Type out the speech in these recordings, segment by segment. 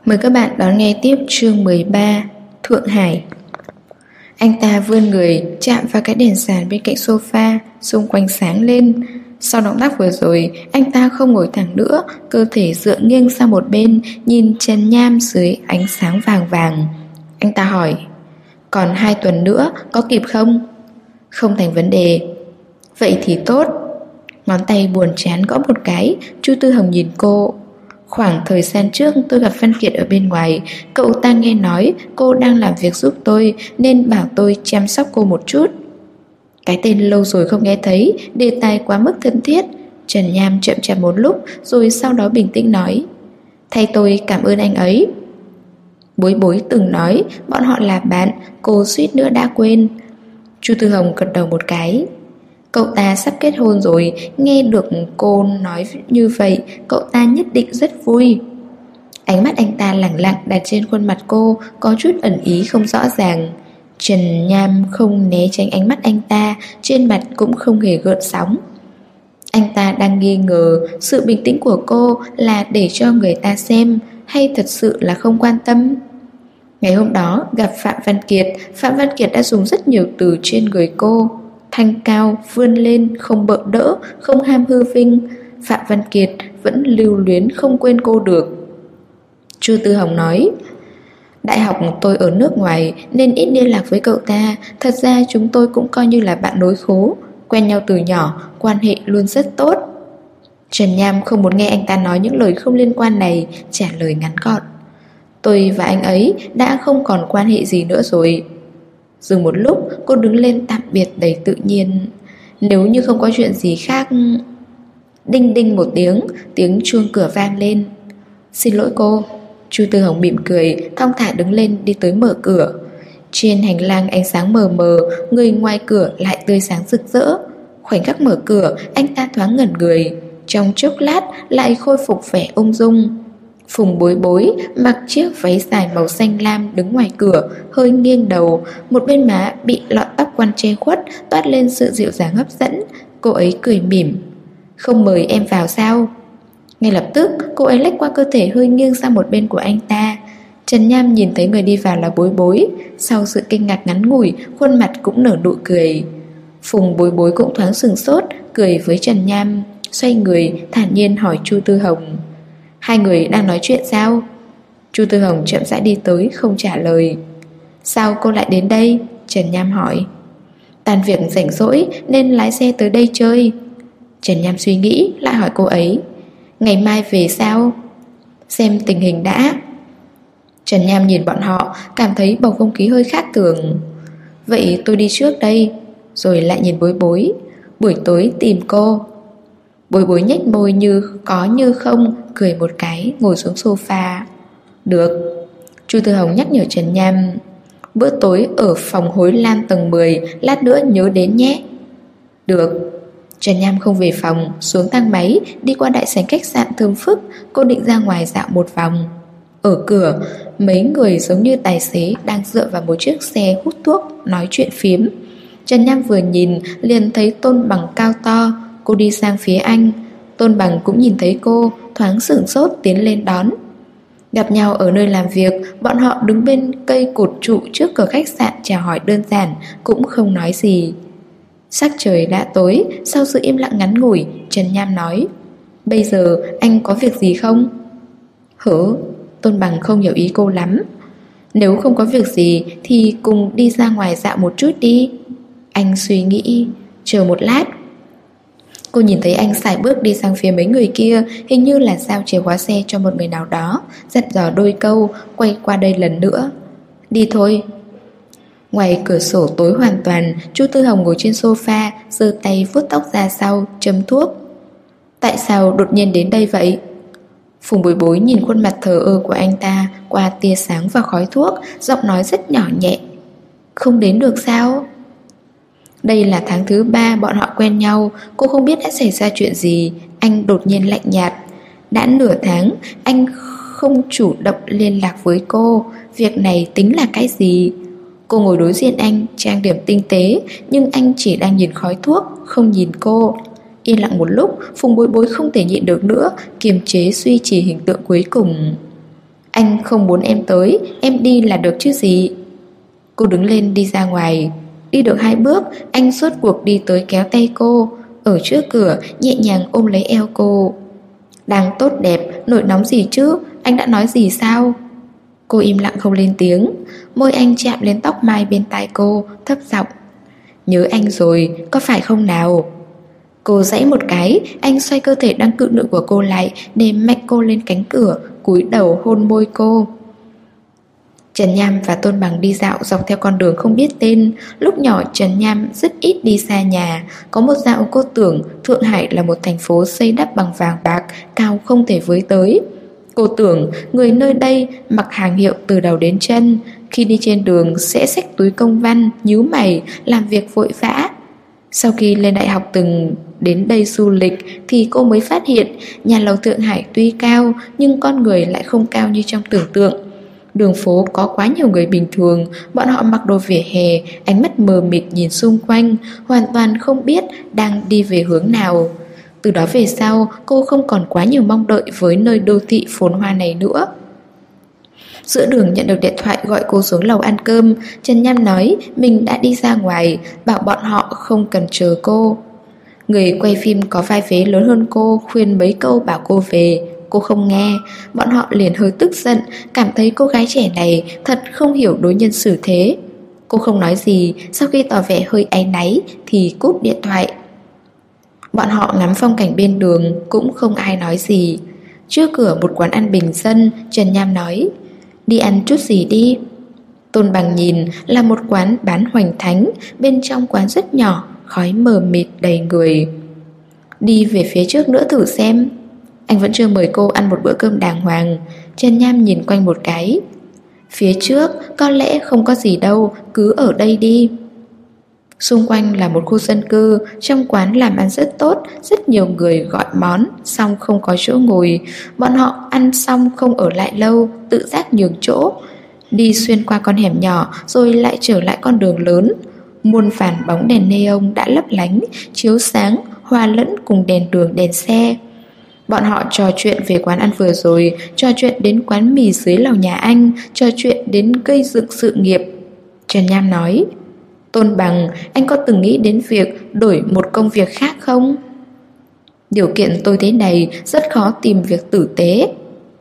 Mời các bạn đón nghe tiếp chương 13, Thượng Hải. Anh ta vươn người chạm vào cái đèn sàn bên cạnh sofa, xung quanh sáng lên. Sau động tác vừa rồi, anh ta không ngồi thẳng nữa, cơ thể dựa nghiêng sang một bên, nhìn Trần Nham dưới ánh sáng vàng vàng. Anh ta hỏi, còn 2 tuần nữa, có kịp không? Không thành vấn đề. Vậy thì tốt. Ngón tay buồn chán gõ một cái. Chu Tư Hồng nhìn cô. Khoảng thời gian trước tôi gặp Văn Kiệt ở bên ngoài. Cậu ta nghe nói cô đang làm việc giúp tôi, nên bảo tôi chăm sóc cô một chút. Cái tên lâu rồi không nghe thấy, đề tài quá mức thân thiết. Trần Nham chậm chạp một lúc, rồi sau đó bình tĩnh nói, thay tôi cảm ơn anh ấy. Bối Bối từng nói bọn họ là bạn, cô suýt nữa đã quên. Chu Tư Hồng gật đầu một cái. Cậu ta sắp kết hôn rồi, nghe được cô nói như vậy, cậu ta nhất định rất vui. Ánh mắt anh ta lẳng lặng đặt trên khuôn mặt cô, có chút ẩn ý không rõ ràng. Trần Nham không né tránh ánh mắt anh ta, trên mặt cũng không hề gợn sóng. Anh ta đang nghi ngờ sự bình tĩnh của cô là để cho người ta xem, hay thật sự là không quan tâm. Ngày hôm đó gặp Phạm Văn Kiệt đã dùng rất nhiều từ trên người cô. Thanh cao, vươn lên, không bợ đỡ, không ham hư vinh. Phạm Văn Kiệt vẫn lưu luyến không quên cô được. Chu Tư Hồng nói, đại học tôi ở nước ngoài nên ít liên lạc với cậu ta. Thật ra chúng tôi cũng coi như là bạn nối khố, quen nhau từ nhỏ, quan hệ luôn rất tốt. Trần Nham không muốn nghe anh ta nói những lời không liên quan này, trả lời ngắn gọn, tôi và anh ấy đã không còn quan hệ gì nữa rồi. Dừng một lúc, cô đứng lên tạm biệt đầy tự nhiên. Nếu như không có chuyện gì khác. Đinh đinh một tiếng chuông cửa vang lên. Xin lỗi cô. Chu Tư Hồng mỉm cười, thong thả đứng lên đi tới mở cửa. Trên hành lang ánh sáng mờ mờ, người ngoài cửa lại tươi sáng rực rỡ. Khoảnh khắc mở cửa, anh ta thoáng ngẩn người, trong chốc lát lại khôi phục vẻ ung dung. Phùng Bối Bối mặc chiếc váy dài màu xanh lam đứng ngoài cửa, hơi nghiêng đầu, một bên má bị lọn tóc quăn che khuất, toát lên sự dịu dàng hấp dẫn. Cô ấy cười mỉm, không mời em vào sao? Ngay lập tức cô ấy lách qua cơ thể hơi nghiêng sang một bên của anh ta. Trần Nham nhìn thấy người đi vào là Bối Bối. Sau sự kinh ngạc ngắn ngủi, khuôn mặt cũng nở nụ cười. Phùng Bối Bối cũng thoáng sừng sốt, cười với Trần Nham, xoay người thản nhiên hỏi Chu Tư Hồng, hai người đang nói chuyện sao? Chu Tư Hồng chậm rãi đi tới, không trả lời. Sao cô lại đến đây? Trần Nham hỏi. Tan việc rảnh rỗi nên lái xe tới đây chơi. Trần Nham suy nghĩ, lại hỏi cô ấy, ngày mai về sao? Xem tình hình đã. Trần Nham nhìn bọn họ, cảm thấy bầu không khí hơi khác thường. Vậy tôi đi trước đây. Rồi lại nhìn Bối Bối, buổi tối tìm cô. Bối Bối nhếch môi như có như không, cười một cái, ngồi xuống sofa. Được. Chu Tư Hồng nhắc nhở Trần Nham, bữa tối ở phòng Hối Lan tầng 10, lát nữa nhớ đến nhé. Được. Trần Nham không về phòng, xuống thang máy, đi qua đại sảnh khách sạn Thơm Phức. Cô định ra ngoài dạo một vòng. Ở cửa, mấy người giống như tài xế đang dựa vào một chiếc xe hút thuốc, nói chuyện phiếm. Trần Nham vừa nhìn liền thấy Tôn Bằng cao to. Cô đi sang phía anh. Tôn Bằng cũng nhìn thấy cô, thoáng sửng sốt tiến lên đón. Gặp nhau ở nơi làm việc, bọn họ đứng bên cây cột trụ trước cửa khách sạn chào hỏi đơn giản, cũng không nói gì. Sắc trời đã tối, sau sự im lặng ngắn ngủi, Trần Nham nói, bây giờ anh có việc gì không? Hử? Tôn Bằng không hiểu ý cô lắm. Nếu không có việc gì thì cùng đi ra ngoài dạo một chút đi. Anh suy nghĩ, chờ một lát. Cô nhìn thấy anh sải bước đi sang phía mấy người kia, hình như là giao chìa khóa xe cho một người nào đó, dặn dò đôi câu, quay qua đây lần nữa. Đi thôi. Ngoài cửa sổ tối hoàn toàn, Chu Tư Hồng ngồi trên sofa, giơ tay vuốt tóc ra sau, châm thuốc. Tại sao đột nhiên đến đây vậy? Phùng Bối Bối nhìn khuôn mặt thờ ơ của anh ta qua tia sáng và khói thuốc, giọng nói rất nhỏ nhẹ. Không đến được sao? Đây là tháng thứ 3 bọn họ quen nhau. Cô không biết đã xảy ra chuyện gì. Anh đột nhiên lạnh nhạt. Đã nửa tháng anh không chủ động liên lạc với cô. Việc này tính là cái gì? Cô ngồi đối diện anh, trang điểm tinh tế, nhưng anh chỉ đang nhìn khói thuốc, không nhìn cô. Yên lặng một lúc, Phùng Bối Bối không thể nhịn được nữa, kiềm chế duy trì hình tượng cuối cùng. Anh không muốn em tới, em đi là được chứ gì. Cô đứng lên đi ra ngoài. Đi được 2 bước, anh rốt cuộc đi tới kéo tay cô. Ở trước cửa, nhẹ nhàng ôm lấy eo cô. Đang tốt đẹp, nổi nóng gì chứ, anh đã nói gì sao? Cô im lặng không lên tiếng. Môi anh chạm lên tóc mai bên tai cô, thấp giọng. Nhớ anh rồi, có phải không nào? Cô giãy một cái, anh xoay cơ thể đang cự nữ của cô lại, ném mạnh cô lên cánh cửa, cúi đầu hôn môi cô. Trần Nham và Tôn Bằng đi dạo dọc theo con đường không biết tên. Lúc nhỏ Trần Nham rất ít đi xa nhà. Có một dạo cô tưởng Thượng Hải là một thành phố xây đắp bằng vàng bạc, cao không thể với tới. Cô tưởng người nơi đây mặc hàng hiệu từ đầu đến chân, khi đi trên đường sẽ xách túi công văn, nhíu mày, làm việc vội vã. Sau khi lên đại học từng đến đây du lịch thì cô mới phát hiện nhà lầu Thượng Hải tuy cao nhưng con người lại không cao như trong tưởng tượng. Đường phố có quá nhiều người bình thường, bọn họ mặc đồ vỉa hè, ánh mắt mờ mịt nhìn xung quanh, hoàn toàn không biết đang đi về hướng nào. Từ đó về sau, cô không còn quá nhiều mong đợi với nơi đô thị phồn hoa này nữa. Giữa đường nhận được điện thoại gọi cô xuống lầu ăn cơm. Trần Nham nói mình đã đi ra ngoài, bảo bọn họ không cần chờ cô. Người quay phim có vai vế lớn hơn cô khuyên mấy câu bảo cô về. Cô không nghe, bọn họ liền hơi tức giận, cảm thấy cô gái trẻ này thật không hiểu đối nhân xử thế. Cô không nói gì, sau khi tỏ vẻ hơi áy náy thì cúp điện thoại. Bọn họ ngắm phong cảnh bên đường, cũng không ai nói gì. Trước cửa một quán ăn bình dân, Trần Nham nói, đi ăn chút gì đi. Tôn Bằng nhìn là một quán bán hoành thánh, bên trong quán rất nhỏ, khói mờ mịt đầy người. Đi về phía trước nữa thử xem. Anh vẫn chưa mời cô ăn một bữa cơm đàng hoàng. Trần Nham nhìn quanh một cái. Phía trước có lẽ không có gì đâu, cứ ở đây đi. Xung quanh là một khu dân cư, trong quán làm ăn rất tốt, rất nhiều người gọi món, xong không có chỗ ngồi. Bọn họ ăn xong không ở lại lâu, tự giác nhường chỗ. Đi xuyên qua con hẻm nhỏ rồi lại trở lại con đường lớn. Muôn vàn bóng đèn neon đã lấp lánh, chiếu sáng, hòa lẫn cùng đèn đường đèn xe. Bọn họ trò chuyện về quán ăn vừa rồi, trò chuyện đến quán mì dưới lầu nhà anh, trò chuyện đến gây dựng sự nghiệp. Trần Nham nói, Tôn Bằng, anh có từng nghĩ đến việc đổi một công việc khác không? Điều kiện tôi thế này rất khó tìm việc tử tế.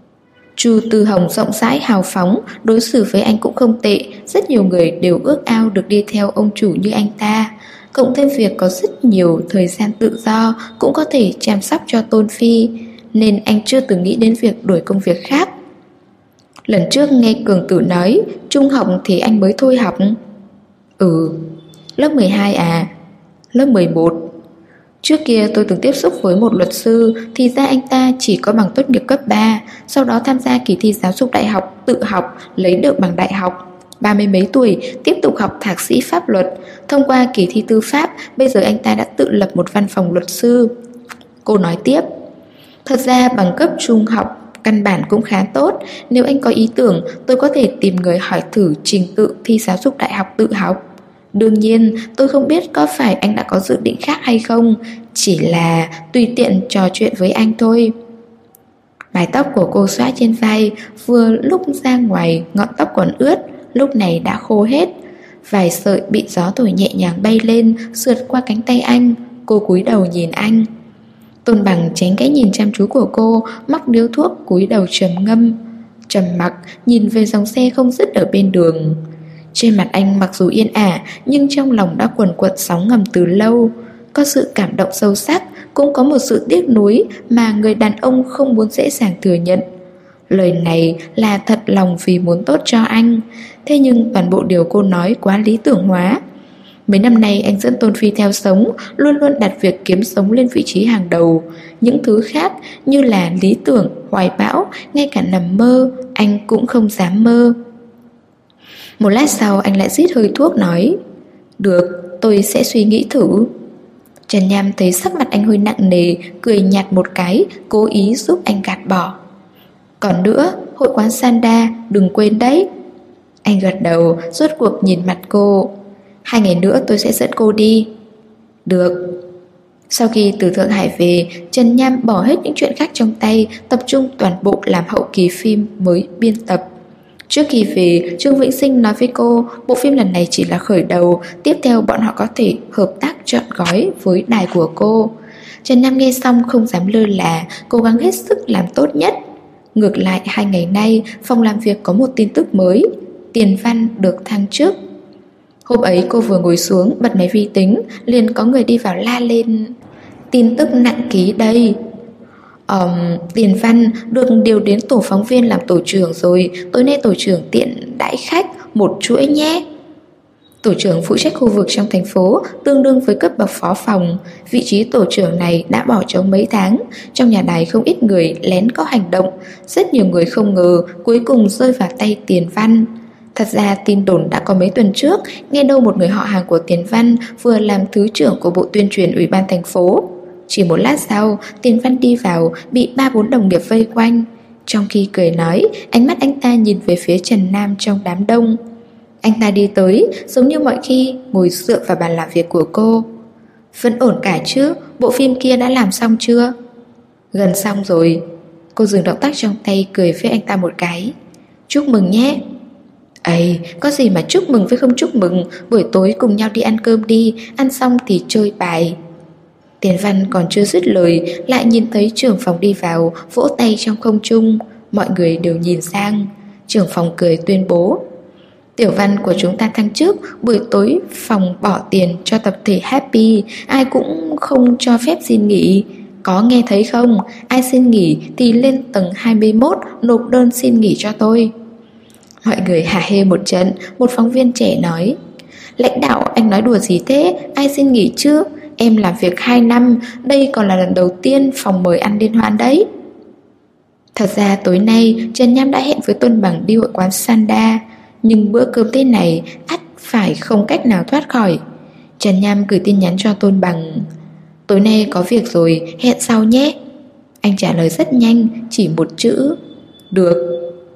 Chu Tư Hồng rộng rãi hào phóng, đối xử với anh cũng không tệ. Rất nhiều người đều ước ao được đi theo ông chủ như anh ta. Cộng thêm việc có rất nhiều thời gian tự do, cũng có thể chăm sóc cho Tôn Phi, nên anh chưa từng nghĩ đến việc đổi công việc khác. Lần trước nghe Cường Tử nói trung học thì anh mới thôi học. Lớp 12 à? Lớp 11. Trước kia tôi từng tiếp xúc với một luật sư, thì ra anh ta chỉ có bằng tốt nghiệp cấp 3, sau đó tham gia kỳ thi giáo dục đại học, tự học, lấy được bằng đại học. 30 mấy tuổi, tiếp tục học thạc sĩ pháp luật. Thông qua kỳ thi tư pháp, bây giờ anh ta đã tự lập một văn phòng luật sư. Cô nói tiếp, thật ra bằng cấp trung học căn bản cũng khá tốt. Nếu anh có ý tưởng, tôi có thể tìm người hỏi thử trình tự thi giáo dục đại học tự học. Đương nhiên, tôi không biết có phải anh đã có dự định khác hay không, chỉ là tùy tiện trò chuyện với anh thôi. Mái tóc của cô xõa trên vai, vừa lúc ra ngoài ngọn tóc còn ướt, lúc này đã khô hết. Vài sợi bị gió thổi nhẹ nhàng bay lên, sượt qua cánh tay anh. Cô cúi đầu nhìn anh. Tôn Bằng tránh cái nhìn chăm chú của cô, mắc điếu thuốc cúi đầu trầm ngâm. Trầm mặc nhìn về dòng xe không dứt ở bên đường. Trên mặt anh mặc dù yên ả, nhưng trong lòng đã quần quật sóng ngầm từ lâu. Có sự cảm động sâu sắc, cũng có một sự tiếc nuối mà người đàn ông không muốn dễ dàng thừa nhận. Lời này là thật lòng vì muốn tốt cho anh. Thế nhưng toàn bộ điều cô nói quá lý tưởng hóa. Mấy năm nay anh dẫn Tôn Phi theo sống, luôn luôn đặt việc kiếm sống lên vị trí hàng đầu. Những thứ khác như là lý tưởng, hoài bão, ngay cả nằm mơ, anh cũng không dám mơ. Một lát sau anh lại rít hơi thuốc nói, được, tôi sẽ suy nghĩ thử. Trần Nham thấy sắc mặt anh hơi nặng nề, cười nhạt một cái, cố ý giúp anh gạt bỏ. Còn nữa, hội quán Sanda, đừng quên đấy. Anh gật đầu, rốt cuộc nhìn mặt cô. 2 ngày nữa tôi sẽ dẫn cô đi. Được. Sau khi từ Thượng Hải về, Trần Nham bỏ hết những chuyện khác trong tay, tập trung toàn bộ làm hậu kỳ phim mới biên tập. Trước khi về, Trương Vĩnh Sinh nói với cô, bộ phim lần này chỉ là khởi đầu, tiếp theo bọn họ có thể hợp tác trọn gói với đài của cô. Trần Nham nghe xong không dám lơ là, cố gắng hết sức làm tốt nhất. Ngược lại 2 ngày nay, phòng làm việc có một tin tức mới, Tiền Văn được thăng chức. Hôm ấy cô vừa ngồi xuống, bật máy vi tính, liền có người đi vào la lên: tin tức nặng ký đây. Tiền Văn được điều đến tổ phóng viên làm tổ trưởng rồi, tối nay tổ trưởng tiện đãi khách một chuỗi nhé. Tổ trưởng phụ trách khu vực trong thành phố, tương đương với cấp bậc phó phòng. Vị trí tổ trưởng này đã bỏ trống mấy tháng. Trong nhà đài không ít người lén có hành động. Rất nhiều người không ngờ cuối cùng rơi vào tay Tiền Văn. Thật ra tin đồn đã có mấy tuần trước, nghe đâu một người họ hàng của Tiền Văn vừa làm thứ trưởng của Bộ Tuyên truyền Ủy ban thành phố. Chỉ một lát sau, Tiền Văn đi vào, bị 3-4 đồng nghiệp vây quanh. Trong khi cười nói, ánh mắt anh ta nhìn về phía Trần Nam trong đám đông. Anh ta đi tới, giống như mọi khi, ngồi dựa vào bàn làm việc của cô. Vẫn ổn cả chứ, bộ phim kia đã làm xong chưa? Gần xong rồi. Cô dừng động tác trong tay, cười với anh ta một cái. Chúc mừng nhé. Ây, có gì mà chúc mừng với không chúc mừng, buổi tối cùng nhau đi ăn cơm đi, ăn xong thì chơi bài. Tiền Văn còn chưa dứt lời, lại nhìn thấy trưởng phòng đi vào, vỗ tay trong không trung. Mọi người đều nhìn sang. Trưởng phòng cười tuyên bố: Tiểu Văn của chúng ta thăng chức, buổi tối phòng bỏ tiền cho tập thể Happy, ai cũng không cho phép xin nghỉ. Có nghe thấy không? Ai xin nghỉ thì lên tầng 21 nộp đơn xin nghỉ cho tôi. Mọi người hả hê một trận. Một phóng viên trẻ nói: lãnh đạo, anh nói đùa gì thế? Ai xin nghỉ chứ? Em làm việc 2 năm, đây còn là lần đầu tiên phòng mời ăn liên hoan đấy. Thật ra tối nay Trần Nham đã hẹn với Tôn Bằng đi hội quán Sanda, nhưng bữa cơm thế này ắt phải không cách nào thoát khỏi. Trần Nham gửi tin nhắn cho Tôn Bằng: tối nay có việc rồi, hẹn sau nhé. Anh trả lời rất nhanh, chỉ một chữ: được.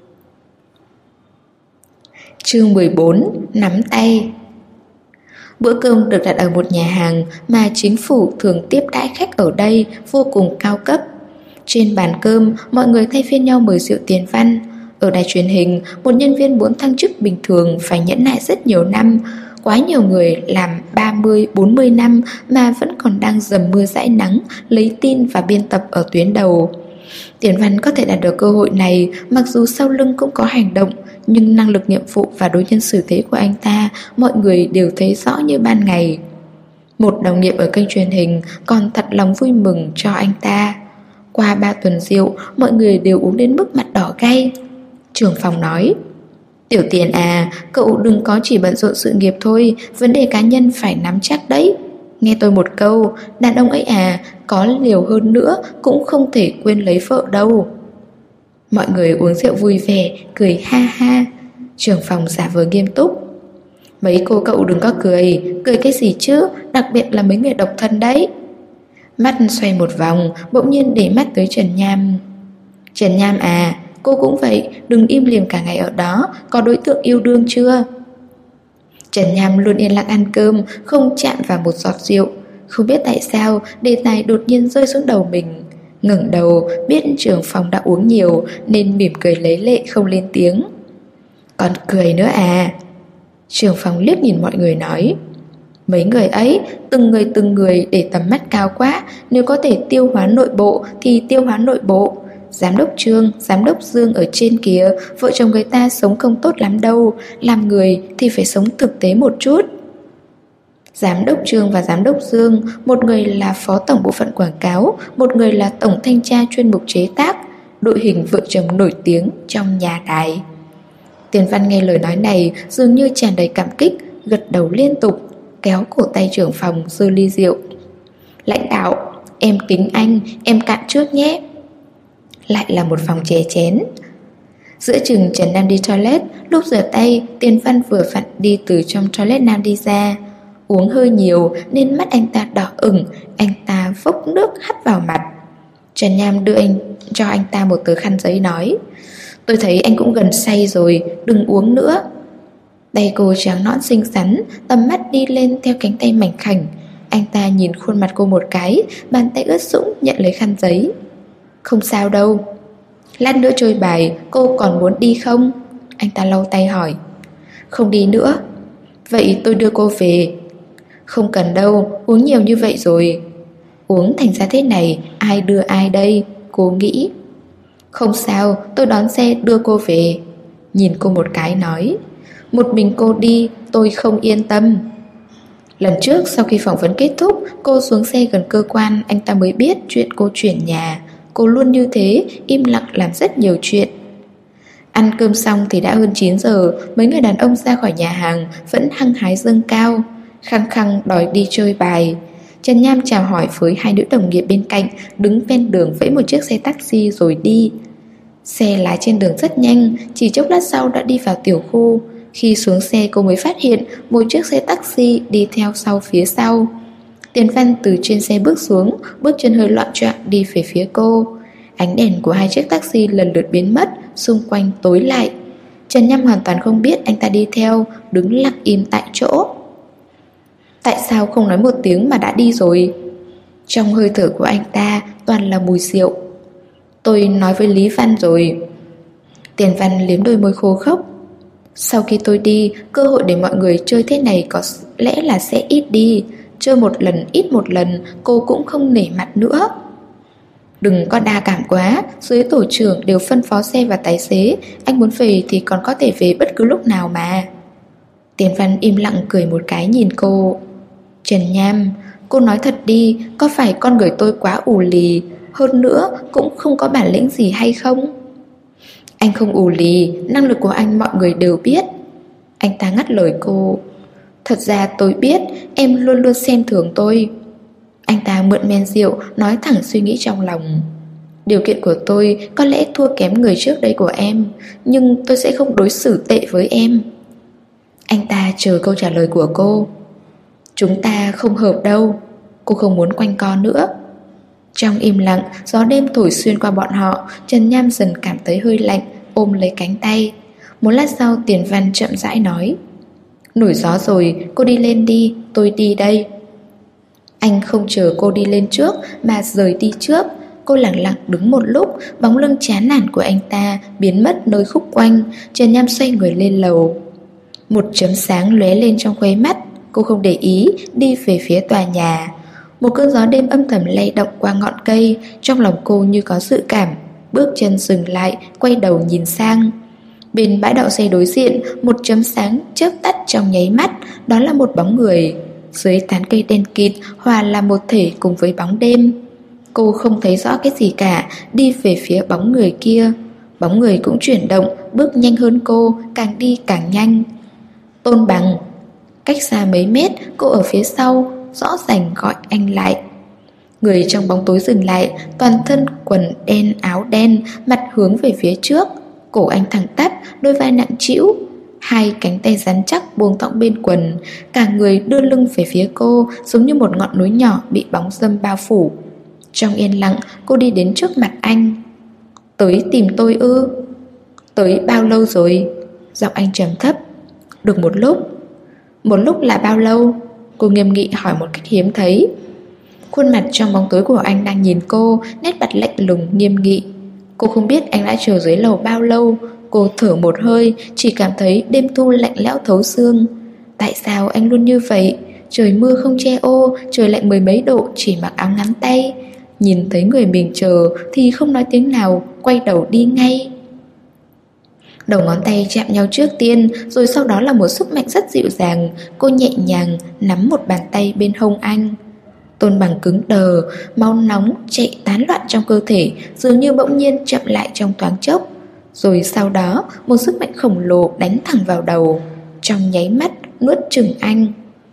Chương 14: Nắm tay. Bữa cơm được đặt ở một nhà hàng mà chính phủ thường tiếp đãi khách ở đây, vô cùng cao cấp. Trên bàn cơm, mọi người thay phiên nhau mời rượu Tiền Văn. Ở đài truyền hình, một nhân viên muốn thăng chức bình thường phải nhẫn nại rất nhiều năm. Quá nhiều người làm 30-40 năm mà vẫn còn đang dầm mưa dãi nắng, lấy tin và biên tập ở tuyến đầu. Tiền Văn có thể đạt được cơ hội này, mặc dù sau lưng cũng có hành động, nhưng năng lực nhiệm vụ và đối nhân xử thế của anh ta, mọi người đều thấy rõ như ban ngày. Một đồng nghiệp ở kênh truyền hình còn thật lòng vui mừng cho anh ta. Qua 3 tuần rượu, mọi người đều uống đến mức mặt đỏ gay. Trưởng phòng nói: Tiểu Tiền à, cậu đừng có chỉ bận rộn sự nghiệp thôi, vấn đề cá nhân phải nắm chắc đấy. Nghe tôi một câu, đàn ông ấy à, có liều hơn nữa cũng không thể quên lấy vợ đâu. Mọi người uống rượu vui vẻ, cười ha ha. Trưởng phòng giả vờ nghiêm túc: mấy cô cậu đừng có cười, cười cái gì chứ, đặc biệt là mấy người độc thân đấy. Mắt xoay một vòng, bỗng nhiên để mắt tới Trần Nham. Trần Nham à, cô cũng vậy, đừng im lìm cả ngày ở đó, có đối tượng yêu đương chưa? Trần Nham luôn yên lặng ăn cơm, không chạm vào một giọt rượu. Không biết tại sao đề tài đột nhiên rơi xuống đầu mình. Ngẩng đầu, biết trưởng phòng đã uống nhiều nên mỉm cười lấy lệ không lên tiếng. Còn cười nữa à? Trưởng phòng liếc nhìn mọi người nói: mấy người ấy, từng người để tầm mắt cao quá, nếu có thể tiêu hóa nội bộ thì tiêu hóa nội bộ. Giám đốc Trương, giám đốc Dương ở trên kia, vợ chồng người ta sống không tốt lắm đâu, làm người thì phải sống thực tế một chút. Giám đốc Trương và giám đốc Dương, một người là phó tổng bộ phận quảng cáo, một người là tổng thanh tra chuyên mục chế tác, đội hình vợ chồng nổi tiếng trong nhà đài. Tiền Văn nghe lời nói này dường như tràn đầy cảm kích, gật đầu liên tục, kéo cổ tay trưởng phòng giơ ly rượu. Lãnh đạo, em kính anh, em cạn trước nhé. Lại là một phòng chè chén. Giữa chừng Trần Nam đi toilet, lúc rửa tay, Tiền Văn vừa vặn đi từ trong toilet nam đi ra. Uống hơi nhiều nên mắt anh ta đỏ ửng, anh ta vốc nước hắt vào mặt. Trần Nham đưa cho anh ta một tờ khăn giấy nói: tôi thấy anh cũng gần say rồi, đừng uống nữa. Tay cô trắng nõn xinh xắn, tầm mắt đi lên theo cánh tay mảnh khảnh. Anh ta nhìn khuôn mặt cô một cái, bàn tay ướt sũng nhận lấy khăn giấy. Không sao đâu. Lát nữa chơi bài, cô còn muốn đi không? Anh ta lau tay hỏi. Không đi nữa. Vậy tôi đưa cô về. Không cần đâu, uống nhiều như vậy rồi. Uống thành ra thế này, ai đưa ai đây? Cô nghĩ. Không sao, tôi đón xe đưa cô về. Nhìn cô một cái nói. Một mình cô đi, tôi không yên tâm. Lần trước sau khi phỏng vấn kết thúc, cô xuống xe gần cơ quan, anh ta mới biết chuyện cô chuyển nhà. Cô luôn như thế, im lặng làm rất nhiều chuyện. Ăn cơm xong thì đã hơn 9 giờ. Mấy người đàn ông ra khỏi nhà hàng vẫn hăng hái dâng cao, khăng khăng đòi đi chơi bài. Trần Nham chào hỏi với hai nữ đồng nghiệp bên cạnh, đứng ven đường vẫy một chiếc xe taxi rồi đi. Xe lái trên đường rất nhanh, chỉ chốc lát sau đã đi vào tiểu khu. Khi xuống xe cô mới phát hiện một chiếc xe taxi đi theo sau phía sau. Tiền Văn từ trên xe bước xuống, bước chân hơi loạn choạng đi về phía cô. Ánh đèn của hai chiếc taxi lần lượt biến mất, xung quanh tối lại. Trần Nham hoàn toàn không biết anh ta đi theo, đứng lặng im tại chỗ. Tại sao không nói một tiếng mà đã đi rồi? Trong hơi thở của anh ta toàn là mùi rượu. Tôi nói với Lý Văn rồi. Tiền Văn liếm đôi môi khô khốc. Sau khi tôi đi, cơ hội để mọi người chơi thế này có lẽ là sẽ ít đi. Chơi một lần ít một lần, cô cũng không nể mặt nữa. Đừng có đa cảm quá, dưới tổ trưởng đều phân phó xe và tài xế. Anh muốn về thì còn có thể về bất cứ lúc nào mà. Tiền Văn im lặng cười một cái nhìn cô. Trần Nham, cô nói thật đi, có phải con người tôi quá ù lì, hơn nữa cũng không có bản lĩnh gì hay không? Anh không ù lì, năng lực của anh mọi người đều biết. Anh ta ngắt lời cô. Thật ra tôi biết, em luôn luôn xem thường tôi. Anh ta mượn men rượu, nói thẳng suy nghĩ trong lòng. Điều kiện của tôi có lẽ thua kém người trước đây của em, nhưng tôi sẽ không đối xử tệ với em. Anh ta chờ câu trả lời của cô. Chúng ta không hợp đâu. Cô không muốn quanh co nữa. Trong im lặng, gió đêm thổi xuyên qua bọn họ. Trần Nham dần cảm thấy hơi lạnh, ôm lấy cánh tay. Một lát sau Tiền Văn chậm rãi nói. Nổi gió rồi, cô đi lên đi, tôi đi đây. Anh không chờ cô đi lên trước mà rời đi trước. Cô lặng lặng đứng một lúc, bóng lưng chán nản của anh ta biến mất nơi khúc quanh. Trần Nham xoay người lên lầu. Một chấm sáng lóe lên trong khóe mắt. Cô không để ý, đi về phía tòa nhà. Một cơn gió đêm âm thầm lay động qua ngọn cây. Trong lòng cô như có dự cảm. Bước chân dừng lại, quay đầu nhìn sang. Bên bãi đậu xe đối diện, một chấm sáng chớp tắt trong nháy mắt. Đó là một bóng người. Dưới tán cây đen kịt, hòa làm một thể cùng với bóng đêm. Cô không thấy rõ cái gì cả, đi về phía bóng người kia. Bóng người cũng chuyển động, bước nhanh hơn cô, càng đi càng nhanh. Tôn Bằng. Cách xa mấy mét, cô ở phía sau, rõ ràng gọi anh lại. Người trong bóng tối dừng lại, toàn thân quần đen áo đen, mặt hướng về phía trước. Cổ anh thẳng tắp, đôi vai nặng trĩu, hai cánh tay rắn chắc buông thõng bên quần. Cả người đưa lưng về phía cô, giống như một ngọn núi nhỏ bị bóng râm bao phủ. Trong yên lặng, cô đi đến trước mặt anh. Tới tìm tôi ư? Tới bao lâu rồi? Giọng anh trầm thấp. Được một lúc. Một lúc là bao lâu? Cô nghiêm nghị hỏi một cách hiếm thấy. Khuôn mặt trong bóng tối của anh đang nhìn cô, nét mặt lạnh lùng nghiêm nghị. Cô không biết anh đã chờ dưới lầu bao lâu. Cô thở một hơi, chỉ cảm thấy đêm thu lạnh lẽo thấu xương. Tại sao anh luôn như vậy? Trời mưa không che ô, trời lạnh mười mấy độ chỉ mặc áo ngắn tay. Nhìn thấy người mình chờ thì không nói tiếng nào, quay đầu đi ngay. Đầu ngón tay chạm nhau trước tiên, rồi sau đó là một sức mạnh rất dịu dàng. Cô nhẹ nhàng nắm một bàn tay bên hông anh. Tôn Bằng cứng đờ, máu nóng chạy tán loạn trong cơ thể, dường như bỗng nhiên chậm lại trong thoáng chốc. Rồi sau đó, một sức mạnh khổng lồ đánh thẳng vào đầu, trong nháy mắt nuốt chửng anh.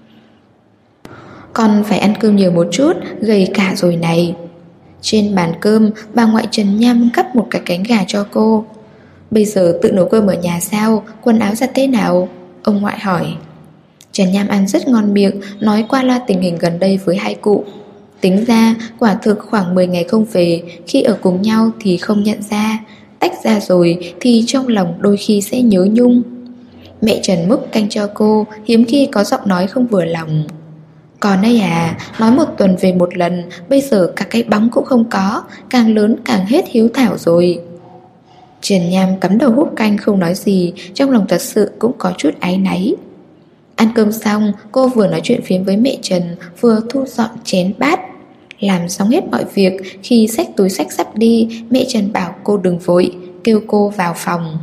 Con phải ăn cơm nhiều một chút, gầy cả rồi này. Trên bàn cơm, bà ngoại Trần Nham cắt một cái cánh gà cho cô. Bây giờ tự nấu cơm ở nhà sao? Quần áo giặt thế nào? Ông ngoại hỏi. Trần Nham ăn rất ngon miệng, nói qua loa tình hình gần đây với hai cụ. Tính ra, quả thực khoảng 10 ngày không về, khi ở cùng nhau thì không nhận ra, tách ra rồi thì trong lòng đôi khi sẽ nhớ nhung. Mẹ Trần múc canh cho cô, hiếm khi có giọng nói không vừa lòng. Còn đây à, nói một tuần về một lần, bây giờ cả cái bóng cũng không có, càng lớn càng hết hiếu thảo rồi. Trần Nham cắm đầu hút canh không nói gì, trong lòng thật sự cũng có chút áy náy. Ăn cơm xong, cô vừa nói chuyện phiếm với mẹ Trần, vừa thu dọn chén bát. Làm xong hết mọi việc, khi xách túi xách sắp đi, mẹ Trần bảo cô đừng vội, kêu cô vào phòng.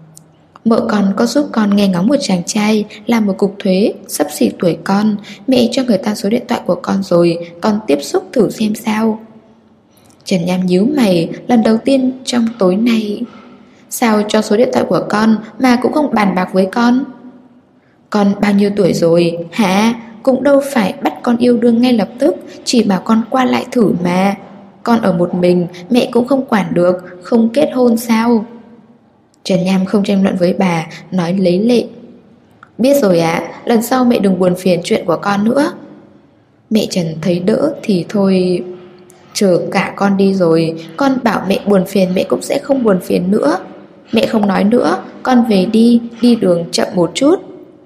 Mợ con có giúp con nghe ngóng một chàng trai làm một cục thuế, sắp xỉ tuổi con. Mẹ cho người ta số điện thoại của con rồi, con tiếp xúc thử xem sao. Trần Nham nhíu mày, lần đầu tiên trong tối nay. Sao cho số điện thoại của con mà cũng không bàn bạc với con? Con bao nhiêu tuổi rồi, hả? Cũng đâu phải bắt con yêu đương ngay lập tức, chỉ bảo con qua lại thử mà. Con ở một mình, mẹ cũng không quản được, không kết hôn sao? Trần Nham không tranh luận với bà, nói lấy lệ. Biết rồi ạ, lần sau mẹ đừng buồn phiền chuyện của con nữa. Mẹ Trần thấy đỡ thì thôi. Chờ cả con đi rồi, con bảo mẹ buồn phiền mẹ cũng sẽ không buồn phiền nữa. Mẹ không nói nữa, con về đi, đi đường chậm một chút.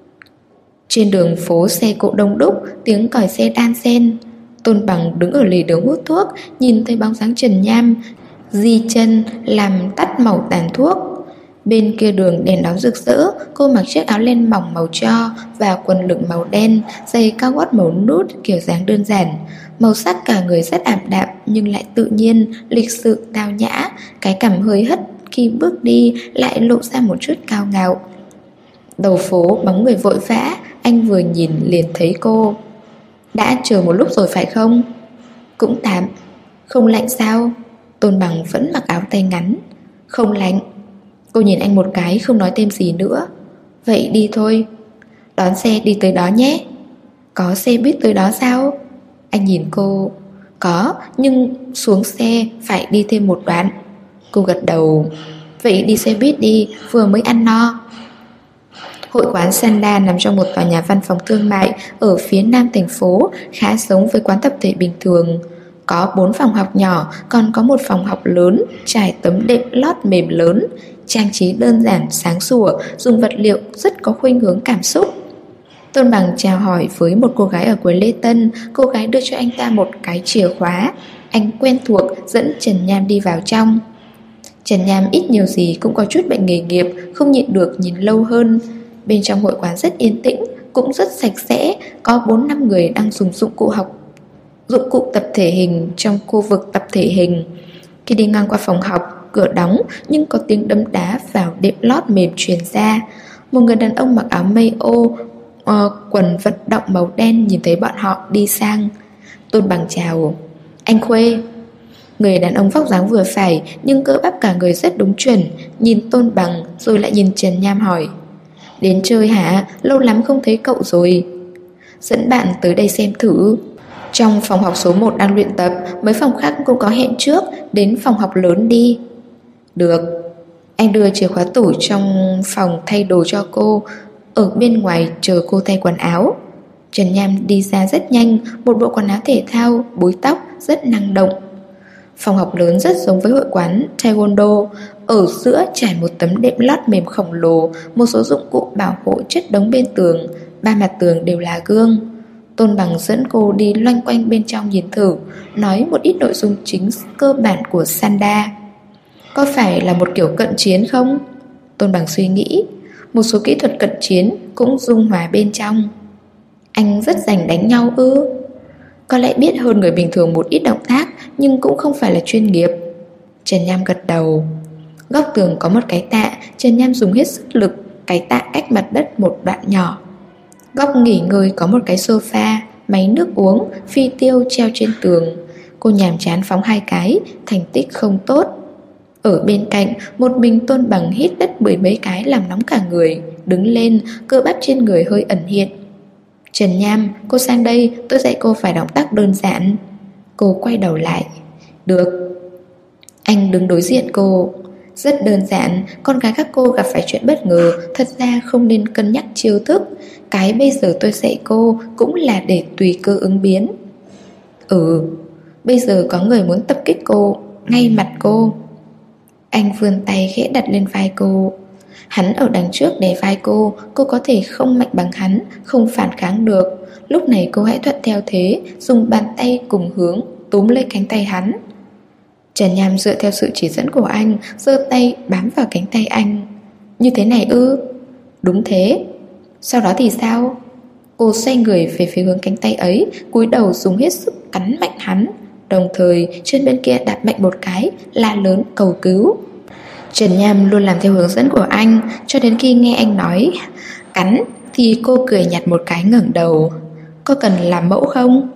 Trên đường phố xe cộ đông đúc, tiếng còi xe đan xen. Tôn Bằng đứng ở lề đường hút thuốc, nhìn thấy bóng dáng Trần Nham di chân làm tắt màu tàn thuốc. Bên kia đường đèn đóm rực rỡ, cô mặc chiếc áo len mỏng màu tro và quần lửng màu đen, giày cao gót màu nút kiểu dáng đơn giản. Màu sắc cả người rất ảm đạm nhưng lại tự nhiên, lịch sự, tao nhã. Cái cằm hơi hất khi bước đi lại lộ ra một chút cao ngạo. Đầu phố bóng người vội vã, anh vừa nhìn liền thấy cô. Đã chờ một lúc rồi phải không? Cũng tạm. Không lạnh sao? Tôn Bằng vẫn mặc áo tay ngắn. Không lạnh. Cô nhìn anh một cái không nói thêm gì nữa. Vậy đi thôi. Đón xe đi tới đó nhé. Có xe buýt tới đó sao? Anh nhìn cô. Có, nhưng xuống xe phải đi thêm một đoạn. Cô gật đầu. Vậy đi xe buýt đi, vừa mới ăn no. Hội quán Sanda nằm trong một tòa nhà văn phòng thương mại ở phía nam thành phố, khá giống với quán tập thể bình thường. Có 4 phòng học nhỏ, còn có một phòng học lớn, trải tấm đệm lót mềm lớn, trang trí đơn giản, sáng sủa, dùng vật liệu rất có khuynh hướng cảm xúc. Tôn Bằng chào hỏi với một cô gái ở cuối lễ tân, cô gái đưa cho anh ta một cái chìa khóa. Anh quen thuộc dẫn Trần Nham đi vào trong. Trần Nham ít nhiều gì cũng có chút bệnh nghề nghiệp, không nhịn được nhìn lâu hơn. Bên trong hội quán rất yên tĩnh, cũng rất sạch sẽ, có 4-5 người đang dùng dụng cụ tập thể hình trong khu vực tập thể hình. Khi đi ngang qua phòng học, cửa đóng nhưng có tiếng đấm đá vào đệm lót mềm truyền ra. Một người đàn ông mặc áo mây ô, quần vận động màu đen nhìn thấy bọn họ đi sang. Tôn Bằng chào. Anh Khuê. Người đàn ông vóc dáng vừa phải nhưng cơ bắp cả người rất đúng chuẩn, nhìn Tôn Bằng rồi lại nhìn Trần Nham hỏi. Đến chơi hả? Lâu lắm không thấy cậu rồi. Dẫn bạn tới đây xem thử. Trong phòng học số 1 đang luyện tập, mấy phòng khác cũng có hẹn trước, đến phòng học lớn đi. Được. Anh đưa chìa khóa tủ trong phòng thay đồ cho cô, ở bên ngoài chờ cô thay quần áo. Trần Nham đi ra rất nhanh, một bộ quần áo thể thao, búi tóc, rất năng động. Phòng học lớn rất giống với hội quán Taekwondo. Ở giữa trải một tấm đệm lót mềm khổng lồ, một số dụng cụ bảo hộ chất đống bên tường, 3 mặt tường đều là gương. Tôn Bằng dẫn cô đi loanh quanh bên trong nhìn thử, nói một ít nội dung chính cơ bản của Sanda. Có phải là một kiểu cận chiến không? Tôn Bằng suy nghĩ. Một số kỹ thuật cận chiến cũng dung hòa bên trong. Anh rất rành đánh nhau ư? Có lẽ biết hơn người bình thường một ít động tác, nhưng cũng không phải là chuyên nghiệp. Trần Nham gật đầu. Góc tường có một cái tạ, Trần Nham dùng hết sức lực, cái tạ cách mặt đất một đoạn nhỏ. Góc nghỉ ngơi có một cái sofa, máy nước uống, phi tiêu treo trên tường. Cô nhàm chán phóng 2 cái, thành tích không tốt. Ở bên cạnh, một mình Tôn Bằng hít đất 10 mấy cái làm nóng cả người. Đứng lên, cơ bắp trên người hơi ẩn hiện. Trần Nham, cô sang đây, tôi dạy cô vài động tác đơn giản. Cô quay đầu lại. Được. Anh đứng đối diện cô. Rất đơn giản, con gái các cô gặp phải chuyện bất ngờ, thật ra không nên cân nhắc chiêu thức. Cái bây giờ tôi dạy cô cũng là để tùy cơ ứng biến. Bây giờ có người muốn tập kích cô, ngay mặt cô. Anh vươn tay khẽ đặt lên vai cô. Hắn ở đằng trước đè vai cô có thể không mạnh bằng hắn, không phản kháng được. Lúc này cô hãy thuận theo thế, dùng bàn tay cùng hướng túm lấy cánh tay hắn. Trần Nham dựa theo sự chỉ dẫn của anh, giơ tay bám vào cánh tay anh. Như thế này ư? Đúng thế. Sau đó thì sao? Cô xoay người về phía hướng cánh tay ấy, cúi đầu dùng hết sức cắn mạnh hắn, đồng thời chân bên kia đạp mạnh một cái, la lớn cầu cứu. Trần Nham luôn làm theo hướng dẫn của anh, cho đến khi nghe anh nói cắn thì cô cười nhạt một cái, ngẩng đầu. Có cần làm mẫu không?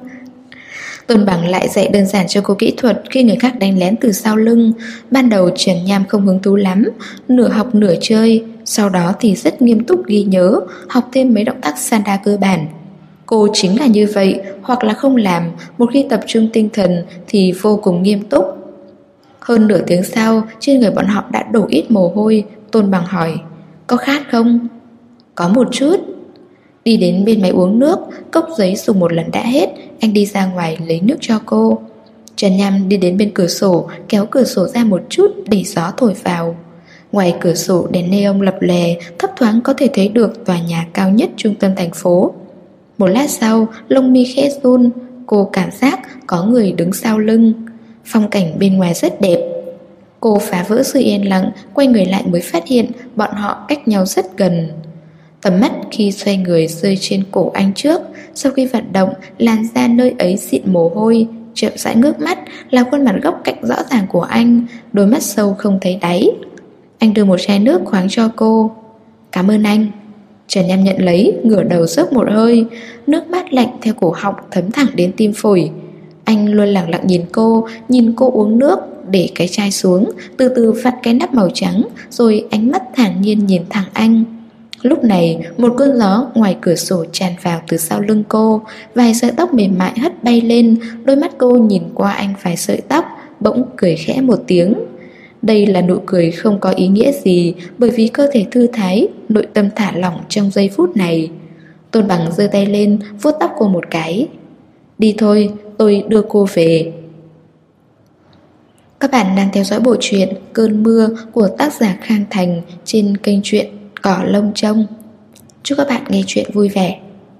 Tôn Bằng lại dạy đơn giản cho cô kỹ thuật khi người khác đánh lén từ sau lưng. Ban đầu Trần Nham không hứng thú lắm, nửa học nửa chơi. Sau đó thì rất nghiêm túc ghi nhớ, học thêm mấy động tác sanda cơ bản. Cô chính là như vậy, hoặc là không làm. Một khi tập trung tinh thần thì vô cùng nghiêm túc. Hơn nửa tiếng sau, trên người bọn họ đã đổ ít mồ hôi. Tôn Bằng hỏi, có khát không? Có một chút. Đi đến bên máy uống nước, cốc giấy dùng một lần đã hết. Anh đi ra ngoài lấy nước cho cô. Trần Nham đi đến bên cửa sổ, kéo cửa sổ ra một chút để gió thổi vào. Ngoài cửa sổ đèn neon lập lè, thấp thoáng có thể thấy được tòa nhà cao nhất trung tâm thành phố. Một lát sau, lông mi khẽ run. Cô cảm giác có người đứng sau lưng. Phong cảnh bên ngoài rất đẹp. Cô phá vỡ sự yên lặng, quay người lại mới phát hiện bọn họ cách nhau rất gần. Tầm mắt khi xoay người rơi trên cổ anh trước. Sau khi vận động, làn da nơi ấy dịn mồ hôi. Chậm rãi ngước mắt là khuôn mặt góc cạnh rõ ràng của anh, đôi mắt sâu không thấy đáy. Anh đưa một chai nước khoáng cho cô. Cảm ơn anh. Trần Nham nhận lấy, ngửa đầu xốc một hơi. Nước mát lạnh theo cổ họng thấm thẳng đến tim phổi. Anh luôn lặng lặng nhìn cô uống nước, để cái chai xuống, từ từ vặn cái nắp màu trắng, rồi ánh mắt thản nhiên nhìn thẳng anh. Lúc này, một cơn gió ngoài cửa sổ tràn vào từ sau lưng cô, vài sợi tóc mềm mại hất bay lên, đôi mắt cô nhìn qua anh vài sợi tóc, bỗng cười khẽ một tiếng. Đây là nụ cười không có ý nghĩa gì, bởi vì cơ thể thư thái, nội tâm thả lỏng trong giây phút này. Tôn Bằng giơ tay lên, vuốt tóc cô một cái. Đi thôi, tôi đưa cô về. Các bạn đang theo dõi bộ truyện Cơn Mưa của tác giả Khang Thành trên kênh truyện Cỏ Lông Trông. Chúc các bạn nghe truyện vui vẻ.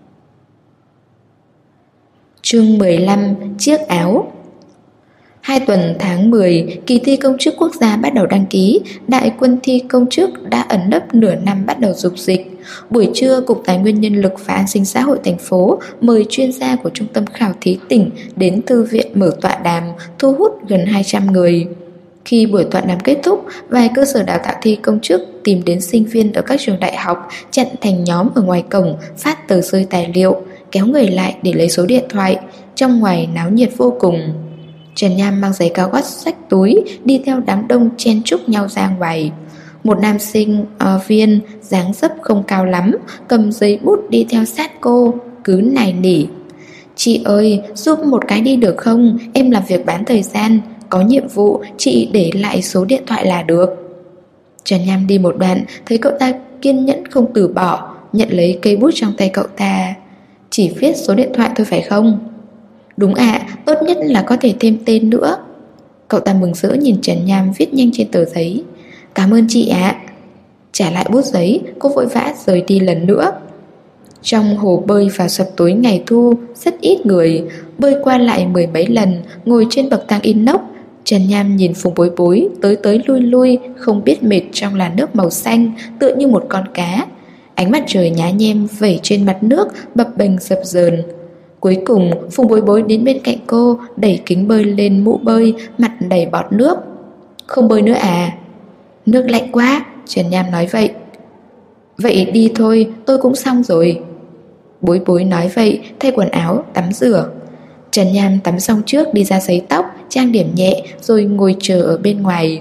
Chương 15. Chiếc áo. 2 tuần tháng 10, kỳ thi công chức quốc gia bắt đầu đăng ký. Đại quân thi công chức đã ẩn nấp nửa năm bắt đầu dục dịch. Buổi trưa, Cục Tài nguyên Nhân lực và An sinh xã hội thành phố mời chuyên gia của Trung tâm Khảo thí tỉnh đến thư viện mở tọa đàm, thu hút gần 200 người. Khi buổi tọa đàm kết thúc, vài cơ sở đào tạo thi công chức tìm đến sinh viên ở các trường đại học, chặn thành nhóm ở ngoài cổng, phát tờ rơi tài liệu, kéo người lại để lấy số điện thoại. Trong ngoài náo nhiệt vô cùng. Trần Nham mang giày cao gót xách túi, đi theo đám đông chen chúc nhau ra ngoài. Một nam sinh viên dáng dấp không cao lắm, cầm giấy bút đi theo sát cô, cứ nài nỉ. Chị ơi, giúp một cái đi được không? Em làm việc bán thời gian, có nhiệm vụ, chị để lại số điện thoại là được. Trần Nham đi một đoạn, thấy cậu ta kiên nhẫn không từ bỏ, nhận lấy cây bút trong tay cậu ta. Chỉ viết số điện thoại thôi phải không? Đúng ạ, tốt nhất là có thể thêm tên nữa. Cậu ta mừng rỡ nhìn Trần Nham viết nhanh trên tờ giấy. Cảm ơn chị ạ. Trả lại bút giấy, cô vội vã rời đi lần nữa. Trong hồ bơi vào sập tối ngày thu, rất ít người, bơi qua lại 10 mấy lần, ngồi trên bậc thang inox. Trần Nham nhìn Phùng Bối Bối tới lui lui, không biết mệt trong làn nước màu xanh, tựa như một con cá. Ánh mặt trời nhá nhem vẩy trên mặt nước, bập bềnh dập dờn. Cuối cùng, Phùng Bối Bối đến bên cạnh cô, đẩy kính bơi lên mũ bơi, mặt đầy bọt nước. Không bơi nữa à? Nước lạnh quá, Trần Nham nói vậy. Vậy đi thôi, tôi cũng xong rồi. Bối Bối nói vậy, thay quần áo, tắm rửa. Trần Nham tắm xong trước đi ra sấy tóc, trang điểm nhẹ, rồi ngồi chờ ở bên ngoài.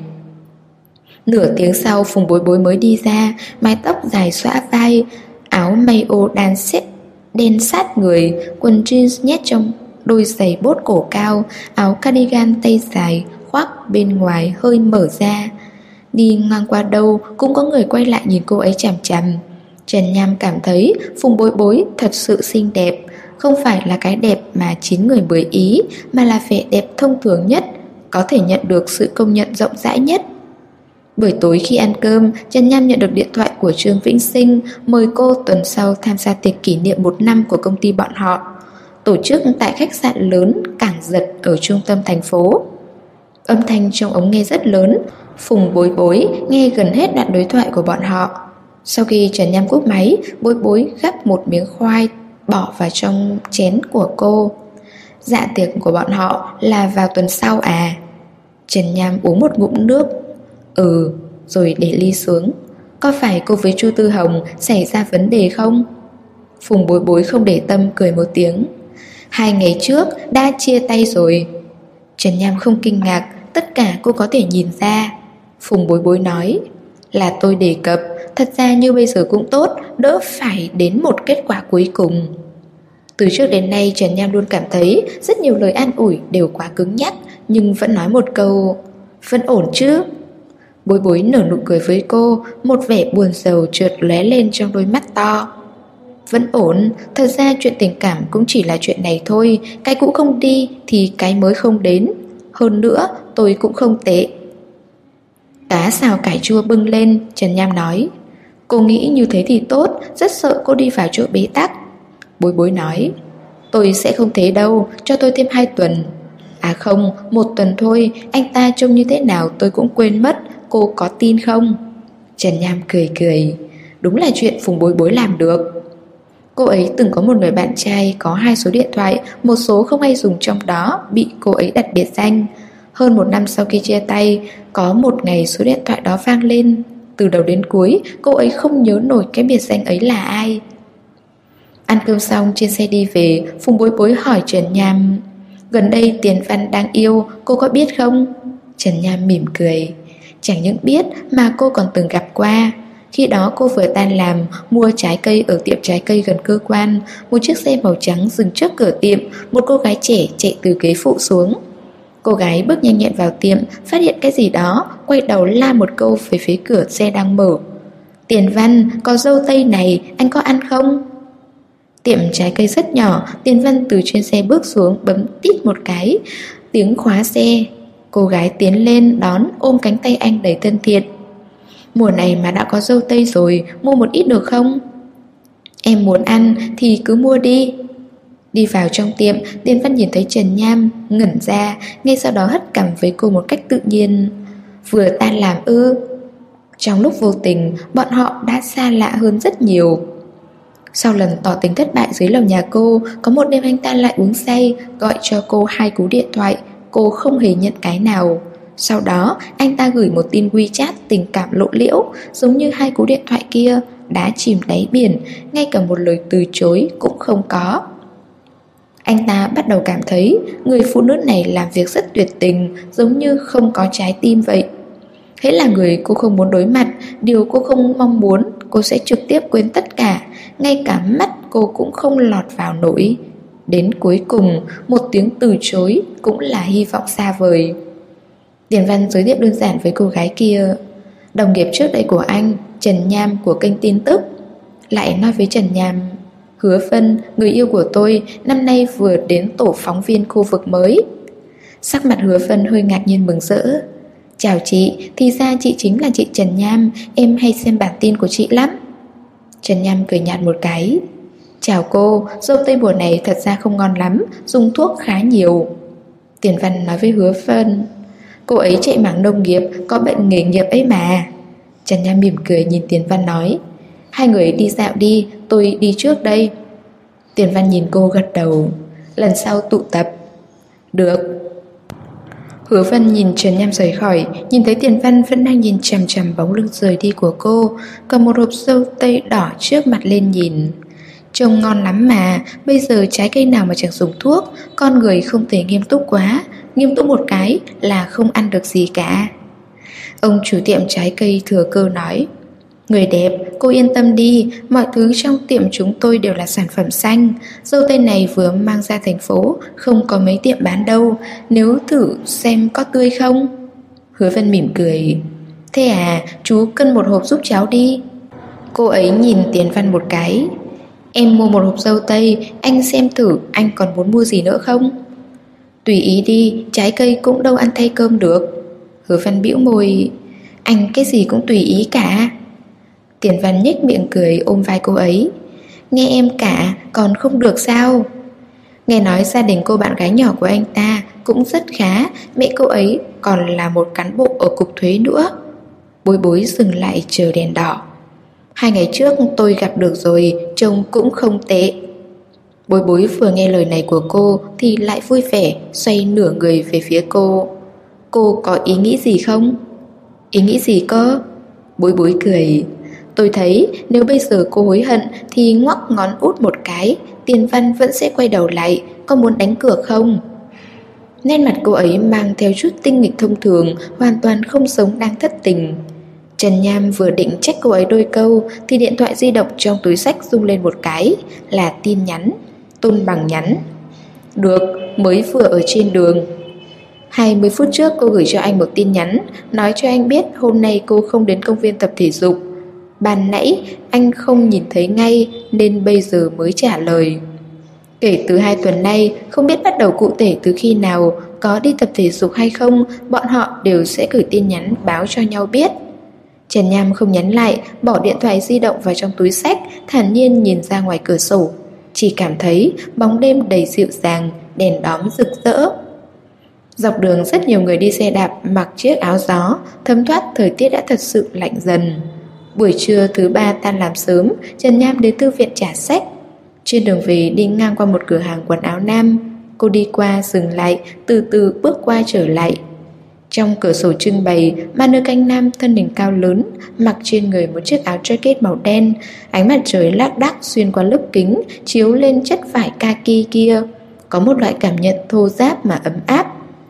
Nửa tiếng sau, Phùng Bối Bối mới đi ra, mái tóc dài xõa vai, áo may ô đan xếp đen sát người, quần jeans nhét trong đôi giày bốt cổ cao, áo cardigan tay dài khoác bên ngoài hơi mở ra. Đi ngang qua đâu cũng có người quay lại nhìn cô ấy chằm chằm. Trần Nham cảm thấy Phùng Bối Bối thật sự xinh đẹp. Không phải là cái đẹp mà 9 người 10 ý, mà là vẻ đẹp thông thường nhất, có thể nhận được sự công nhận rộng rãi nhất. Buổi tối khi ăn cơm, Trần Nham nhận được điện thoại của Trương Vĩnh Sinh mời cô tuần sau tham gia tiệc kỷ niệm 1 năm của công ty bọn họ, tổ chức tại khách sạn lớn Cảng Giật ở trung tâm thành phố. Âm thanh trong ống nghe rất lớn, Phùng Bối Bối nghe gần hết đoạn đối thoại của bọn họ. Sau khi Trần Nham cúp máy, Bối Bối gắp một miếng khoai bỏ vào trong chén của cô. Dạ tiệc của bọn họ là vào tuần sau à? Trần Nham uống một ngụm nước. Ừ, rồi để ly xuống. Có phải cô với Chu Tư Hồng xảy ra vấn đề không? Phùng Bối Bối không để tâm cười một tiếng. 2 ngày trước đã chia tay rồi. Trần Nham không kinh ngạc, tất cả cô có thể nhìn ra. Phùng Bối Bối nói, là tôi đề cập, thật ra như bây giờ cũng tốt, đỡ phải đến một kết quả cuối cùng. Từ trước đến nay Trần Nham luôn cảm thấy rất nhiều lời an ủi đều quá cứng nhắc, nhưng vẫn nói một câu, vẫn ổn chứ. Bối Bối nở nụ cười với cô, một vẻ buồn rầu chợt lóe lên trong đôi mắt to. Vẫn ổn, thật ra chuyện tình cảm cũng chỉ là chuyện này thôi, cái cũ không đi thì cái mới không đến. Hơn nữa, tôi cũng không tệ. Cá xào cải chua bưng lên, Trần Nham nói, cô nghĩ như thế thì tốt, rất sợ cô đi vào chỗ bế tắc. Bối Bối nói, tôi sẽ không thế đâu, cho tôi thêm 2 tuần. À không, 1 tuần thôi, anh ta trông như thế nào tôi cũng quên mất, cô có tin không? Trần Nham cười cười, đúng là chuyện Phùng Bối Bối làm được. Cô ấy từng có một người bạn trai có 2 số điện thoại, một số không hay dùng trong đó bị cô ấy đặt biệt danh. Hơn 1 năm sau khi chia tay, có một ngày số điện thoại đó vang lên. Từ đầu đến cuối, cô ấy không nhớ nổi cái biệt danh ấy là ai. Ăn cơm xong trên xe đi về, Phùng Bối Bối hỏi Trần Nham, gần đây Tiền Văn đang yêu, cô có biết không? Trần Nham mỉm cười, chẳng những biết mà cô còn từng gặp qua. Khi đó cô vừa tan làm, mua trái cây ở tiệm trái cây gần cơ quan. Một chiếc xe màu trắng dừng trước cửa tiệm, một cô gái trẻ chạy từ ghế phụ xuống. Cô gái bước nhanh nhẹn vào tiệm, phát hiện cái gì đó, quay đầu la một câu về phía cửa xe đang mở. Tiền Văn, có dâu tây này, anh có ăn không? Tiệm trái cây rất nhỏ, Tiền Văn từ trên xe bước xuống, bấm tít một cái, tiếng khóa xe. Cô gái tiến lên đón, ôm cánh tay anh đầy thân thiện. Mùa này mà đã có dâu tây rồi, mua một ít được không? Em muốn ăn thì cứ mua đi. Đi vào trong tiệm, Tiền Văn nhìn thấy Trần Nham, ngẩn ra, ngay sau đó hất cằm với cô một cách tự nhiên. Vừa tan làm ư? Trong lúc vô tình, bọn họ đã xa lạ hơn rất nhiều. Sau lần tỏ tình thất bại dưới lầu nhà cô, có một đêm anh ta lại uống say, gọi cho cô 2 cú điện thoại, cô không hề nhận cái nào. Sau đó, anh ta gửi một tin WeChat tình cảm lộ liễu, giống như 2 cú điện thoại kia, đá chìm đáy biển, ngay cả một lời từ chối cũng không có. Anh ta bắt đầu cảm thấy người phụ nữ này làm việc rất tuyệt tình, giống như không có trái tim vậy. Hễ là người cô không muốn đối mặt, điều cô không mong muốn, cô sẽ trực tiếp quên tất cả, ngay cả mắt cô cũng không lọt vào nổi. Đến cuối cùng, một tiếng từ chối cũng là hy vọng xa vời. Tiền Văn giới thiệu đơn giản với cô gái kia, đồng nghiệp trước đây của anh, Trần Nham của kênh tin tức. Lại nói với Trần Nham, Hứa Vân, người yêu của tôi, năm nay vừa đến tổ phóng viên khu vực mới. Sắc mặt Hứa Vân hơi ngạc nhiên mừng rỡ. Chào chị, thì ra chị chính là chị Trần Nham, em hay xem bản tin của chị lắm. Trần Nham cười nhạt một cái. Chào cô, dâu tây mùa này thật ra không ngon lắm, dùng thuốc khá nhiều. Tiền Văn nói với Hứa Vân, cô ấy chạy mảng nông nghiệp, có bệnh nghề nghiệp ấy mà. Trần Nham mỉm cười nhìn Tiền Văn nói, 2 người đi dạo đi, tôi đi trước đây. Tiền Văn nhìn cô gật đầu, lần sau tụ tập. Được. Hứa Vân nhìn Trần Nham rời khỏi, nhìn thấy Tiền Văn vẫn đang nhìn chằm chằm bóng lưng rời đi của cô, cầm một hộp dâu tây đỏ trước mặt lên nhìn. Trông ngon lắm mà, bây giờ trái cây nào mà chẳng dùng thuốc, con người không thể nghiêm túc quá, nghiêm túc một cái là không ăn được gì cả. Ông chủ tiệm trái cây thừa cơ nói, người đẹp, cô yên tâm đi, mọi thứ trong tiệm chúng tôi đều là sản phẩm xanh. Dâu tây này vừa mang ra thành phố, không có mấy tiệm bán đâu, nếu thử xem có tươi không. Hứa Vân mỉm cười, thế à, chú cân một hộp giúp cháu đi. Cô ấy nhìn Tiền Văn một cái, em mua một hộp dâu tây, anh xem thử anh còn muốn mua gì nữa không? Tùy ý đi, trái cây cũng đâu ăn thay cơm được. Hứa Văn bĩu môi, Anh cái gì cũng tùy ý cả. Tiền Văn nhếch miệng cười ôm vai cô ấy. Nghe em cả còn không được sao? Nghe nói gia đình cô bạn gái nhỏ của anh ta cũng rất khá, mẹ cô ấy còn là một cán bộ ở cục thuế nữa. Bối Bối dừng lại chờ đèn đỏ. 2 ngày trước tôi gặp được rồi, trông cũng không tệ. Bối Bối vừa nghe lời này của cô thì lại vui vẻ, xoay nửa người về phía cô. Cô có ý nghĩ gì không? Ý nghĩ gì cơ? Bối Bối cười. Tôi thấy nếu bây giờ cô hối hận thì ngoắc ngón út một cái, Tiền Văn vẫn sẽ quay đầu lại. Có muốn đánh cược không? Nét mặt cô ấy mang theo chút tinh nghịch thông thường, hoàn toàn không giống đang thất tình. Trần Nham vừa định trách cô ấy đôi câu thì điện thoại di động trong túi xách rung lên một cái, là tin nhắn. Tôn Bằng nhắn. Được, mới vừa ở trên đường. 20 phút trước cô gửi cho anh một tin nhắn, nói cho anh biết hôm nay cô không đến công viên tập thể dục. Ban nãy anh không nhìn thấy ngay nên bây giờ mới trả lời. Kể từ 2 tuần nay, không biết bắt đầu cụ thể từ khi nào, có đi tập thể dục hay không, bọn họ đều sẽ gửi tin nhắn báo cho nhau biết. Trần Nham không nhắn lại, bỏ điện thoại di động vào trong túi xách, thản nhiên nhìn ra ngoài cửa sổ. Chỉ cảm thấy bóng đêm đầy dịu dàng, đèn đóm rực rỡ. Dọc đường rất nhiều người đi xe đạp mặc chiếc áo gió, thấm thoát thời tiết đã thật sự lạnh dần. Buổi trưa thứ 3 tan làm sớm, Trần Nham đến thư viện trả sách. Trên đường về đi ngang qua một cửa hàng quần áo nam. Cô đi qua dừng lại, từ từ bước qua trở lại. Trong cửa sổ trưng bày, mannequin nam thân hình cao lớn, mặc trên người một chiếc áo jacket màu đen. Ánh mặt trời lác đác xuyên qua lớp kính, chiếu lên chất vải kaki kia. Có một loại cảm nhận thô ráp mà ấm áp.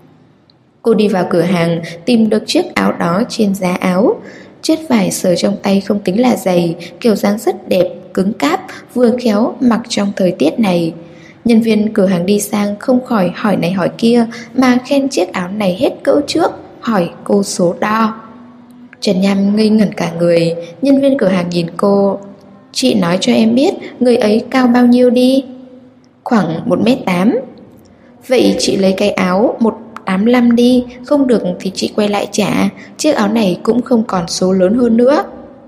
Cô đi vào cửa hàng, tìm được chiếc áo đó trên giá áo. Chiếc vải sờ trong tay không tính là dày, kiểu dáng rất đẹp, cứng cáp, vừa khéo mặc trong thời tiết này. Nhân viên cửa hàng đi sang không khỏi hỏi này hỏi kia, mà khen chiếc áo này hết cỡ trước, hỏi cô số đo. Trần Nham ngây ngẩn cả người. Nhân viên cửa hàng nhìn cô. Chị nói cho em biết người ấy cao bao nhiêu đi? Khoảng 1m8. Vậy chị lấy cái áo 1m85 đi, không được thì chị quay lại trả. Chiếc áo này cũng không còn số lớn hơn nữa.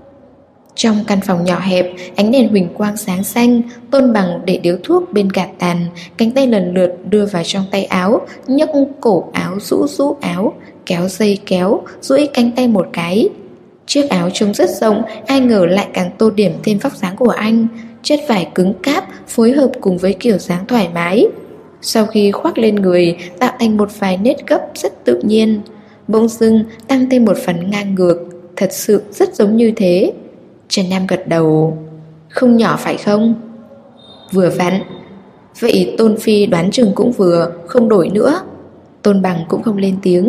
Trong căn phòng nhỏ hẹp, ánh đèn huỳnh quang sáng xanh. Tôn Bằng để điếu thuốc bên gạt tàn, cánh tay lần lượt đưa vào trong tay áo, nhấc cổ áo, rũ áo, kéo dây kéo, duỗi cánh tay một cái. Chiếc áo trông rất rộng, ai ngờ lại càng tô điểm thêm vóc dáng của anh. Chất vải cứng cáp phối hợp cùng với kiểu dáng thoải mái. Sau khi khoác lên người, tạo thành một vài nét gấp rất tự nhiên. Bỗng dưng tăng thêm một phần ngang ngược. Thật sự rất giống như thế. Trần Nam gật đầu. Không nhỏ phải không? Vừa vặn. Vậy Tôn Phi đoán chừng cũng vừa, không đổi nữa. Tôn Bằng cũng không lên tiếng.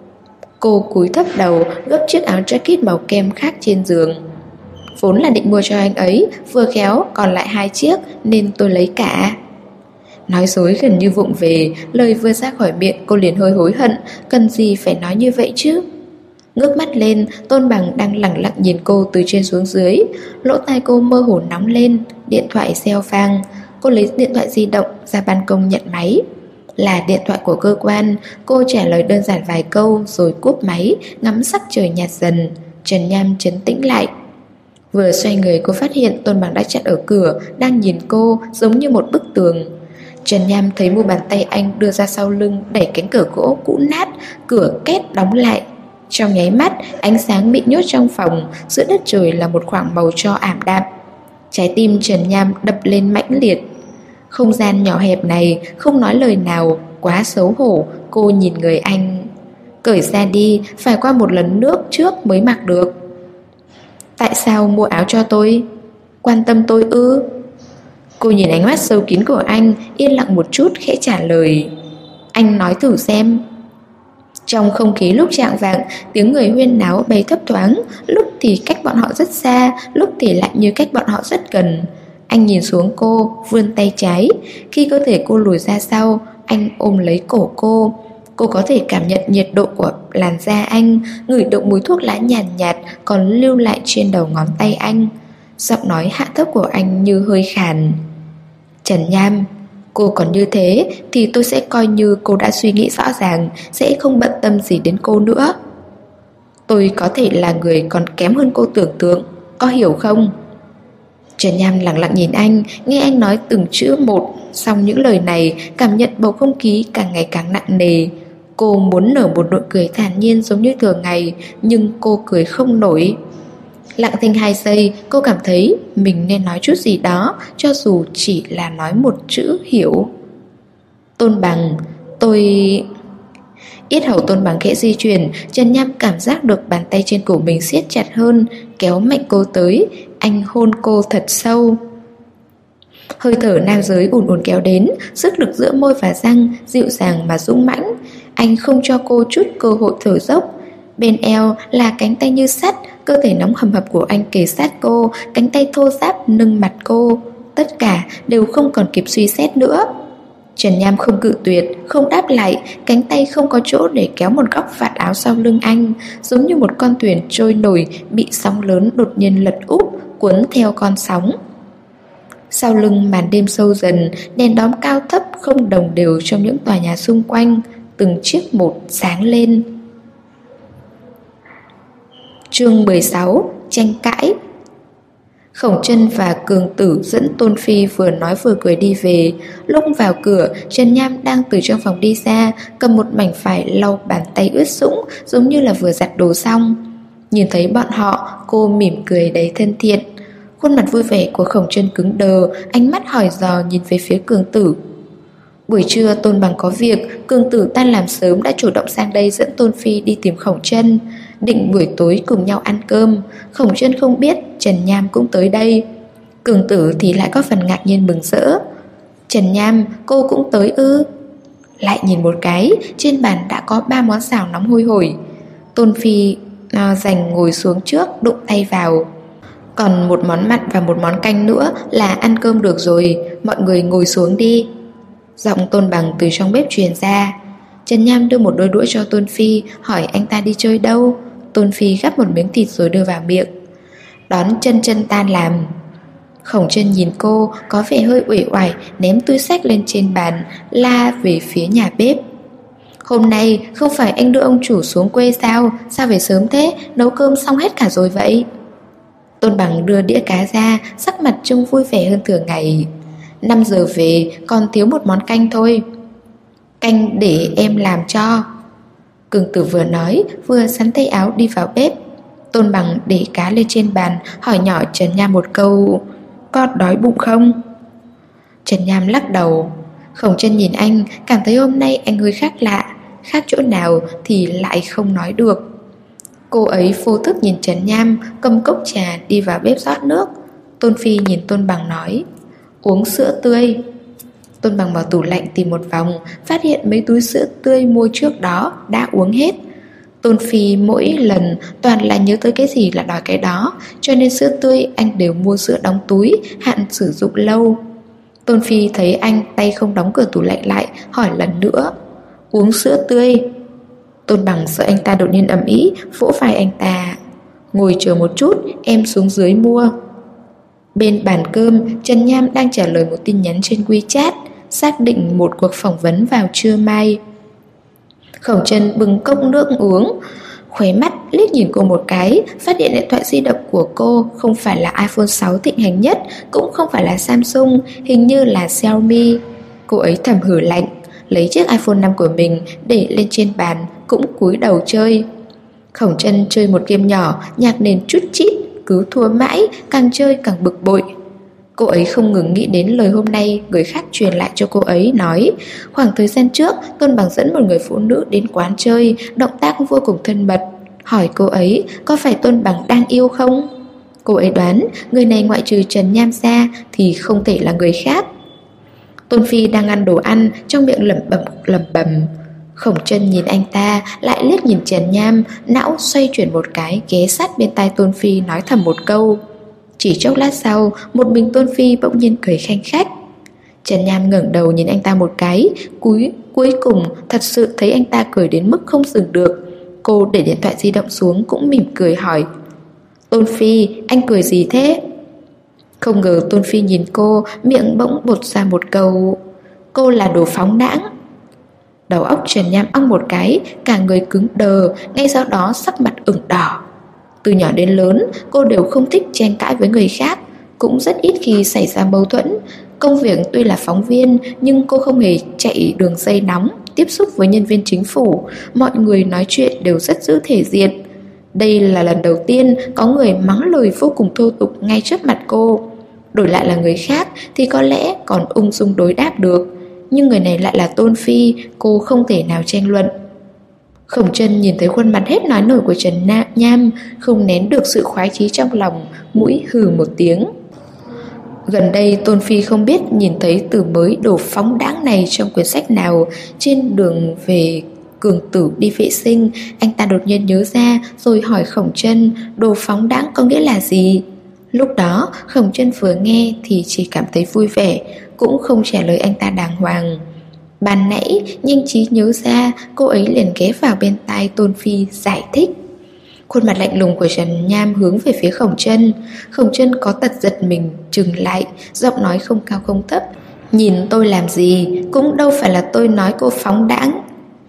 Cô cúi thấp đầu, gấp chiếc áo jacket màu kem khác trên giường. Vốn là định mua cho anh ấy, vừa khéo còn lại 2 chiếc nên tôi lấy cả. Nói dối gần như vụng về, lời vừa ra khỏi miệng cô liền hơi hối hận. Cần gì phải nói như vậy chứ? Ngước mắt lên, Tôn Bằng đang lẳng lặng nhìn cô từ trên xuống dưới. Lỗ tai cô mơ hồ nóng lên. Điện thoại reo vang. Cô lấy điện thoại di động ra ban công nhận máy. Là điện thoại của cơ quan. Cô trả lời đơn giản vài câu rồi cúp máy, ngắm sắc trời nhạt dần. Trần Nham trấn tĩnh lại. Vừa xoay người cô phát hiện Tôn Bằng đã chặn ở cửa, đang nhìn cô giống như một bức tường. Trần Nham thấy mu bàn tay anh đưa ra sau lưng, đẩy cánh cửa gỗ cũ nát, cửa két đóng lại. Trong nháy mắt, ánh sáng bị nhốt trong phòng, giữa đất trời là một khoảng màu tro ảm đạm. Trái tim Trần Nham đập lên mãnh liệt. Không gian nhỏ hẹp này, không nói lời nào, quá xấu hổ. Cô nhìn người anh. Cởi ra đi, phải qua một lần nước trước mới mặc được. Tại sao mua áo cho tôi? Quan tâm tôi ư? Cô nhìn ánh mắt sâu kín của anh, yên lặng một chút khẽ trả lời. Anh nói thử xem. Trong không khí lúc chạng vạng, tiếng người huyên náo bay thấp thoáng, lúc thì cách bọn họ rất xa, lúc thì lại như cách bọn họ rất gần. Anh nhìn xuống cô, vươn tay trái. Khi cơ thể cô lùi ra sau, anh ôm lấy cổ cô. Cô có thể cảm nhận nhiệt độ của làn da anh, ngửi được mùi thuốc lá nhàn nhạt còn lưu lại trên đầu ngón tay anh. Giọng nói hạ thấp của anh như hơi khàn. Trần Nham, cô còn như thế thì tôi sẽ coi như cô đã suy nghĩ rõ ràng, sẽ không bận tâm gì đến cô nữa. Tôi có thể là người còn kém hơn cô tưởng tượng, có hiểu không? Trần Nham lặng lặng nhìn anh, nghe anh nói từng chữ một. Xong những lời này, cảm nhận bầu không khí càng ngày càng nặng nề. Cô muốn nở một nụ cười thản nhiên giống như thường ngày, nhưng cô cười không nổi. Lặng thinh 2 giây, cô cảm thấy mình nên nói chút gì đó, cho dù chỉ là nói một chữ hiểu. Tôn Bằng, tôi... Yết hầu Tôn Bằng khẽ di chuyển, Trần Nham cảm giác được bàn tay trên cổ mình siết chặt hơn, kéo mạnh cô tới. Anh hôn cô thật sâu. Hơi thở nam giới ùn ùn kéo đến, sức lực giữa môi và răng dịu dàng mà dũng mãnh. Anh không cho cô chút cơ hội thở dốc. Bên eo là cánh tay như sắt, cơ thể nóng hầm hập của anh kề sát cô, cánh tay thô ráp nâng mặt cô. Tất cả đều không còn kịp suy xét nữa. Trần Nham không cự tuyệt, không đáp lại, cánh tay không có chỗ để kéo một góc vạt áo sau lưng anh, giống như một con thuyền trôi nổi bị sóng lớn đột nhiên lật úp, cuốn theo con sóng. Sau lưng màn đêm sâu dần, đèn đóm cao thấp không đồng đều trong những tòa nhà xung quanh, từng chiếc một sáng lên. Chương 16: Tranh cãi. Khổng Chân và Cường Tử dẫn Tôn Phi vừa nói vừa cười đi về. Lúc vào cửa, Trần Nham đang từ trong phòng đi ra, cầm một mảnh vải lau bàn tay ướt sũng, giống như là vừa giặt đồ xong. Nhìn thấy bọn họ, cô mỉm cười đầy thân thiện. Khuôn mặt vui vẻ của Khổng Chân cứng đờ, ánh mắt hỏi dò nhìn về phía Cường Tử. Buổi trưa Tôn Bằng có việc, Cường Tử tan làm sớm đã chủ động sang đây dẫn Tôn Phi đi tìm Khổng Chân, định buổi tối cùng nhau ăn cơm. Khổng Chân không biết Trần Nham cũng tới đây. Cường Tử thì lại có phần ngạc nhiên mừng rỡ. Trần Nham, cô cũng tới ư? Lại nhìn một cái, trên bàn đã có 3 món xào nóng hôi hổi. Tôn Phi dành ngồi xuống trước, đụng tay vào. Còn một món mặn và một món canh nữa là ăn cơm được rồi, mọi người ngồi xuống đi. Giọng Tôn Bằng từ trong bếp truyền ra. Trần Nham đưa một đôi đũa cho Tôn Phi, hỏi anh ta đi chơi đâu. Tôn Phi gắp một miếng thịt rồi đưa vào miệng. Đón Chân Chân tan làm. Khổng Chân nhìn cô, có vẻ hơi uể oải, ném túi xách lên trên bàn, la về phía nhà bếp. Hôm nay không phải anh đưa ông chủ xuống quê sao? Sao về sớm thế? Nấu cơm xong hết cả rồi vậy? Tôn Bằng đưa đĩa cá ra, sắc mặt trông vui vẻ hơn thường ngày. 5 giờ về, còn thiếu một món canh thôi. Canh để em làm cho. Cường Tử vừa nói, vừa xắn tay áo đi vào bếp. Tôn Bằng để cá lên trên bàn, hỏi nhỏ Trần Nham một câu: có đói bụng không? Trần Nham lắc đầu. Khổng Chân nhìn anh, cảm thấy hôm nay anh hơi khác lạ. Khác chỗ nào thì lại không nói được. Cô ấy vô thức nhìn Trần Nham, cầm cốc trà đi vào bếp rót nước. Tôn Phi nhìn Tôn Bằng nói: uống sữa tươi. Tôn Bằng vào tủ lạnh tìm một vòng, phát hiện mấy túi sữa tươi mua trước đó đã uống hết. Tôn Phi mỗi lần toàn là nhớ tới cái gì là đòi cái đó, cho nên sữa tươi anh đều mua sữa đóng túi, hạn sử dụng lâu. Tôn Phi thấy anh tay không đóng cửa tủ lạnh lại, hỏi lần nữa: uống sữa tươi. Tôn Bằng sợ anh ta đột nhiên ầm ĩ, vỗ vai anh ta: ngồi chờ một chút, em xuống dưới mua. Bên bàn cơm, Trần Nham đang trả lời một tin nhắn trên WeChat, xác định một cuộc phỏng vấn vào trưa mai. Khổng Chân bưng cốc nước uống, khóe mắt liếc nhìn cô một cái, phát hiện điện thoại di động của cô không phải là iPhone 6 thịnh hành nhất, cũng không phải là Samsung, hình như là Xiaomi. Cô ấy thầm hử lạnh, lấy chiếc iPhone 5 của mình để lên trên bàn, cũng cúi đầu chơi. Khổng Chân chơi một game nhỏ, nhạc nền chút chít, cứ thua mãi, càng chơi càng bực bội. Cô ấy không ngừng nghĩ đến lời hôm nay người khác truyền lại cho cô ấy, nói khoảng thời gian trước Tôn Bằng dẫn một người phụ nữ đến quán chơi, động tác vô cùng thân mật. Hỏi cô ấy có phải Tôn Bằng đang yêu không? Cô ấy đoán người này ngoại trừ Trần Nham ra thì không thể là người khác. Tôn Phi đang ăn đồ ăn, trong miệng lẩm bẩm. Khổng Chân nhìn anh ta, lại liếc nhìn Trần Nham, não xoay chuyển một cái, ghé sát bên tai Tôn Phi nói thầm một câu. Chỉ chốc lát sau, một mình Tôn Phi bỗng nhiên cười khanh khách. Trần Nham ngẩng đầu nhìn anh ta một cái, cuối cùng thật sự thấy anh ta cười đến mức không dừng được. Cô để điện thoại di động xuống cũng mỉm cười hỏi: Tôn Phi, anh cười gì thế? Không ngờ Tôn Phi nhìn cô, miệng bỗng bột ra một câu: cô là đồ phóng đãng. Đầu óc Trần Nham ong một cái, cả người cứng đờ, ngay sau đó sắc mặt ửng đỏ. Từ nhỏ đến lớn, cô đều không thích tranh cãi với người khác, cũng rất ít khi xảy ra mâu thuẫn. Công việc tuy là phóng viên, nhưng cô không hề chạy đường dây nóng, tiếp xúc với nhân viên chính phủ. Mọi người nói chuyện đều rất giữ thể diện. Đây là lần đầu tiên có người mắng lời vô cùng thô tục ngay trước mặt cô. Đổi lại là người khác thì có lẽ còn ung dung đối đáp được, nhưng người này lại là Tôn Phi, cô không thể nào tranh luận. Khổng Trân nhìn thấy khuôn mặt hết nói nổi của Trần Nham, không nén được sự khoái chí trong lòng, mũi hừ một tiếng. Gần đây Tôn Phi không biết nhìn thấy từ mới đồ phóng đãng này trong quyển sách nào. Trên đường về Cường Tử đi vệ sinh, anh ta đột nhiên nhớ ra rồi hỏi Khổng Trân đồ phóng đãng có nghĩa là gì. Lúc đó Khổng Trân vừa nghe thì chỉ cảm thấy vui vẻ, cũng không trả lời anh ta đàng hoàng. Ban nãy nhanh trí nhớ ra, cô ấy liền ghé vào bên tai Tôn Phi giải thích. Khuôn mặt lạnh lùng của Trần Nham hướng về phía Khổng Trân. Khổng Trân có tật giật mình, trừng lại, giọng nói không cao không thấp. Nhìn tôi làm gì, cũng đâu phải là tôi nói cô phóng đãng.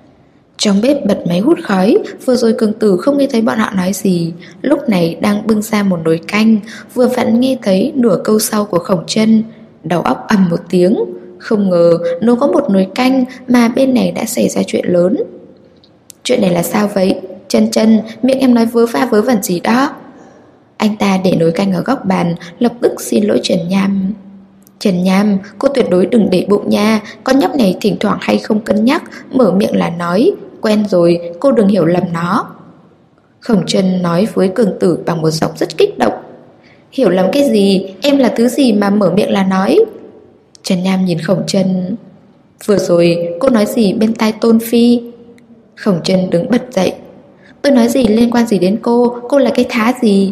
Trong bếp bật máy hút khói, vừa rồi Cường Tử không nghe thấy bọn họ nói gì. Lúc này đang bưng ra một nồi canh, vừa vặn nghe thấy nửa câu sau của Khổng Trân. Đầu óc ầm một tiếng. Không ngờ nó có một nồi canh mà bên này đã xảy ra chuyện lớn. Chuyện này là sao vậy? Trân, miệng em nói vớ va vớ vẩn gì đó. Anh ta để nồi canh ở góc bàn, lập tức xin lỗi Trần Nham. Trần Nham, cô tuyệt đối đừng để bụng nha. Con nhóc này thỉnh thoảng hay không cân nhắc, mở miệng là nói. Quen rồi, cô đừng hiểu lầm nó. Khổng Trân nói với Cường Tử bằng một giọng rất kích động. Hiểu lầm cái gì? Em là thứ gì mà mở miệng là nói? Trần Nham nhìn Khổng Trân. Vừa rồi cô nói gì bên tai Tôn Phi? Khổng Trân đứng bật dậy. Tôi nói gì liên quan gì đến cô là cái thá gì?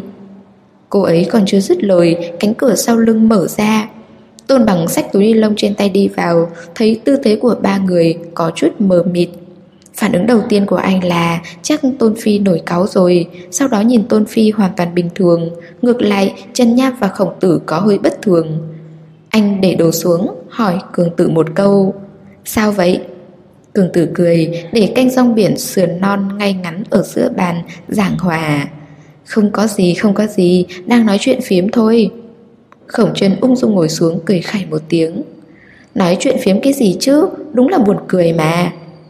Cô ấy còn chưa dứt lời, cánh cửa sau lưng mở ra. Tôn Bằng xách túi ni lông trên tay đi vào, thấy tư thế của ba người có chút mờ mịt. Phản ứng đầu tiên của anh là chắc Tôn Phi nổi cáu rồi. Sau đó nhìn Tôn Phi hoàn toàn bình thường. Ngược lại Trần Nham và Khổng Tử có hơi bất thường. Anh để đồ xuống, hỏi Cường Tử một câu. Sao vậy? Cường Tử cười, để canh rong biển sườn non ngay ngắn ở giữa bàn, giảng hòa. Không có gì, đang nói chuyện phiếm thôi. Khổng Trân ung dung ngồi xuống cười khẩy một tiếng. Nói chuyện phiếm cái gì chứ, đúng là buồn cười mà.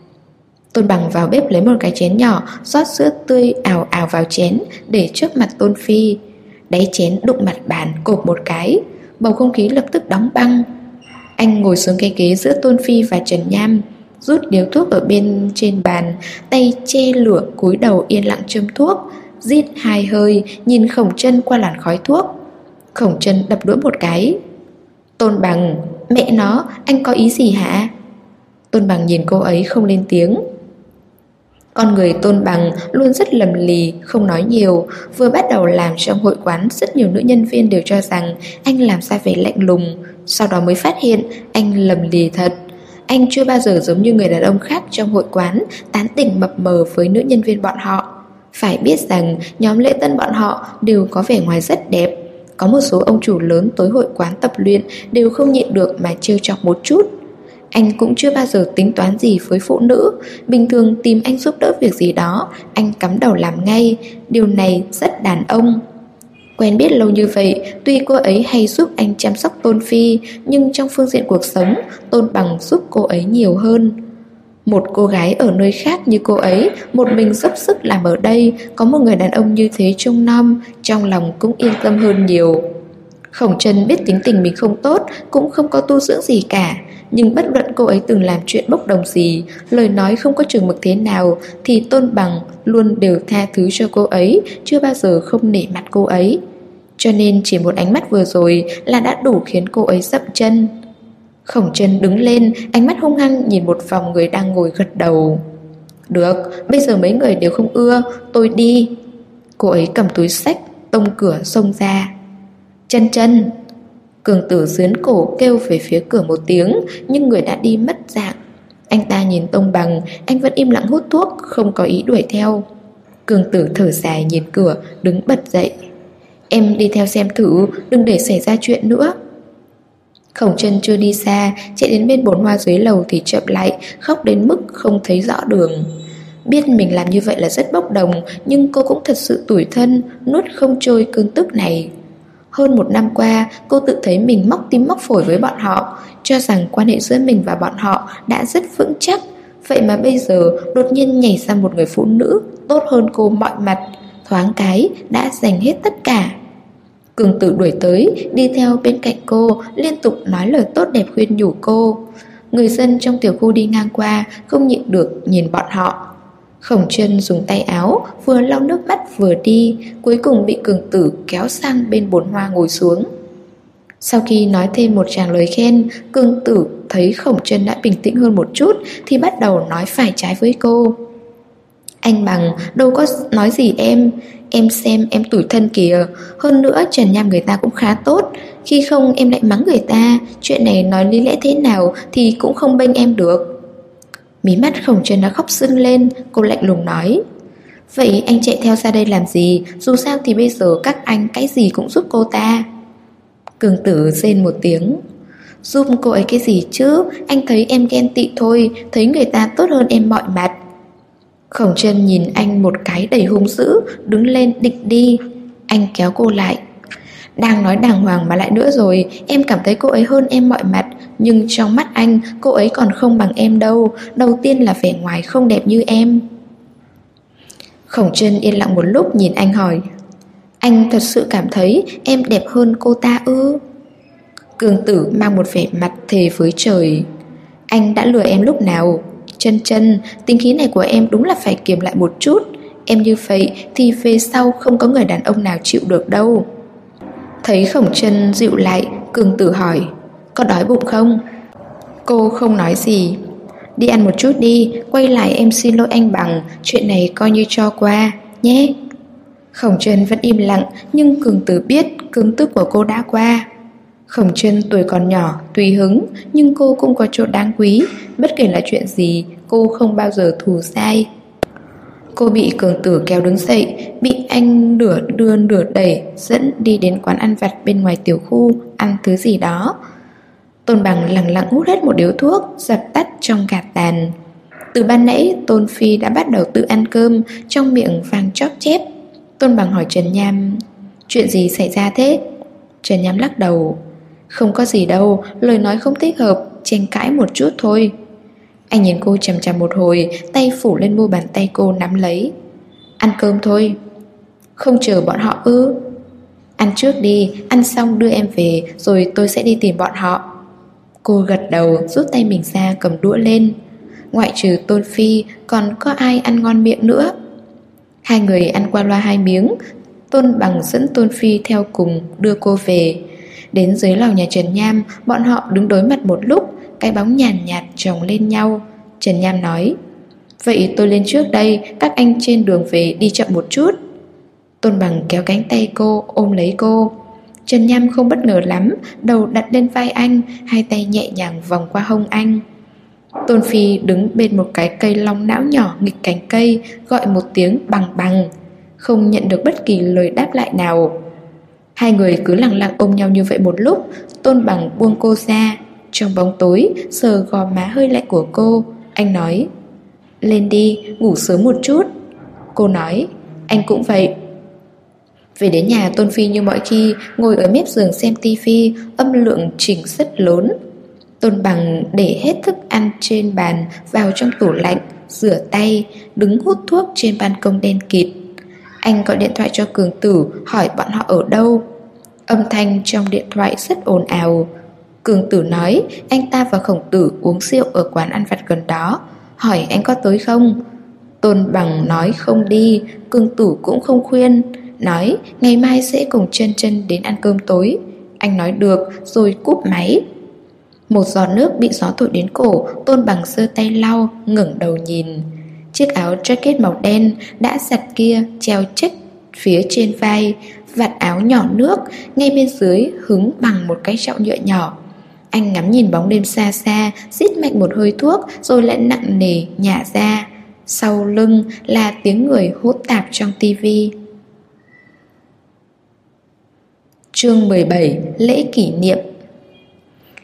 Tôn Bằng vào bếp lấy một cái chén nhỏ, rót sữa tươi ào ào vào chén, để trước mặt Tôn Phi. Đáy chén đụng mặt bàn cộp một cái, bầu không khí lập tức đóng băng. Anh ngồi xuống cái ghế giữa Tôn Phi và Trần Nham, rút điếu thuốc ở bên trên bàn, tay che lửa cúi đầu yên lặng châm thuốc, rít hai hơi, nhìn Khổng Trân qua làn khói thuốc. Khổng Trân đập đũa một cái. Tôn Bằng, mẹ nó, anh có ý gì hả? Tôn Bằng nhìn cô ấy không lên tiếng. Con người Tôn Bằng luôn rất lầm lì, không nói nhiều. Vừa bắt đầu làm trong hội quán, rất nhiều nữ nhân viên đều cho rằng anh làm ra vẻ lạnh lùng. Sau đó mới phát hiện anh lầm lì thật. Anh chưa bao giờ giống như người đàn ông khác trong hội quán, tán tỉnh mập mờ với nữ nhân viên bọn họ. Phải biết rằng nhóm lễ tân bọn họ đều có vẻ ngoài rất đẹp. Có một số ông chủ lớn tới hội quán tập luyện đều không nhịn được mà trêu chọc một chút. Anh cũng chưa bao giờ tính toán gì với phụ nữ. Bình thường tìm anh giúp đỡ việc gì đó, anh cắm đầu làm ngay. Điều này rất đàn ông. Quen biết lâu như vậy, tuy cô ấy hay giúp anh chăm sóc Tôn Phi, nhưng trong phương diện cuộc sống, Tôn Bằng giúp cô ấy nhiều hơn. Một cô gái ở nơi khác như cô ấy, một mình dốc sức làm ở đây, có một người đàn ông như thế trông nom, trong lòng cũng yên tâm hơn nhiều. Khổng Trân biết tính tình mình không tốt, cũng không có tu dưỡng gì cả. Nhưng bất luận cô ấy từng làm chuyện bốc đồng gì, lời nói không có chừng mực thế nào, thì Tôn Bằng luôn đều tha thứ cho cô ấy, chưa bao giờ không nể mặt cô ấy. Cho nên chỉ một ánh mắt vừa rồi là đã đủ khiến cô ấy dậm chân. Khổng Trân đứng lên, ánh mắt hung hăng nhìn một vòng người đang ngồi gật đầu. Được, bây giờ mấy người đều không ưa, tôi đi. Cô ấy cầm túi xách, tông cửa xông ra. Trân. Cường Tử giướn cổ kêu về phía cửa một tiếng, nhưng người đã đi mất dạng. Anh ta nhìn Tông Bằng, anh vẫn im lặng hút thuốc, không có ý đuổi theo. Cường Tử thở dài nhìn cửa, đứng bật dậy. Em đi theo xem thử, đừng để xảy ra chuyện nữa. Khổng Chân chưa đi xa, chạy đến bên bồn hoa dưới lầu thì chậm lại, khóc đến mức không thấy rõ đường. Biết mình làm như vậy là rất bốc đồng, nhưng cô cũng thật sự tủi thân, nuốt không trôi cơn tức này. Hơn 1 năm qua, cô tự thấy mình móc tim móc phổi với bọn họ, cho rằng quan hệ giữa mình và bọn họ đã rất vững chắc. Vậy mà bây giờ đột nhiên nhảy ra một người phụ nữ tốt hơn cô mọi mặt, thoáng cái đã giành hết tất cả. Cường Tử đuổi tới, đi theo bên cạnh cô, liên tục nói lời tốt đẹp khuyên nhủ cô. Người dân trong tiểu khu đi ngang qua không nhịn được nhìn bọn họ. Khổng Chân dùng tay áo vừa lau nước mắt vừa đi, cuối cùng bị Cường Tử kéo sang bên bồn hoa ngồi xuống. Sau khi nói thêm một tràng lời khen, Cường Tử thấy Khổng Chân đã bình tĩnh hơn một chút thì bắt đầu nói phải trái với cô. Anh Bằng đâu có nói gì em xem em tủi thân kìa. Hơn nữa Trần Nham người ta cũng khá tốt, khi không em lại mắng người ta. Chuyện này nói lý lẽ thế nào thì cũng không bênh em được. Mí mắt Khổng Chân đã khóc sưng lên, cô lạnh lùng nói: Vậy anh chạy theo ra đây làm gì? Dù sao thì bây giờ các anh cái gì cũng giúp cô ta. Cường Tử rên một tiếng: Giúp cô ấy cái gì chứ? Anh thấy em ghen tị thôi, thấy người ta tốt hơn em mọi mặt. Khổng Chân nhìn anh một cái đầy hung dữ, đứng lên định đi. Anh kéo cô lại: Đang nói đàng hoàng mà lại nữa rồi. Em cảm thấy cô ấy hơn em mọi mặt, nhưng trong mắt anh, cô ấy còn không bằng em đâu. Đầu tiên là vẻ ngoài không đẹp như em. Khổng Chân yên lặng một lúc nhìn anh hỏi: Anh thật sự cảm thấy em đẹp hơn cô ta ư? Cường Tử mang một vẻ mặt thề với trời: Anh đã lừa em lúc nào? Chân, tính khí này của em đúng là phải kiềm lại một chút. Em như vậy thì về sau không có người đàn ông nào chịu được đâu. Thấy Khổng Chân dịu lại, Cường Tử hỏi: Có đói bụng không? Cô không nói gì. Đi ăn một chút đi, quay lại em xin lỗi anh Bằng, chuyện này coi như cho qua, nhé. Khổng Chân vẫn im lặng, nhưng Cường Tử biết cơn tức của cô đã qua. Khổng Chân tuổi còn nhỏ, tùy hứng, nhưng cô cũng có chỗ đáng quý. Bất kể là chuyện gì, cô không bao giờ thù sai. Cô bị Cường Tử kéo đứng dậy, bị anh nửa đưa nửa đẩy dẫn đi đến quán ăn vặt bên ngoài tiểu khu, ăn thứ gì đó. Tôn Bằng lặng lặng hút hết một điếu thuốc, dập tắt trong gạt tàn. Từ ban nãy Tôn Phi đã bắt đầu tự ăn cơm, trong miệng vang chóp chép. Tôn Bằng hỏi Trần Nham: Chuyện gì xảy ra thế? Trần Nham lắc đầu: Không có gì đâu, lời nói không thích hợp, tranh cãi một chút thôi. Anh nhìn cô chằm chằm một hồi, tay phủ lên mu bàn tay cô nắm lấy. Ăn cơm thôi. Không chờ bọn họ ư? Ăn trước đi, ăn xong đưa em về, rồi tôi sẽ đi tìm bọn họ. Cô gật đầu, rút tay mình ra cầm đũa lên. Ngoại trừ Tôn Phi, còn có ai ăn ngon miệng nữa? Hai người ăn qua loa 2 miếng. Tôn Bằng dẫn Tôn Phi theo cùng đưa cô về. Đến dưới lầu nhà Trần Nham, bọn họ đứng đối mặt một lúc, cái bóng nhàn nhạt chồng lên nhau. Trần Nham nói: Vậy tôi lên trước đây, các anh trên đường về đi chậm một chút. Tôn Bằng kéo cánh tay cô, ôm lấy cô. Trần Nham không bất ngờ lắm, đầu đặt lên vai anh, hai tay nhẹ nhàng vòng qua hông anh. Tôn Phi đứng bên một cái cây long não nhỏ nghịch cánh cây, gọi một tiếng bằng bằng, không nhận được bất kỳ lời đáp lại nào. Hai người cứ lặng lặng ôm nhau như vậy một lúc. Tôn Bằng buông cô ra. Trong bóng tối, sờ gò má hơi lạnh của cô, anh nói: Lên đi, ngủ sớm một chút. Cô nói: Anh cũng vậy. Về đến nhà, Tôn Phi như mọi khi ngồi ở mép giường xem tivi, âm lượng chỉnh rất lớn. Tôn Bằng để hết thức ăn trên bàn vào trong tủ lạnh, rửa tay, đứng hút thuốc trên ban công đen kịt. Anh gọi điện thoại cho Cường Tử hỏi bọn họ ở đâu. Âm thanh trong điện thoại rất ồn ào. Cường Tử nói anh ta và Khổng Tử uống rượu ở quán ăn vặt gần đó, hỏi anh có tới không. Tôn Bằng nói không đi. Cường Tử cũng không khuyên, nói ngày mai sẽ cùng Chân Chân đến ăn cơm tối. Anh nói được rồi cúp máy. Một giọt nước bị gió thổi đến cổ. Tôn Bằng giơ tay lau, ngẩng đầu nhìn. Chiếc áo jacket màu đen đã giặt kia treo chếch phía trên vai, vạt áo nhỏ nước, ngay bên dưới hứng bằng một cái chậu nhựa nhỏ. Anh ngắm nhìn bóng đêm xa xa, rít mạnh một hơi thuốc, rồi lại nặng nề nhả ra. Sau lưng là tiếng người hốt tạp trong tivi. Chương 17: Lễ kỷ niệm.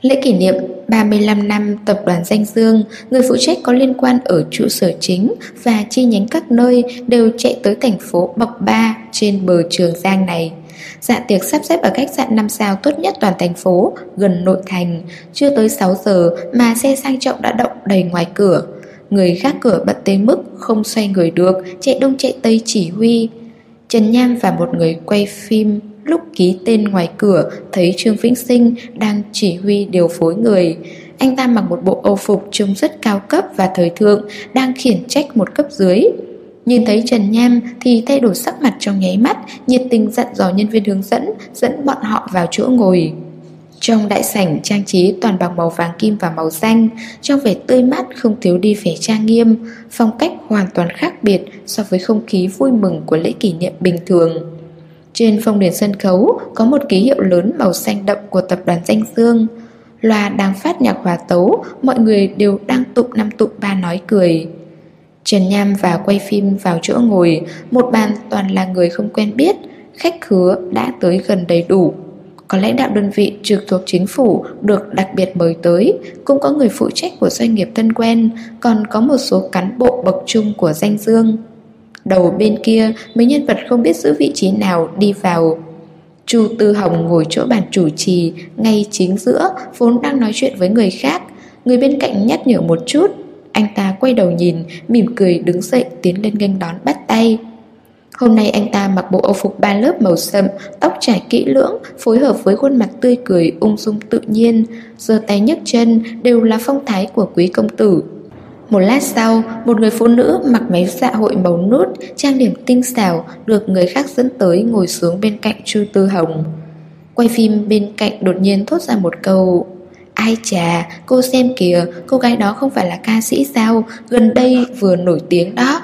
Lễ kỷ niệm 35 năm tập đoàn Danh Dương, người phụ trách có liên quan ở trụ sở chính và chi nhánh các nơi đều chạy tới thành phố bậc 3 trên bờ Trường Giang này. Dạ tiệc sắp xếp ở khách sạn 5 sao tốt nhất toàn thành phố, gần nội thành. Chưa tới 6 giờ mà xe sang trọng đã đậu đầy ngoài cửa. Người gác cửa bận tới mức không xoay người được, chạy đông chạy tây chỉ huy. Trần Nham và một người quay phim lúc ký tên ngoài cửa thấy Trương Vĩnh Sinh đang chỉ huy điều phối người. Anh ta mặc một bộ âu phục trông rất cao cấp và thời thượng, đang khiển trách một cấp dưới. Nhìn thấy Trần Nham thì thay đổi sắc mặt trong nháy mắt, nhiệt tình dặn dò nhân viên hướng dẫn bọn họ vào chỗ ngồi. Trong đại sảnh trang trí toàn bằng màu vàng kim và màu xanh, trong vẻ tươi mát không thiếu đi vẻ trang nghiêm, phong cách hoàn toàn khác biệt so với không khí vui mừng của lễ kỷ niệm bình thường. Trên phong nền sân khấu có một ký hiệu lớn màu xanh đậm của tập đoàn Danh Dương. Loa đang phát nhạc hòa tấu, mọi người đều đang tụng năm tụng ba nói cười. Trần Nham và quay phim vào chỗ ngồi, một bàn toàn là người không quen biết, khách khứa đã tới gần đầy đủ. Có lãnh đạo đơn vị trực thuộc chính phủ được đặc biệt mời tới, cũng có người phụ trách của doanh nghiệp thân quen, còn có một số cán bộ bậc trung của Danh Dương. Đầu bên kia, mấy nhân vật không biết giữ vị trí nào đi vào. Chu Tư Hồng ngồi chỗ bàn chủ trì, ngay chính giữa, vốn đang nói chuyện với người khác. Người bên cạnh nhắc nhở một chút. Anh ta quay đầu nhìn, mỉm cười đứng dậy tiến lên nghênh đón bắt tay. Hôm nay anh ta mặc bộ âu phục 3 lớp màu sậm, tóc trải kỹ lưỡng, phối hợp với khuôn mặt tươi cười ung dung tự nhiên, giơ tay nhấc chân đều là phong thái của quý công tử. Một lát sau, một người phụ nữ mặc váy dạ hội màu nút, trang điểm tinh xảo được người khác dẫn tới ngồi xuống bên cạnh Chu Tư Hồng. Quay phim bên cạnh đột nhiên thốt ra một câu: "Ai chà, cô xem kìa, cô gái đó không phải là ca sĩ sao, gần đây vừa nổi tiếng đó."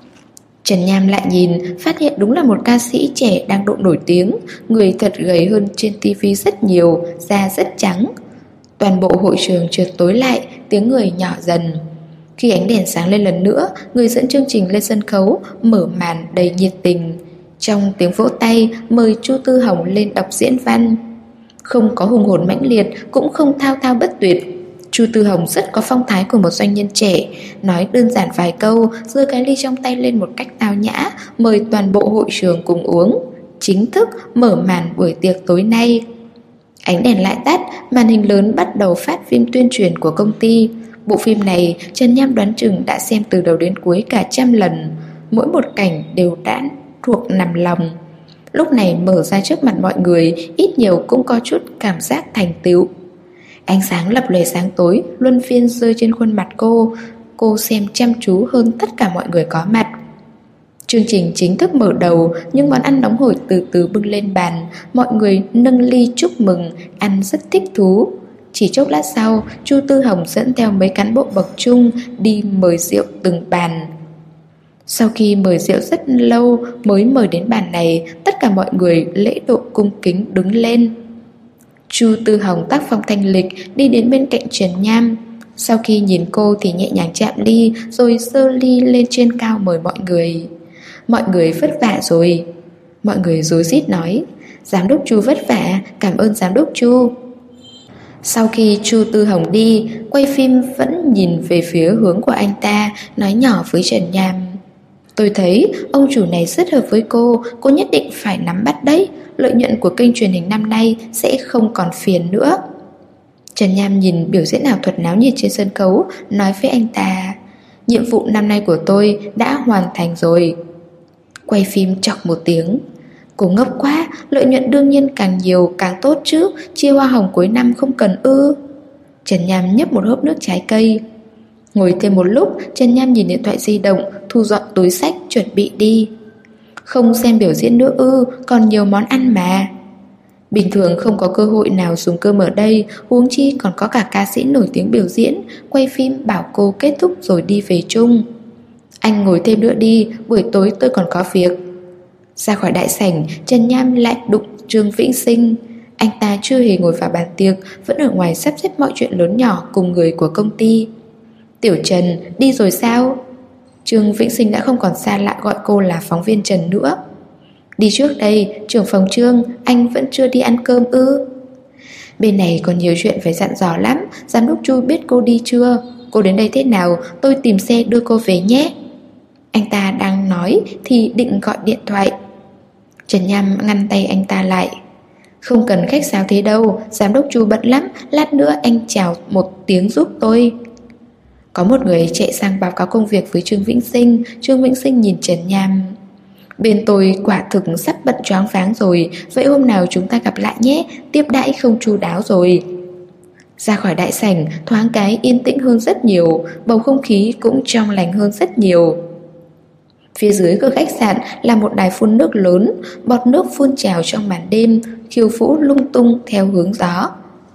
Trần Nham lại nhìn, phát hiện đúng là một ca sĩ trẻ đang độ nổi tiếng, người thật gầy hơn trên tivi rất nhiều, da rất trắng. Toàn bộ hội trường chợt tối lại, tiếng người nhỏ dần. Khi ánh đèn sáng lên lần nữa, người dẫn chương trình lên sân khấu, mở màn đầy nhiệt tình. Trong tiếng vỗ tay, mời Chu Tư Hồng lên đọc diễn văn. Không có hùng hồn mãnh liệt, cũng không thao thao bất tuyệt. Chu Tư Hồng rất có phong thái của một doanh nhân trẻ, nói đơn giản vài câu, giơ cái ly trong tay lên một cách tao nhã, mời toàn bộ hội trường cùng uống. Chính thức mở màn buổi tiệc tối nay. Ánh đèn lại tắt, màn hình lớn bắt đầu phát phim tuyên truyền của công ty. Bộ phim này Trần Nham đoán chừng đã xem từ đầu đến cuối cả 100 lần. Mỗi một cảnh đều đã thuộc nằm lòng. Lúc này mở ra trước mặt mọi người, ít nhiều cũng có chút cảm giác thành tựu. Ánh sáng lập lòe sáng tối luân phiên rơi trên khuôn mặt cô xem chăm chú hơn tất cả mọi người có mặt. Chương trình chính thức mở đầu, những món ăn nóng hổi từ từ bưng lên bàn. Mọi người nâng ly chúc mừng, ăn rất thích thú. Chỉ chốc lát sau, Chu Tư Hồng dẫn theo mấy cán bộ bậc trung đi mời rượu từng bàn. Sau khi mời rượu rất lâu mới mời đến bàn này, tất cả mọi người lễ độ cung kính đứng lên. Chu Tư Hồng tác phong thanh lịch đi đến bên cạnh Trần Nham. Sau khi nhìn cô thì nhẹ nhàng chạm ly, rồi giơ ly lên trên cao mời mọi người. Mọi người vất vả rồi. Mọi người rối rít nói: "Giám đốc Chu vất vả, cảm ơn giám đốc Chu." Sau khi Chu Tư Hồng đi, quay phim vẫn nhìn về phía hướng của anh ta, nói nhỏ với Trần Nham: "Tôi thấy ông chủ này rất hợp với cô nhất định phải nắm bắt đấy. Lợi nhuận của kênh truyền hình năm nay sẽ không còn phiền nữa." Trần Nham nhìn biểu diễn ảo thuật náo nhiệt trên sân khấu, nói với anh ta: "Nhiệm vụ năm nay của tôi đã hoàn thành rồi." Quay phim chọc một tiếng: "Cô ngốc quá, lợi nhuận đương nhiên càng nhiều càng tốt chứ, chia hoa hồng cuối năm không cần ư?" Trần Nham nhấp một hớp nước trái cây. Ngồi thêm một lúc, Trần Nham nhìn điện thoại di động, thu dọn túi xách chuẩn bị đi. "Không xem biểu diễn nữa ư, còn nhiều món ăn mà." Bình thường không có cơ hội nào dùng cơm ở đây, huống chi còn có cả ca sĩ nổi tiếng biểu diễn. Quay phim bảo cô kết thúc rồi đi về chung. "Anh ngồi thêm nữa đi, buổi tối tôi còn có việc." Ra khỏi đại sảnh, Trần Nham lại đụng Trương Vĩnh Sinh. Anh ta chưa hề ngồi vào bàn tiệc, vẫn ở ngoài sắp xếp mọi chuyện lớn nhỏ cùng người của công ty. "Tiểu Trần, đi rồi sao?" Trương Vĩnh Sinh đã không còn xa lạ gọi cô là phóng viên Trần nữa. "Đi trước đây, trưởng phòng Trương, anh vẫn chưa đi ăn cơm ư?" Bên này còn nhiều chuyện phải dặn dò lắm. Giám đốc Chu biết cô đi chưa? Cô đến đây thế nào? Tôi tìm xe đưa cô về nhé. Anh ta đang nói thì định gọi điện thoại. Trần Nham ngăn tay anh ta lại. Không cần khách sáo thế đâu, giám đốc Chu bận lắm. Lát nữa anh chào một tiếng giúp tôi. Có một người chạy sang báo cáo công việc với Trương Vĩnh Sinh. Trương Vĩnh Sinh nhìn Trần Nham. Bên tôi quả thực sắp bận choáng váng rồi. Vậy hôm nào chúng ta gặp lại nhé. Tiếp đãi không chu đáo rồi. Ra khỏi đại sảnh, thoáng cái yên tĩnh hơn rất nhiều. Bầu không khí cũng trong lành hơn rất nhiều. Phía dưới cửa khách sạn là một đài phun nước lớn. Bọt nước phun trào trong màn đêm, khiêu vũ lung tung theo hướng gió.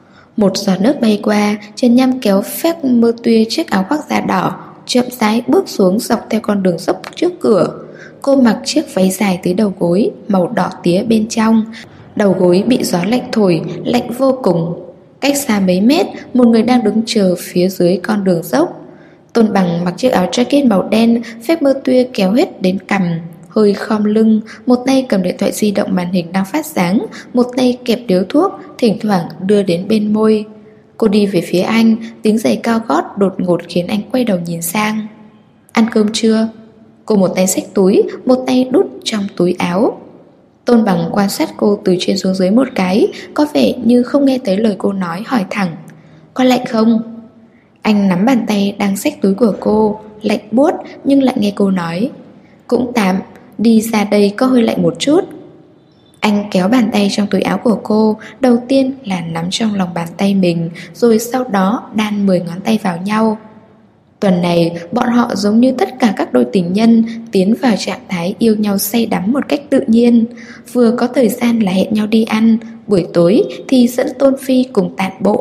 Một giọt nước bay qua, Trần Nham kéo phép mơ tuya chiếc áo khoác da đỏ, chậm rãi bước xuống dọc theo con đường dốc trước cửa. Cô mặc chiếc váy dài tới đầu gối, màu đỏ tía bên trong. Đầu gối bị gió lạnh thổi, lạnh vô cùng. Cách xa mấy mét, một người đang đứng chờ phía dưới con đường dốc. Tôn Bằng mặc chiếc áo jacket màu đen, phép mơ tuya kéo hết đến cằm, hơi khom lưng, một tay cầm điện thoại di động màn hình đang phát sáng, một tay kẹp điếu thuốc, thỉnh thoảng đưa đến bên môi. Cô đi về phía anh, tiếng giày cao gót đột ngột khiến anh quay đầu nhìn sang. Ăn cơm chưa? Cô một tay xách túi, một tay đút trong túi áo. Tôn Bằng quan sát cô từ trên xuống dưới một cái, có vẻ như không nghe thấy lời cô nói, hỏi thẳng. Có lạnh không? Anh nắm bàn tay đang xách túi của cô, lạnh buốt nhưng lại nghe cô nói. Cũng tạm, đi ra đây có hơi lạnh một chút. Anh kéo bàn tay trong túi áo của cô, đầu tiên là nắm trong lòng bàn tay mình, rồi sau đó đan 10 ngón tay vào nhau. Tuần này, bọn họ giống như tất cả các đôi tình nhân tiến vào trạng thái yêu nhau say đắm một cách tự nhiên. Vừa có thời gian là hẹn nhau đi ăn, buổi tối thì dẫn Tôn Phi cùng tản bộ.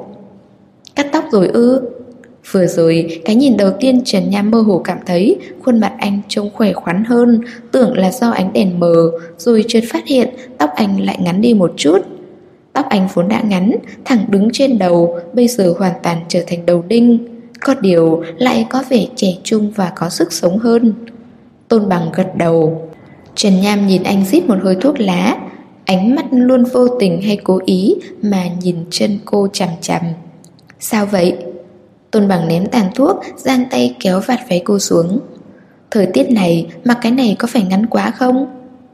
Cắt tóc rồi ư? Vừa rồi, cái nhìn đầu tiên Trần Nham mơ hồ cảm thấy khuôn mặt anh trông khỏe khoắn hơn, tưởng là do ánh đèn mờ, rồi chợt phát hiện tóc anh lại ngắn đi một chút. Tóc anh vốn đã ngắn, thẳng đứng trên đầu, bây giờ hoàn toàn trở thành đầu đinh. Có điều lại có vẻ trẻ trung và có sức sống hơn. Tôn Bằng gật đầu. Trần Nham nhìn anh rít một hơi thuốc lá, ánh mắt luôn vô tình hay cố ý mà nhìn chân cô chằm chằm. Sao vậy? Tôn Bằng ném tàn thuốc, giang tay kéo vạt váy cô xuống. Thời tiết này, mặc cái này có phải ngắn quá không?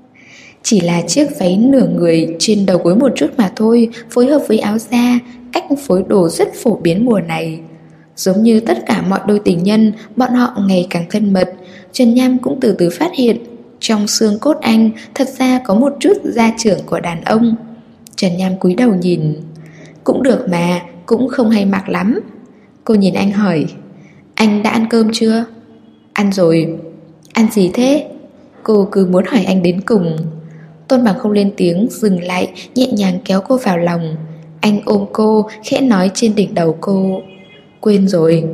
Chỉ là chiếc váy nửa người trên đầu gối một chút mà thôi, phối hợp với áo da, cách phối đồ rất phổ biến mùa này. Giống như tất cả mọi đôi tình nhân, bọn họ ngày càng thân mật. Trần Nham cũng từ từ phát hiện, trong xương cốt anh thật ra có một chút gia trưởng của đàn ông. Trần Nham cúi đầu nhìn. Cũng được mà, cũng không hay mặc lắm. Cô nhìn anh hỏi. Anh đã ăn cơm chưa? Ăn rồi. Ăn gì thế? Cô cứ muốn hỏi anh đến cùng. Tôn Bằng không lên tiếng, dừng lại, nhẹ nhàng kéo cô vào lòng. Anh ôm cô, khẽ nói trên đỉnh đầu cô. Quên rồi.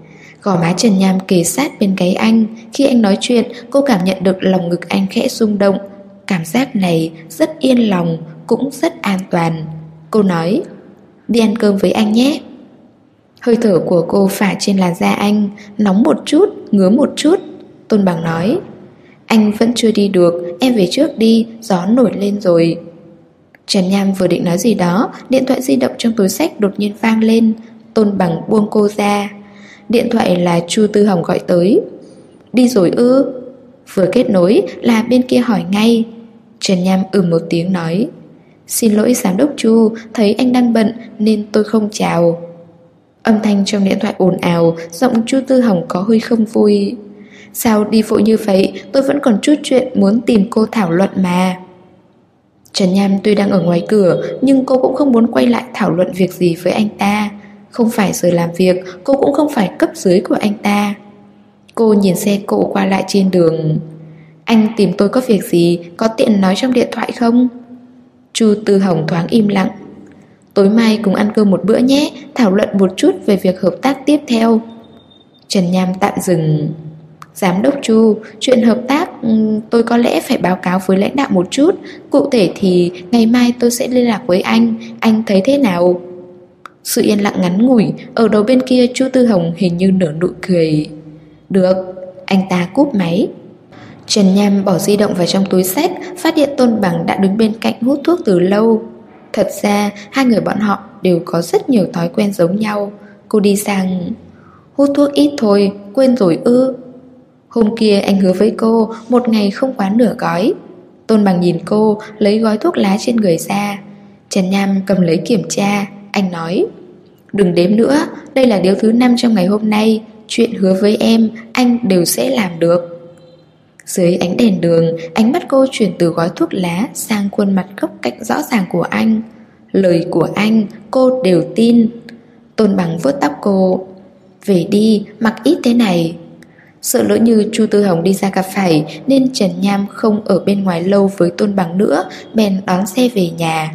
Gò má Trần Nham kề sát bên gáy anh. Khi anh nói chuyện, cô cảm nhận được lòng ngực anh khẽ rung động. Cảm giác này rất yên lòng, cũng rất an toàn. Cô nói. Đi ăn cơm với anh nhé. Hơi thở của cô phả trên làn da anh, nóng một chút, ngứa một chút. Tôn Bằng nói. Anh vẫn chưa đi được, em về trước đi, gió nổi lên rồi. Trần Nham vừa định nói gì đó, điện thoại di động trong túi xách đột nhiên vang lên. Tôn Bằng buông cô ra. Điện thoại là Chu Tư Hồng gọi tới. Đi rồi ư? Vừa kết nối là bên kia hỏi ngay. Trần Nham một tiếng nói. Xin lỗi giám đốc Chu, thấy anh đang bận nên tôi không chào. Âm thanh trong điện thoại ồn ào, giọng Chu Tư Hồng có hơi không vui. Sao đi vội như vậy, tôi vẫn còn chút chuyện muốn tìm cô thảo luận mà. Trần Nham tuy đang ở ngoài cửa, nhưng cô cũng không muốn quay lại thảo luận việc gì với anh ta. Không phải giờ làm việc, cô cũng không phải cấp dưới của anh ta. Cô nhìn xe cộ qua lại trên đường. Anh tìm tôi có việc gì, có tiện nói trong điện thoại không? Chu Tư Hồng thoáng im lặng. Tối mai cùng ăn cơm một bữa nhé, thảo luận một chút về việc hợp tác tiếp theo. Trần Nham tạm dừng. Giám đốc Chu, chuyện hợp tác tôi có lẽ phải báo cáo với lãnh đạo một chút. Cụ thể thì ngày mai tôi sẽ liên lạc với anh thấy thế nào? Sự yên lặng ngắn ngủi. Ở đầu bên kia Chu Tư Hồng hình như nở nụ cười. Được. Anh ta cúp máy. Trần Nham bỏ di động vào trong túi xách, phát hiện Tôn Bằng đã đứng bên cạnh hút thuốc từ lâu. Thật ra hai người bọn họ đều có rất nhiều thói quen giống nhau. Cô đi sang: hút thuốc ít thôi, quên rồi ư? Hôm kia anh hứa với cô một ngày không quá nửa gói. Tôn Bằng nhìn cô lấy gói thuốc lá trên người ra. Trần Nham cầm lấy kiểm tra. Anh nói: đừng đếm nữa, đây là điếu thứ 5 trong ngày hôm nay. Chuyện hứa với em, anh đều sẽ làm được. Dưới ánh đèn đường, ánh mắt cô chuyển từ gói thuốc lá sang khuôn mặt góc cạnh rõ ràng của anh. Lời của anh, cô đều tin. Tôn Bằng vuốt tóc cô: về đi, mặc ít thế này. Sợ lỡ như Chu Tư Hồng đi ra gặp phải, nên Trần Nham không ở bên ngoài lâu với Tôn Bằng nữa, bèn đón xe về nhà.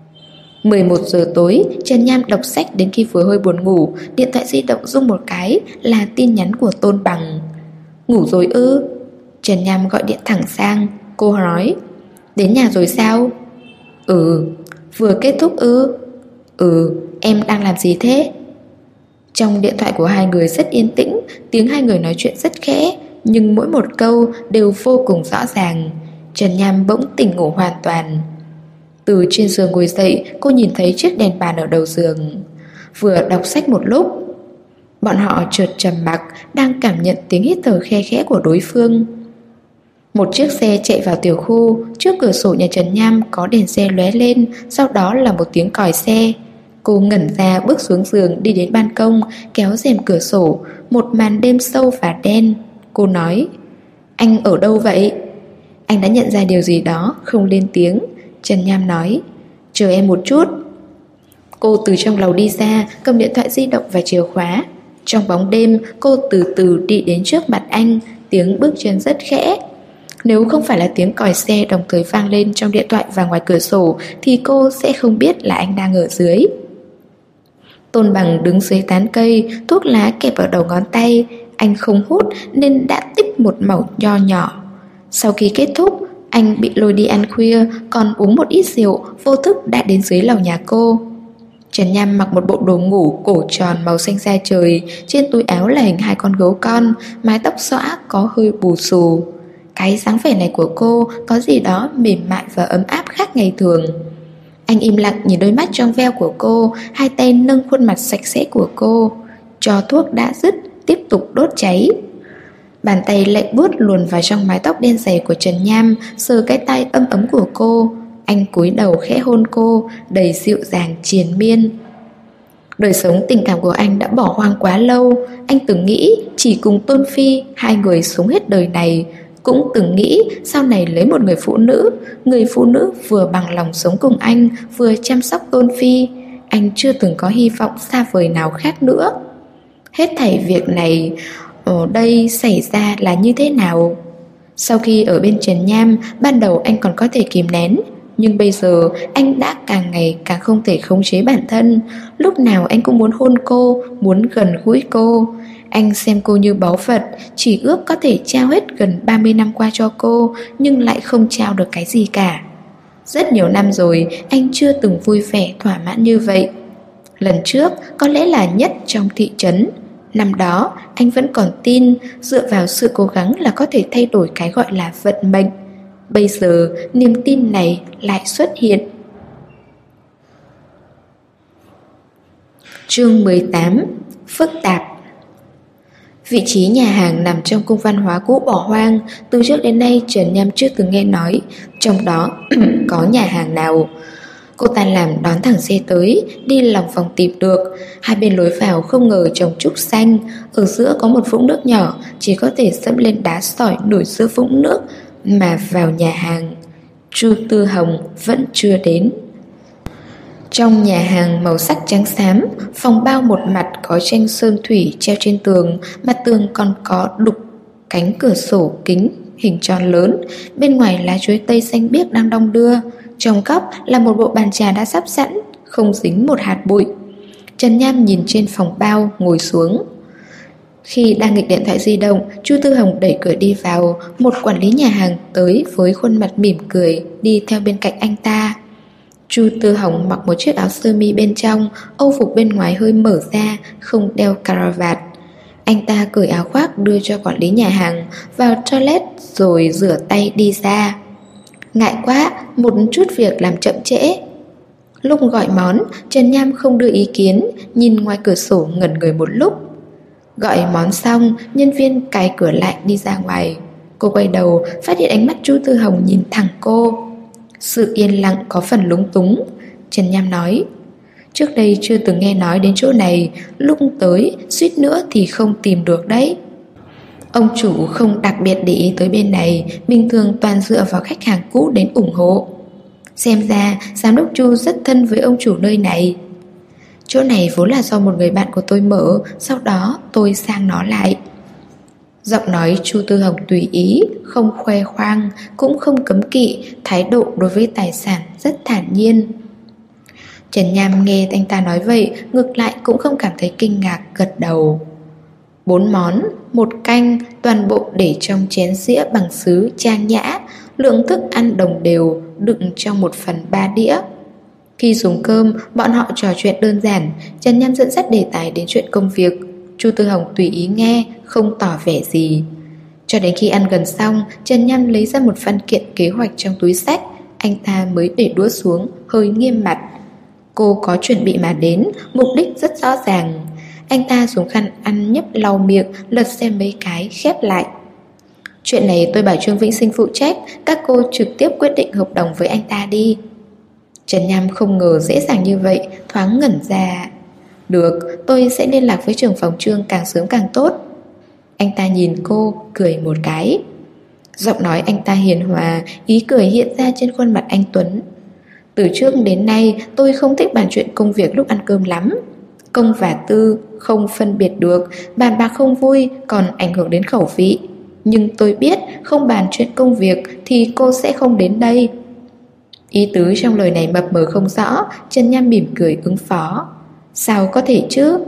11 giờ tối, Trần Nham đọc sách đến khi vừa hơi buồn ngủ. Điện thoại di động rung một cái, là tin nhắn của Tôn Bằng. Ngủ rồi ư? Trần Nham gọi điện thẳng sang. Cô nói: đến nhà rồi sao? Ừ. Vừa kết thúc ư? Ừ. Em đang làm gì thế? Trong điện thoại của hai người rất yên tĩnh, tiếng hai người nói chuyện rất khẽ, nhưng mỗi một câu đều vô cùng rõ ràng. Trần Nham bỗng tỉnh ngủ hoàn toàn. Từ trên giường ngồi dậy, cô nhìn thấy chiếc đèn bàn ở đầu giường. Vừa đọc sách một lúc, bọn họ chợt trầm mặc, đang cảm nhận tiếng hít thở khe khẽ của đối phương. Một chiếc xe chạy vào tiểu khu. Trước cửa sổ nhà Trần Nham có đèn xe lóe lên, sau đó là một tiếng còi xe. Cô ngẩn ra bước xuống giường, đi đến ban công, kéo rèm cửa sổ. Một màn đêm sâu và đen. Cô nói: anh ở đâu vậy? Anh đã nhận ra điều gì đó, không lên tiếng. Trần Nham nói: chờ em một chút. Cô từ trong lầu đi ra, cầm điện thoại di động và chìa khóa. Trong bóng đêm, cô từ từ đi đến trước mặt anh. Tiếng bước chân rất khẽ. Nếu không phải là tiếng còi xe đồng thời vang lên trong điện thoại và ngoài cửa sổ, thì cô sẽ không biết là anh đang ở dưới. Tôn Bằng đứng dưới tán cây, thuốc lá kẹp ở đầu ngón tay. Anh không hút nên đã tích một mẩu nho nhỏ. Sau khi kết thúc, anh bị lôi đi ăn khuya, còn uống một ít rượu, vô thức đã đến dưới lầu nhà cô. Trần Nham mặc một bộ đồ ngủ cổ tròn màu xanh da trời, trên túi áo là hình hai con gấu con, mái tóc xõa có hơi bù xù. Cái dáng vẻ này của cô có gì đó mềm mại và ấm áp khác ngày thường. Anh im lặng nhìn đôi mắt trong veo của cô, hai tay nâng khuôn mặt sạch sẽ của cô. Tro thuốc đã dứt, tiếp tục đốt cháy. Bàn tay lạnh buốt luồn vào trong mái tóc đen dày của Trần Nham, sờ cái tay ấm ấm của cô. Anh cúi đầu khẽ hôn cô, đầy dịu dàng triền miên. Đời sống tình cảm của anh đã bỏ hoang quá lâu. Anh từng nghĩ chỉ cùng Tôn Phi hai người sống hết đời này, cũng từng nghĩ sau này lấy một người phụ nữ vừa bằng lòng sống cùng anh, vừa chăm sóc Tôn Phi. Anh chưa từng có hy vọng xa vời nào khác nữa. Hết thảy việc này ở đây xảy ra là như thế nào? Sau khi ở bên Trần Nham, ban đầu anh còn có thể kìm nén, nhưng bây giờ anh đã càng ngày càng không thể khống chế bản thân. Lúc nào anh cũng muốn hôn cô, muốn gần gũi cô. Anh xem cô như báu vật, chỉ ước có thể trao hết gần 30 năm qua cho cô, nhưng lại không trao được cái gì cả. Rất nhiều năm rồi, anh chưa từng vui vẻ thỏa mãn như vậy. Lần trước có lẽ là nhất trong thị trấn. Năm đó anh vẫn còn tin dựa vào sự cố gắng là có thể thay đổi cái gọi là vận mệnh. Bây giờ niềm tin này lại xuất hiện. Chương 18. Phức tạp. Vị trí nhà hàng nằm trong cung văn hóa cũ bỏ hoang. Từ trước đến nay Trần Nham chưa từng nghe nói trong đó có nhà hàng nào. Cô ta làm đón thẳng xe tới, đi lòng vòng tìm được. Hai bên lối vào không ngờ trồng trúc xanh. Ở giữa có một vũng nước nhỏ, chỉ có thể dẫm lên đá sỏi nổi giữa vũng nước mà vào nhà hàng. Chu Tư Hồng vẫn chưa đến. Trong nhà hàng màu sắc trắng xám, phòng bao một mặt có tranh sơn thủy treo trên tường, mặt tường còn có đục cánh cửa sổ kính hình tròn lớn, bên ngoài lá chuối tây xanh biếc đang đong đưa. Trong góc là một bộ bàn trà đã sắp sẵn, không dính một hạt bụi. Trần Nham nhìn trên phòng bao, ngồi xuống. Khi đang nghịch điện thoại di động, Chu Tư Hồng đẩy cửa đi vào. Một quản lý nhà hàng tới với khuôn mặt mỉm cười, đi theo bên cạnh anh ta. Chu Tư Hồng mặc một chiếc áo sơ mi bên trong, âu phục bên ngoài hơi mở ra, không đeo caravat. Anh ta cởi áo khoác đưa cho quản lý nhà hàng, vào toilet rồi rửa tay đi ra. Ngại quá, một chút việc làm chậm trễ. Lúc gọi món, Trần Nham không đưa ý kiến, nhìn ngoài cửa sổ ngẩn người một lúc. Gọi món xong, nhân viên cài cửa lại đi ra ngoài. Cô quay đầu, phát hiện ánh mắt Chu Tư Hồng nhìn thẳng cô. Sự yên lặng có phần lúng túng. Trần Nham nói, trước đây chưa từng nghe nói đến chỗ này, lúc tới suýt nữa thì không tìm được đấy. Ông chủ không đặc biệt để ý tới bên này, bình thường toàn dựa vào khách hàng cũ đến ủng hộ. Xem ra giám đốc Chu rất thân với ông chủ nơi này. Chỗ này vốn là do một người bạn của tôi mở, sau đó tôi sang nó lại. Giọng nói Chu Tư Hồng tùy ý, không khoe khoang, cũng không cấm kỵ, thái độ đối với tài sản rất thản nhiên. Trần Nham nghe anh ta nói vậy, ngược lại cũng không cảm thấy kinh ngạc, gật đầu. 4 món, 1 canh, toàn bộ để trong chén dĩa bằng sứ trang nhã, lượng thức ăn đồng đều, đựng trong 1/3 đĩa. Khi dùng cơm, bọn họ trò chuyện đơn giản, Trần Nham dẫn dắt đề tài đến chuyện công việc. Chu Tư Hồng tùy ý nghe, không tỏ vẻ gì. Cho đến khi ăn gần xong, Trần Nham lấy ra một văn kiện kế hoạch trong túi xách, anh ta mới để đũa xuống, hơi nghiêm mặt. Cô có chuẩn bị mà đến, mục đích rất rõ ràng. Anh ta dùng khăn ăn nhấp lau miệng, lật xem mấy cái, khép lại. Chuyện này tôi bảo Trương Vĩnh Sinh phụ trách, các cô trực tiếp quyết định hợp đồng với anh ta đi. Trần Nham không ngờ dễ dàng như vậy, thoáng ngẩn ra. Được, tôi sẽ liên lạc với trưởng phòng Trương càng sớm càng tốt. Anh ta nhìn cô, cười một cái. Giọng nói anh ta hiền hòa, ý cười hiện ra trên khuôn mặt anh Tuấn. Từ trước đến nay tôi không thích bàn chuyện công việc lúc ăn cơm lắm. Công và tư không phân biệt được, bàn bạc không vui còn ảnh hưởng đến khẩu vị. Nhưng tôi biết không bàn chuyện công việc thì cô sẽ không đến đây. Ý tứ trong lời này mập mờ không rõ, Trần Nham mỉm cười ứng phó. Sao có thể chứ?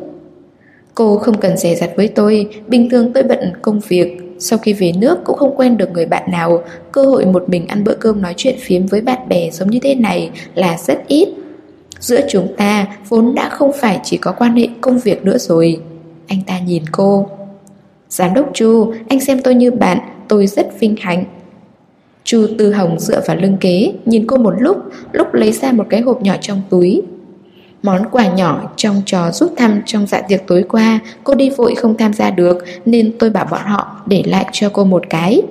Cô không cần dè dặt với tôi, bình thường tôi bận công việc, sau khi về nước cũng không quen được người bạn nào, cơ hội một mình ăn bữa cơm nói chuyện phiếm với bạn bè giống như thế này là rất ít. Giữa chúng ta vốn đã không phải chỉ có quan hệ công việc nữa rồi. Anh ta nhìn cô. Giám đốc Chu, anh xem tôi như bạn, tôi rất vinh hạnh. Chu Tư Hồng dựa vào lưng ghế, nhìn cô một lúc lấy ra một cái hộp nhỏ trong túi. Món quà nhỏ trong trò rút thăm trong dạ tiệc tối qua, cô đi vội không tham gia được nên tôi bảo bọn họ để lại cho cô một cái.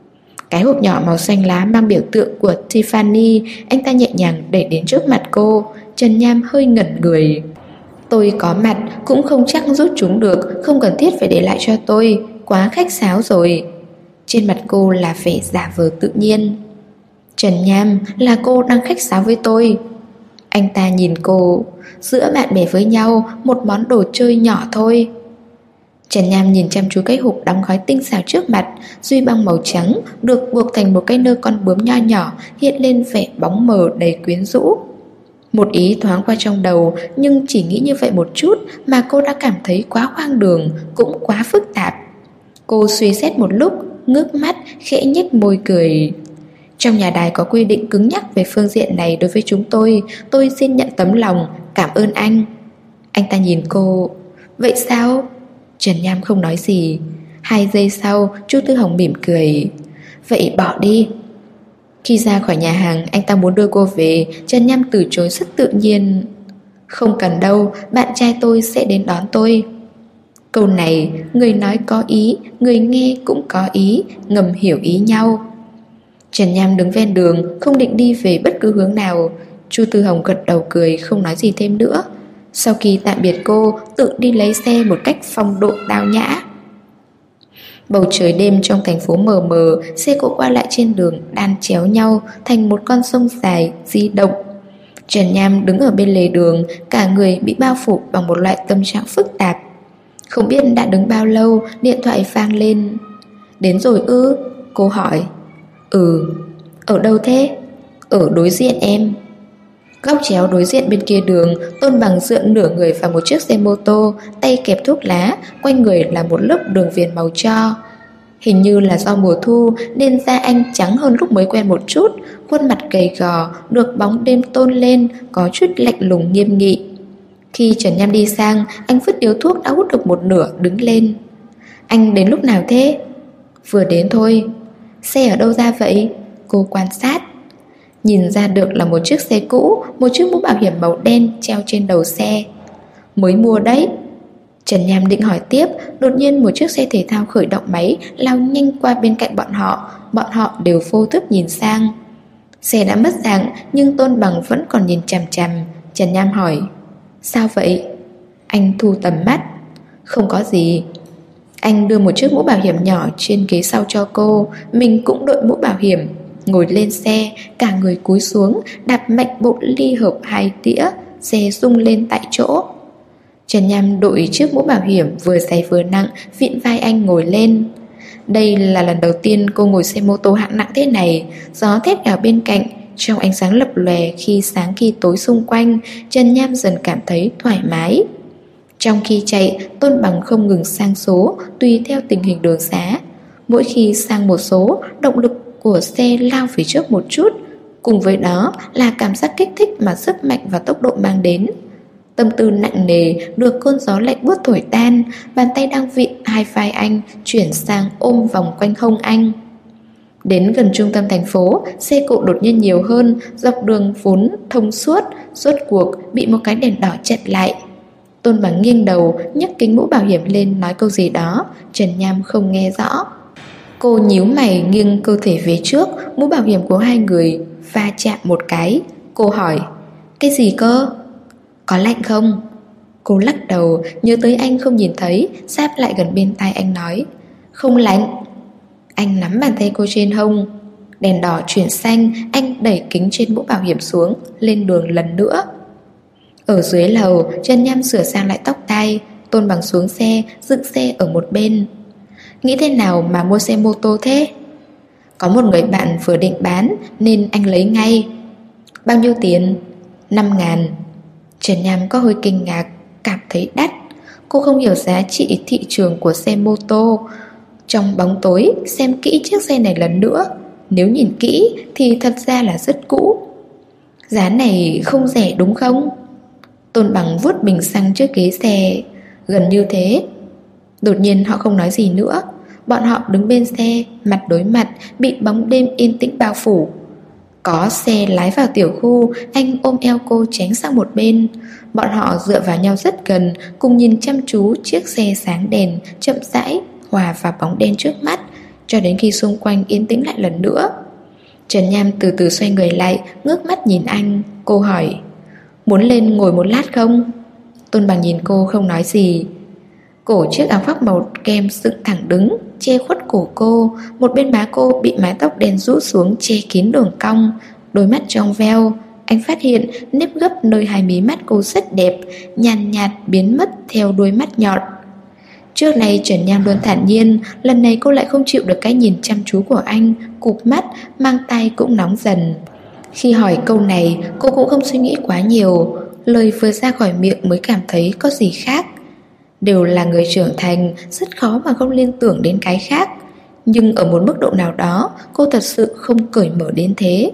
Cái hộp nhỏ màu xanh lá mang biểu tượng của Tiffany, anh ta nhẹ nhàng đẩy đến trước mặt cô. Trần Nham hơi ngẩn người. Tôi có mặt cũng không chắc rút chúng được, không cần thiết phải để lại cho tôi, quá khách sáo rồi. Trên mặt cô là vẻ giả vờ tự nhiên. Trần Nham, là cô đang khách sáo với tôi. Anh ta nhìn cô. Giữa bạn bè với nhau, một món đồ chơi nhỏ thôi. Trần Nham nhìn chăm chú cái hộp đóng gói tinh xảo trước mặt, duy băng màu trắng được buộc thành một cái nơ con bướm nho nhỏ, hiện lên vẻ bóng mờ đầy quyến rũ. Một ý thoáng qua trong đầu, nhưng chỉ nghĩ như vậy một chút mà cô đã cảm thấy quá hoang đường, cũng quá phức tạp. Cô suy xét một lúc, ngước mắt, khẽ nhếch môi cười. Trong nhà đài có quy định cứng nhắc về phương diện này đối với chúng tôi xin nhận tấm lòng, cảm ơn anh. Anh ta nhìn cô. Vậy sao? Trần Nham không nói gì. 2 giây sau, Chu Tư Hồng mỉm cười. Vậy bỏ đi. Khi ra khỏi nhà hàng, anh ta muốn đưa cô về. Trần Nham từ chối rất tự nhiên. Không cần đâu, bạn trai tôi sẽ đến đón tôi. Câu này, người nói có ý, người nghe cũng có ý, ngầm hiểu ý nhau. Trần Nham đứng ven đường, không định đi về bất cứ hướng nào. Chu Tư Hồng gật đầu cười, không nói gì thêm nữa. Sau khi tạm biệt cô, tự đi lấy xe một cách phong độ tao nhã. Bầu trời đêm trong thành phố mờ mờ, xe cộ qua lại trên đường đan chéo nhau thành một con sông dài, di động. Trần Nham đứng ở bên lề đường, cả người bị bao phủ bằng một loại tâm trạng phức tạp. Không biết đã đứng bao lâu, điện thoại vang lên. Đến rồi ư? Cô hỏi. Ở đâu thế? Ở đối diện em. Góc chéo đối diện bên kia đường, Tôn Bằng dựa nửa người vào một chiếc xe mô tô, tay kẹp thuốc lá, quanh người là một lớp đường viền màu tro. Hình như là do mùa thu nên da anh trắng hơn lúc mới quen một chút, khuôn mặt gầy gò, được bóng đêm tôn lên, có chút lạnh lùng nghiêm nghị. Khi Trần Nham đi sang, anh vứt điếu thuốc đã hút được một nửa, đứng lên. Anh đến lúc nào thế? Vừa đến thôi. Xe ở đâu ra vậy? Cô quan sát. Nhìn ra được là một chiếc xe cũ, một chiếc mũ bảo hiểm màu đen treo trên đầu xe. Mới mua đấy. Trần Nham định hỏi tiếp, đột nhiên một chiếc xe thể thao khởi động máy lao nhanh qua bên cạnh bọn họ đều vô thức nhìn sang. Xe đã mất dạng nhưng Tôn Bằng vẫn còn nhìn chằm chằm. Trần Nham hỏi, sao vậy? Anh thu tầm mắt. Không có gì. Anh đưa một chiếc mũ bảo hiểm nhỏ trên ghế sau cho cô, mình cũng đội mũ bảo hiểm. Ngồi lên xe, cả người cúi xuống, đạp mạnh bộ ly hợp 2 đĩa, xe rung lên tại chỗ. Trần Nham đội chiếc mũ bảo hiểm vừa dày vừa nặng, vịn vai anh ngồi lên. Đây là lần đầu tiên cô ngồi xe mô tô hạng nặng thế này. Gió thét gào bên cạnh, trong ánh sáng lập lòe khi sáng khi tối xung quanh, Trần Nham dần cảm thấy thoải mái. Trong khi chạy, Tôn Bằng không ngừng sang số, tùy theo tình hình đường xá. Mỗi khi sang một số, động lực của xe lao về trước một chút, cùng với đó là cảm giác kích thích mà sức mạnh và tốc độ mang đến. Tâm tư nặng nề được cơn gió lạnh buốt thổi tan, bàn tay đang vịn hai vai anh chuyển sang ôm vòng quanh hông anh. Đến gần trung tâm thành phố, xe cộ đột nhiên nhiều hơn, dọc đường vốn thông suốt, rốt cuộc bị một cái đèn đỏ chặn lại. Tôn Bằng nghiêng đầu, nhấc kính mũ bảo hiểm lên nói câu gì đó, Trần Nham không nghe rõ. Cô nhíu mày nghiêng cơ thể về trước, mũ bảo hiểm của hai người va chạm một cái. Cô hỏi, cái gì cơ? Có lạnh không? Cô lắc đầu, nhớ tới anh không nhìn thấy, sáp lại gần bên tai anh nói, không lạnh. Anh nắm bàn tay cô trên hông. Đèn đỏ chuyển xanh, anh đẩy kính trên mũ bảo hiểm xuống, lên đường lần nữa. Ở dưới lầu, Trần Nham sửa sang lại tóc tai. Tôn Bằng xuống xe, dựng xe ở một bên. Nghĩ thế nào mà mua xe mô tô thế? Có một người bạn vừa định bán nên anh lấy ngay. Bao nhiêu tiền? 5.000. Trần Nham có hơi kinh ngạc, cảm thấy đắt. Cô không hiểu giá trị thị trường của xe mô tô. Trong bóng tối, xem kỹ chiếc xe này lần nữa. Nếu nhìn kỹ thì thật ra là rất cũ. Giá này không rẻ đúng không? Tôn Bằng vuốt bình xăng trước ghế xe. Gần như thế. Đột nhiên họ không nói gì nữa. Bọn họ đứng bên xe, mặt đối mặt, bị bóng đêm yên tĩnh bao phủ. Có xe lái vào tiểu khu, anh ôm eo cô tránh sang một bên. Bọn họ dựa vào nhau rất gần, cùng nhìn chăm chú chiếc xe sáng đèn, chậm rãi hòa vào bóng đen trước mắt, cho đến khi xung quanh yên tĩnh lại lần nữa. Trần Nham từ từ xoay người lại, ngước mắt nhìn anh. Cô hỏi, muốn lên ngồi một lát không? Tôn Bằng nhìn cô không nói gì. Cổ chiếc áo khoác màu kem dựng thẳng đứng, che khuất cổ cô. Một bên má cô bị mái tóc đen rũ xuống che kín đường cong. Đôi mắt trong veo. Anh phát hiện nếp gấp nơi hai mí mắt cô rất đẹp, nhàn nhạt biến mất theo đôi mắt nhọn. Trước này Trần Nham luôn thản nhiên, lần này cô lại không chịu được cái nhìn chăm chú của anh, cụp mắt, mang tay cũng nóng dần. Khi hỏi câu này, cô cũng không suy nghĩ quá nhiều. Lời vừa ra khỏi miệng mới cảm thấy có gì khác. Đều là người trưởng thành, rất khó mà không liên tưởng đến cái khác. Nhưng ở một mức độ nào đó, cô thật sự không cởi mở đến thế.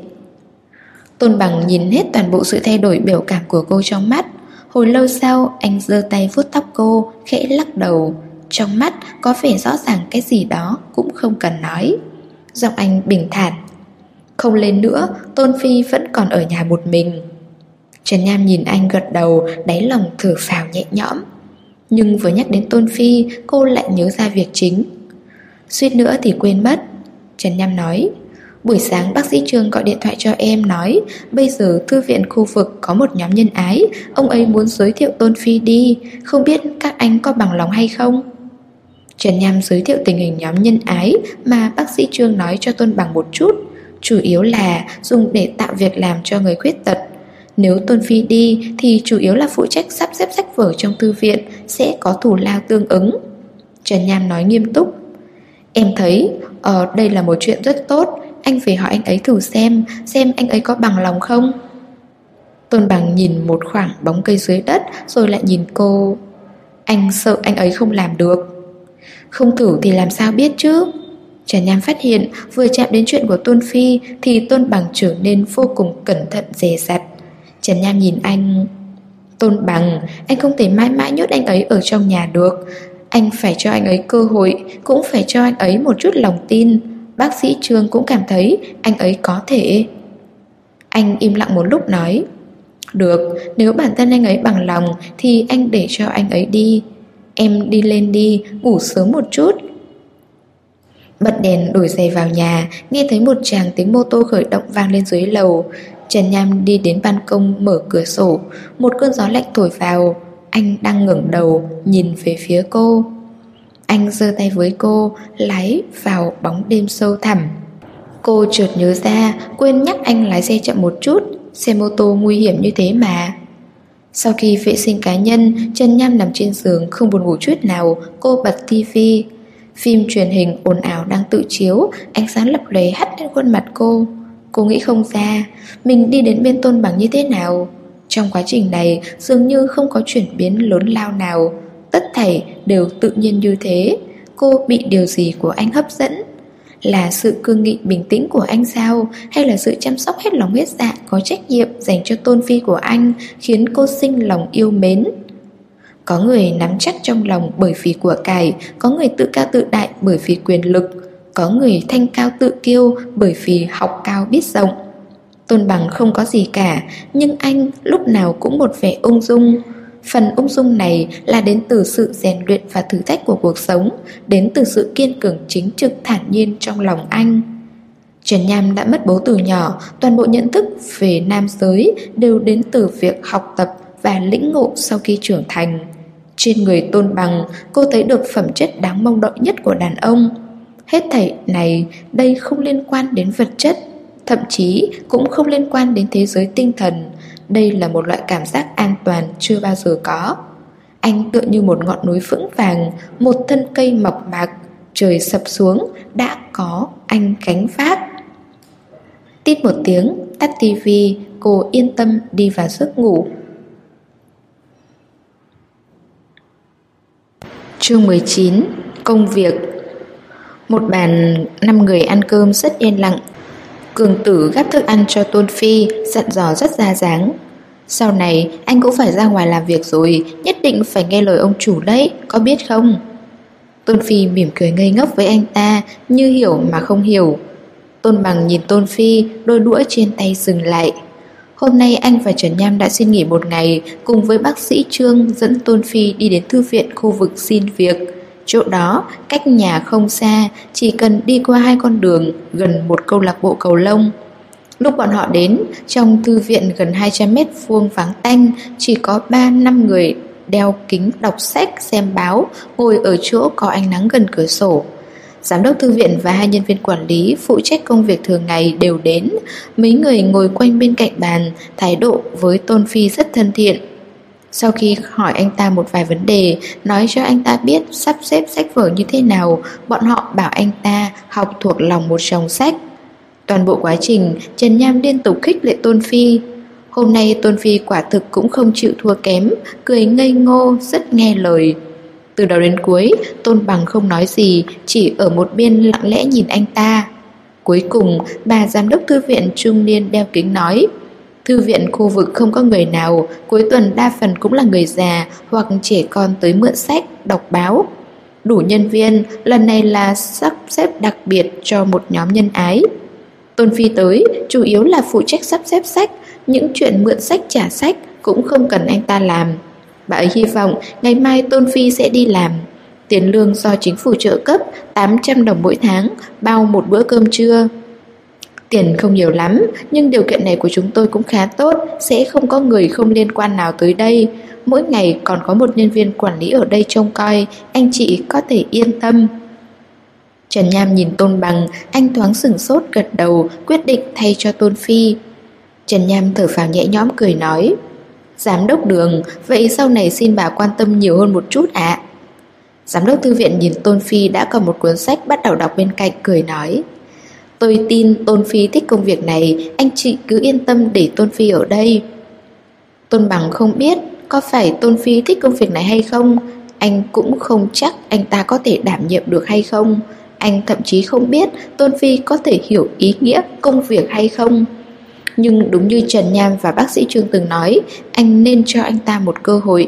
Tôn Bằng nhìn hết toàn bộ sự thay đổi biểu cảm của cô trong mắt. Hồi lâu sau, anh giơ tay vuốt tóc cô, khẽ lắc đầu. Trong mắt có vẻ rõ ràng cái gì đó cũng không cần nói. Giọng anh bình thản. Không lên nữa, Tôn Phi vẫn còn ở nhà một mình. Trần Nham nhìn anh gật đầu, đáy lòng thở phào nhẹ nhõm. Nhưng vừa nhắc đến Tôn Phi, cô lại nhớ ra việc chính. Suýt nữa thì quên mất. Trần Nham nói, buổi sáng bác sĩ Trương gọi điện thoại cho em nói bây giờ thư viện khu vực có một nhóm nhân ái, ông ấy muốn giới thiệu Tôn Phi đi, không biết các anh có bằng lòng hay không? Trần Nham giới thiệu tình hình nhóm nhân ái mà bác sĩ Trương nói cho Tôn Bằng một chút, chủ yếu là dùng để tạo việc làm cho người khuyết tật. Nếu Tôn Phi đi thì chủ yếu là phụ trách sắp xếp sách vở trong thư viện, sẽ có thù lao tương ứng. Trần Nham nói nghiêm túc, em thấy đây là một chuyện rất tốt, anh phải hỏi anh ấy thử xem anh ấy có bằng lòng không. Tôn Bằng nhìn một khoảng bóng cây dưới đất rồi lại nhìn cô. Anh sợ anh ấy không làm được. Không thử thì làm sao biết chứ. Trần Nham phát hiện vừa chạm đến chuyện của Tôn Phi thì Tôn Bằng trở nên vô cùng cẩn thận dè dặt. Trần Nham nhìn anh. Tôn Bằng, anh không thể mãi mãi nhốt anh ấy ở trong nhà được. Anh phải cho anh ấy cơ hội, cũng phải cho anh ấy một chút lòng tin. Bác sĩ Trương cũng cảm thấy anh ấy có thể. Anh im lặng một lúc nói: Được, nếu bản thân anh ấy bằng lòng thì anh để cho anh ấy đi. Em đi lên đi, ngủ sớm một chút. Bật đèn đổi giày vào nhà, nghe thấy một tràng tiếng mô tô khởi động vang lên dưới lầu. Trần Nham đi đến ban công mở cửa sổ. Một cơn gió lạnh thổi vào. Anh đang ngẩng đầu nhìn về phía cô. Anh giơ tay với cô, lái vào bóng đêm sâu thẳm. Cô chợt nhớ ra, quên nhắc anh lái xe chậm một chút. Xe mô tô nguy hiểm như thế mà. Sau khi vệ sinh cá nhân, Trần Nham nằm trên giường không buồn ngủ chút nào. Cô bật tivi. Phim truyền hình ồn ào đang tự chiếu, ánh sáng lập lòe hắt lên khuôn mặt cô. Cô nghĩ không ra mình đi đến bên Tôn Bằng như thế nào. Trong quá trình này dường như không có chuyển biến lớn lao nào. Tất thảy đều tự nhiên như thế. Cô bị điều gì của anh hấp dẫn? Là sự cương nghị bình tĩnh của anh sao? Hay là sự chăm sóc hết lòng hết dạ có trách nhiệm dành cho tôn phi của anh khiến cô sinh lòng yêu mến? Có người nắm chắc trong lòng bởi vì của cải, có người tự cao tự đại bởi vì quyền lực, có người thanh cao tự kiêu bởi vì học cao biết rộng. Tôn Bằng không có gì cả, nhưng anh lúc nào cũng một vẻ ung dung. Phần ung dung này là đến từ sự rèn luyện và thử thách của cuộc sống, đến từ sự kiên cường chính trực thản nhiên trong lòng anh. Trần Nham đã mất bố từ nhỏ, toàn bộ nhận thức về nam giới đều đến từ việc học tập và lĩnh ngộ sau khi trưởng thành. Trên người Tôn Bằng, cô thấy được phẩm chất đáng mong đợi nhất của đàn ông. Hết thảy này, đây không liên quan đến vật chất, thậm chí cũng không liên quan đến thế giới tinh thần. Đây là một loại cảm giác an toàn chưa bao giờ có. Anh tựa như một ngọn núi vững vàng, một thân cây mọc mạc, trời sập xuống, đã có anh gánh vác. Tít một tiếng, tắt tivi, cô yên tâm đi vào giấc ngủ. Chương 19. Công việc. Một bàn 5 người ăn cơm rất yên lặng. Cường Tử gắp thức ăn cho Tôn Phi, dặn dò rất ra dáng. Sau này anh cũng phải ra ngoài làm việc rồi, nhất định phải nghe lời ông chủ đấy, có biết không? Tôn Phi mỉm cười ngây ngốc với anh ta, như hiểu mà không hiểu. Tôn Bằng nhìn Tôn Phi, đôi đũa trên tay dừng lại. Hôm nay anh và Trần Nham đã xin nghỉ một ngày, cùng với bác sĩ Trương dẫn Tôn Phi đi đến thư viện khu vực xin việc. Chỗ đó, cách nhà không xa, chỉ cần đi qua 2 con đường, gần một câu lạc bộ cầu lông. Lúc bọn họ đến, trong thư viện gần 200 mét vuông vắng tanh, chỉ có 3-5 người đeo kính đọc sách, xem báo, ngồi ở chỗ có ánh nắng gần cửa sổ. Giám đốc thư viện và 2 nhân viên quản lý phụ trách công việc thường ngày đều đến. Mấy người ngồi quanh bên cạnh bàn, thái độ với Tôn Phi rất thân thiện. Sau khi hỏi anh ta một vài vấn đề, nói cho anh ta biết sắp xếp sách vở như thế nào, bọn họ bảo anh ta học thuộc lòng một chồng sách. Toàn bộ quá trình, Trần Nham liên tục khích lệ Tôn Phi. Hôm nay Tôn Phi quả thực cũng không chịu thua kém, cười ngây ngô, rất nghe lời. Từ đầu đến cuối, Tôn Bằng không nói gì, chỉ ở một bên lặng lẽ nhìn anh ta. Cuối cùng, bà giám đốc thư viện trung niên đeo kính nói: Thư viện khu vực không có người nào, cuối tuần đa phần cũng là người già hoặc trẻ con tới mượn sách, đọc báo. Đủ nhân viên, lần này là sắp xếp đặc biệt cho một nhóm nhân ái. Tôn Phi tới, chủ yếu là phụ trách sắp xếp sách, những chuyện mượn sách trả sách cũng không cần anh ta làm. Bà ấy hy vọng ngày mai Tôn Phi sẽ đi làm. Tiền lương do chính phủ trợ cấp 800 đồng mỗi tháng, bao một bữa cơm trưa. Tiền không nhiều lắm, nhưng điều kiện này của chúng tôi cũng khá tốt, sẽ không có người không liên quan nào tới đây. Mỗi ngày còn có một nhân viên quản lý ở đây trông coi, anh chị có thể yên tâm. Trần Nham nhìn Tôn Bằng, anh thoáng sửng sốt gật đầu, quyết định thay cho Tôn Phi. Trần Nham thở phào nhẹ nhõm cười nói: Giám đốc Đường, vậy sau này xin bà quan tâm nhiều hơn một chút ạ. Giám đốc thư viện nhìn Tôn Phi đã cầm một cuốn sách bắt đầu đọc bên cạnh, cười nói: Tôi tin Tôn Phi thích công việc này, anh chị cứ yên tâm để Tôn Phi ở đây. Tôn Bằng không biết có phải Tôn Phi thích công việc này hay không, anh cũng không chắc anh ta có thể đảm nhiệm được hay không. Anh thậm chí không biết Tôn Phi có thể hiểu ý nghĩa công việc hay không. Nhưng đúng như Trần Nham và bác sĩ Trương từng nói, anh nên cho anh ta một cơ hội.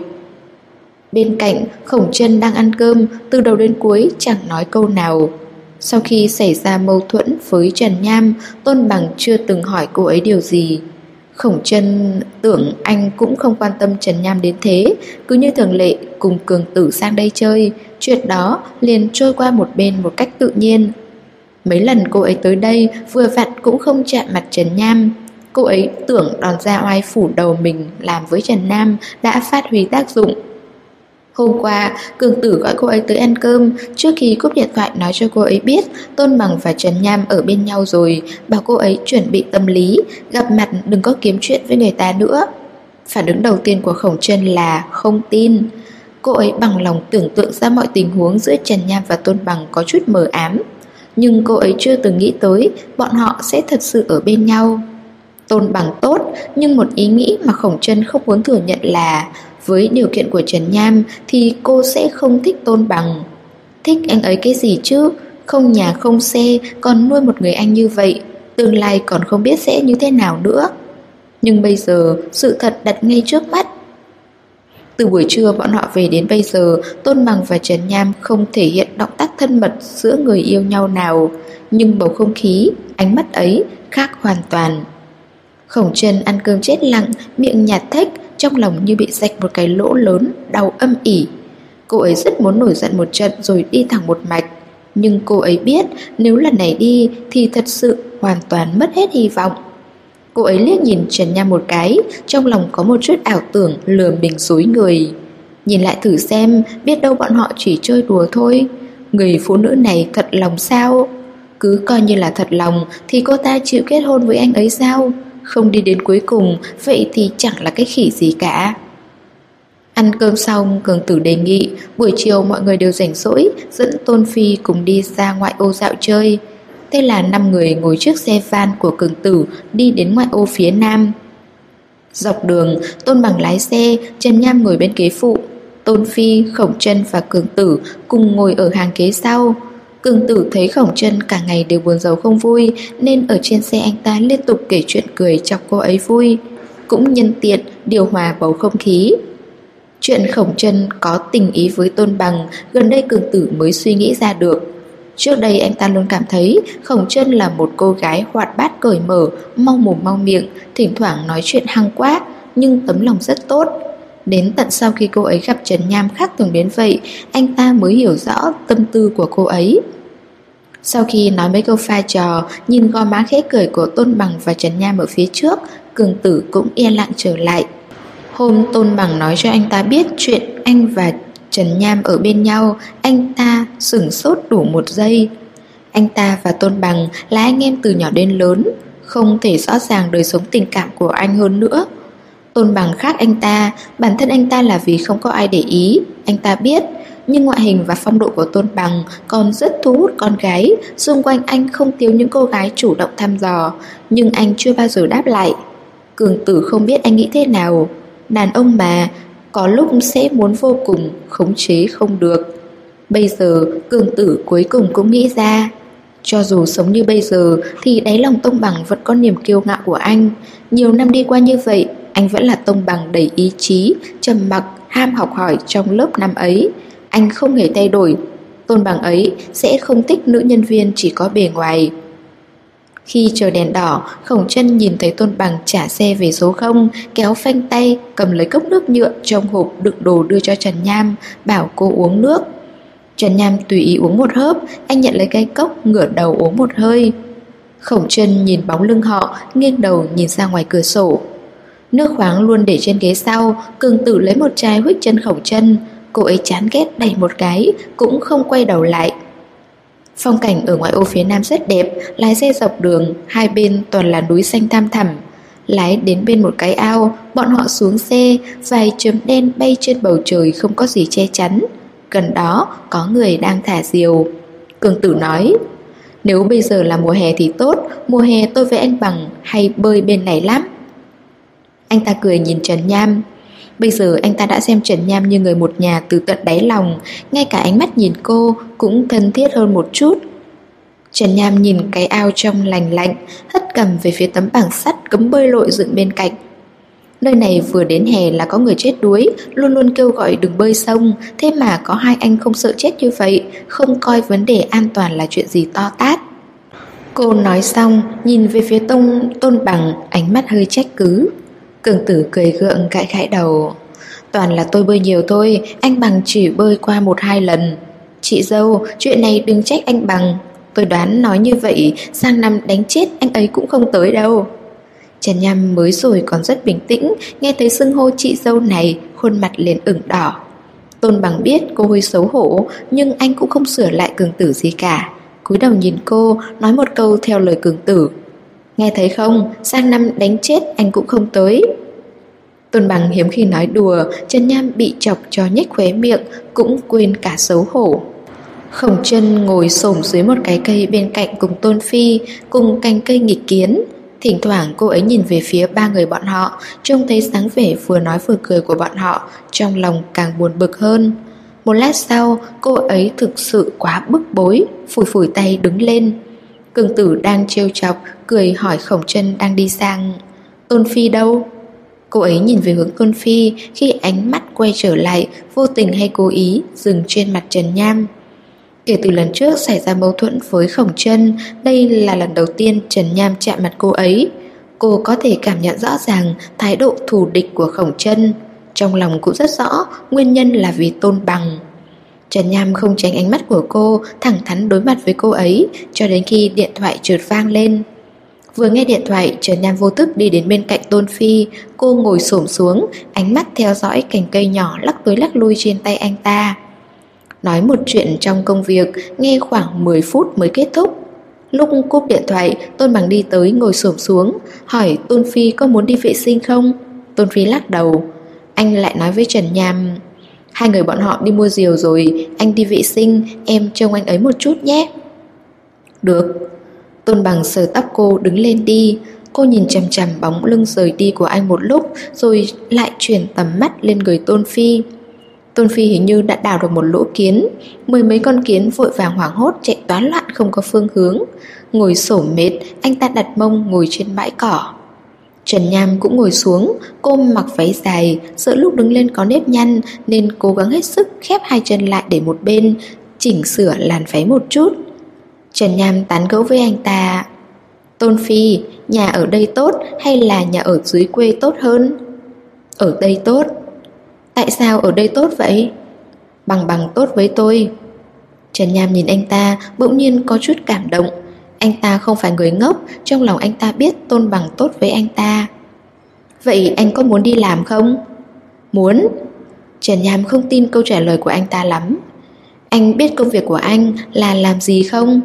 Bên cạnh, Khổng Trân đang ăn cơm, từ đầu đến cuối chẳng nói câu nào. Sau khi xảy ra mâu thuẫn với Trần Nham, Tôn Bằng chưa từng hỏi cô ấy điều gì. Khổng Chân tưởng anh cũng không quan tâm Trần Nham đến thế, cứ như thường lệ cùng Cường Tử sang đây chơi. Chuyện đó liền trôi qua một bên một cách tự nhiên. Mấy lần cô ấy tới đây vừa vặn cũng không chạm mặt Trần Nham. Cô ấy tưởng đòn ra oai phủ đầu mình làm với Trần Nam đã phát huy tác dụng. Hôm qua, Cường Tử gọi cô ấy tới ăn cơm. Trước khi cúp điện thoại nói cho cô ấy biết Tôn Bằng và Trần Nham ở bên nhau rồi, bảo cô ấy chuẩn bị tâm lý, gặp mặt đừng có kiếm chuyện với người ta nữa. Phản ứng đầu tiên của Khổng Chân là không tin. Cô ấy bằng lòng tưởng tượng ra mọi tình huống giữa Trần Nham và Tôn Bằng có chút mờ ám, nhưng cô ấy chưa từng nghĩ tới bọn họ sẽ thật sự ở bên nhau. Tôn Bằng tốt, nhưng một ý nghĩ mà Khổng Chân không muốn thừa nhận là với điều kiện của Trần Nham thì cô sẽ không thích Tôn Bằng. Thích anh ấy cái gì chứ? Không nhà không xe, còn nuôi một người anh như vậy, tương lai còn không biết sẽ như thế nào nữa. Nhưng bây giờ sự thật đặt ngay trước mắt. Từ buổi trưa bọn họ về đến bây giờ, Tôn Bằng và Trần Nham không thể hiện động tác thân mật giữa người yêu nhau nào, nhưng bầu không khí, ánh mắt ấy khác hoàn toàn. Khổng Chân ăn cơm chết lặng, miệng nhạt thếch, trong lòng như bị rạch một cái lỗ lớn, đau âm ỉ. Cô ấy rất muốn nổi giận một trận rồi đi thẳng một mạch, nhưng cô ấy biết nếu lần này đi thì thật sự hoàn toàn mất hết hy vọng. Cô ấy liếc nhìn Trần Nham một cái, trong lòng có một chút ảo tưởng lừa mình dối người. Nhìn lại thử xem, biết đâu bọn họ chỉ chơi đùa thôi. Người phụ nữ này thật lòng sao? Cứ coi như là thật lòng thì cô ta chịu kết hôn với anh ấy sao? Không đi đến cuối cùng, vậy thì chẳng là cái khỉ gì cả. Ăn cơm xong, Cường Tử đề nghị buổi chiều mọi người đều rảnh rỗi, dẫn Tôn Phi cùng đi ra ngoại ô dạo chơi. Thế là 5 người ngồi chiếc xe van của Cường Tử đi đến ngoại ô phía nam. Dọc đường, Tôn Bằng lái xe, Trần Nham ngồi bên ghế phụ, Tôn Phi, Khổng Chân và Cường Tử cùng ngồi ở hàng ghế sau. Cường Tử thấy Khổng Chân cả ngày đều buồn rầu không vui, nên ở trên xe anh ta liên tục kể chuyện cười chọc cô ấy vui, cũng nhân tiện điều hòa bầu không khí. Chuyện Khổng Chân có tình ý với Tôn Bằng gần đây Cường Tử mới suy nghĩ ra được. Trước đây anh ta luôn cảm thấy Khổng Chân là một cô gái hoạt bát cởi mở, mau mồm mau miệng, thỉnh thoảng nói chuyện hăng quát, nhưng tấm lòng rất tốt. Đến tận sau khi cô ấy gặp Trần Nham khác thường đến vậy, anh ta mới hiểu rõ tâm tư của cô ấy. Sau khi nói mấy câu pha trò, nhìn gò má khẽ cười của Tôn Bằng và Trần Nham ở phía trước, Cường Tử cũng yên lặng trở lại. Hôm Tôn Bằng nói cho anh ta biết chuyện anh và Trần Nham ở bên nhau, anh ta sửng sốt đủ một giây. Anh ta và Tôn Bằng là anh em từ nhỏ đến lớn, không thể rõ ràng đời sống tình cảm của anh hơn nữa. Tôn Bằng khác anh ta, bản thân anh ta là vì không có ai để ý, anh ta biết. Nhưng ngoại hình và phong độ của Tôn Bằng còn rất thu hút con gái, xung quanh anh không thiếu những cô gái chủ động thăm dò, nhưng anh chưa bao giờ đáp lại. Cường Tử không biết anh nghĩ thế nào. Đàn ông mà, có lúc sẽ muốn vô cùng, khống chế không được. Bây giờ Cường Tử cuối cùng cũng nghĩ ra, cho dù sống như bây giờ thì đáy lòng Tôn Bằng vẫn có niềm kiêu ngạo của anh. Nhiều năm đi qua như vậy, anh vẫn là Tôn Bằng đầy ý chí, trầm mặc, ham học hỏi trong lớp năm ấy. Anh không hề thay đổi. Tôn Bằng ấy sẽ không thích nữ nhân viên chỉ có bề ngoài. Khi chờ đèn đỏ, Khổng Chân nhìn thấy Tôn Bằng trả xe về số 0, kéo phanh tay, cầm lấy cốc nước nhựa trong hộp đựng đồ đưa cho Trần Nham, bảo cô uống nước. Trần Nham tùy ý uống một hớp, anh nhận lấy cái cốc, ngửa đầu uống một hơi. Khổng Chân nhìn bóng lưng họ, nghiêng đầu nhìn ra ngoài cửa sổ. Nước khoáng luôn để trên ghế sau, Cường Tử lấy một chai huých chân Khổng Chân. Cô ấy chán ghét đẩy một cái, cũng không quay đầu lại. Phong cảnh ở ngoại ô phía nam rất đẹp, lái xe dọc đường, hai bên toàn là núi xanh thăm thẳm. Lái đến bên một cái ao, bọn họ xuống xe, vài chấm đen bay trên bầu trời không có gì che chắn. Gần đó có người đang thả diều. Cường Tử nói, nếu bây giờ là mùa hè thì tốt, mùa hè tôi với anh Bằng hay bơi bên này lắm. Anh ta cười nhìn Trần Nham. Bây giờ anh ta đã xem Trần Nham như người một nhà từ tận đáy lòng, ngay cả ánh mắt nhìn cô cũng thân thiết hơn một chút. Trần Nham nhìn cái ao trong lành lạnh, hất cằm về phía tấm bảng sắt cấm bơi lội dựng bên cạnh. Nơi này vừa đến hè là có người chết đuối, luôn luôn kêu gọi đừng bơi sông, thế mà có hai anh không sợ chết như vậy, không coi vấn đề an toàn là chuyện gì to tát. Cô nói xong, nhìn về phía Tôn Bằng, ánh mắt hơi trách cứ. Cường Tử cười gượng gãi gãi đầu. Toàn là tôi bơi nhiều thôi, anh Bằng chỉ bơi qua 1-2 lần. Chị dâu, chuyện này đừng trách anh Bằng. Tôi đoán nói như vậy, sang năm đánh chết anh ấy cũng không tới đâu. Trần Nham mới rồi còn rất bình tĩnh, nghe thấy xưng hô chị dâu này, khuôn mặt liền ửng đỏ. Tôn Bằng biết cô hơi xấu hổ, nhưng anh cũng không sửa lại Cường Tử gì cả. Cúi đầu nhìn cô, nói một câu theo lời Cường Tử. Nghe thấy không, sang năm đánh chết anh cũng không tới. Tôn Bằng hiếm khi nói đùa, Trần Nham bị chọc cho nhếch khóe miệng, cũng quên cả xấu hổ. Khổng Trân ngồi xổm dưới một cái cây bên cạnh cùng Tôn Phi, cùng cành cây nghịch kiến. Thỉnh thoảng cô ấy nhìn về phía ba người bọn họ, trông thấy dáng vẻ vừa nói vừa cười của bọn họ, trong lòng càng buồn bực hơn. Một lát sau, cô ấy thực sự quá bức bối, phủi phủi tay đứng lên. Cường Tử đang trêu chọc, cười hỏi Khổng Trân đang đi sang. Tôn Phi đâu? Cô ấy nhìn về hướng Tôn Phi, khi ánh mắt quay trở lại, vô tình hay cố ý, dừng trên mặt Trần Nham. Kể từ lần trước xảy ra mâu thuẫn với Khổng Trân, đây là lần đầu tiên Trần Nham chạm mặt cô ấy. Cô có thể cảm nhận rõ ràng thái độ thù địch của Khổng Trân. Trong lòng cũng rất rõ, nguyên nhân là vì Tôn Bằng. Trần Nham không tránh ánh mắt của cô, thẳng thắn đối mặt với cô ấy, cho đến khi điện thoại chợt vang lên. Vừa nghe điện thoại, Trần Nham vô thức đi đến bên cạnh Tôn Phi. Cô ngồi xổm xuống, ánh mắt theo dõi cành cây nhỏ lắc tới lắc lui trên tay anh ta. Nói một chuyện trong công việc, nghe khoảng 10 phút mới kết thúc. Lúc cúp điện thoại, Tôn Bằng đi tới ngồi xổm xuống, hỏi Tôn Phi có muốn đi vệ sinh không? Tôn Phi lắc đầu. Anh lại nói với Trần Nham, hai người bọn họ đi mua diều rồi, anh đi vệ sinh, em trông anh ấy một chút nhé. Được. Tôn Bằng sờ tóc cô đứng lên đi. Cô nhìn chằm chằm bóng lưng rời đi của anh một lúc, rồi lại chuyển tầm mắt lên người Tôn Phi. Tôn Phi hình như đã đào được một lỗ kiến. 10 mấy con kiến vội vàng hoảng hốt chạy toán loạn không có phương hướng. Ngồi xổm mệt, anh ta đặt mông ngồi trên bãi cỏ. Trần Nham cũng ngồi xuống. Cô mặc váy dài, sợ lúc đứng lên có nếp nhăn, nên cố gắng hết sức khép hai chân lại để một bên, chỉnh sửa làn váy một chút. Trần Nham tán gẫu với anh ta. Tôn Phi, nhà ở đây tốt hay là nhà ở dưới quê tốt hơn? Ở đây tốt. Tại sao ở đây tốt vậy? Bằng tốt với tôi. Trần Nham nhìn anh ta, bỗng nhiên có chút cảm động. Anh ta không phải người ngốc, trong lòng anh ta biết Tôn Bằng tốt với anh ta. Vậy anh có muốn đi làm không? Muốn. Trần Nham không tin câu trả lời của anh ta lắm. Anh biết công việc của anh là làm gì không?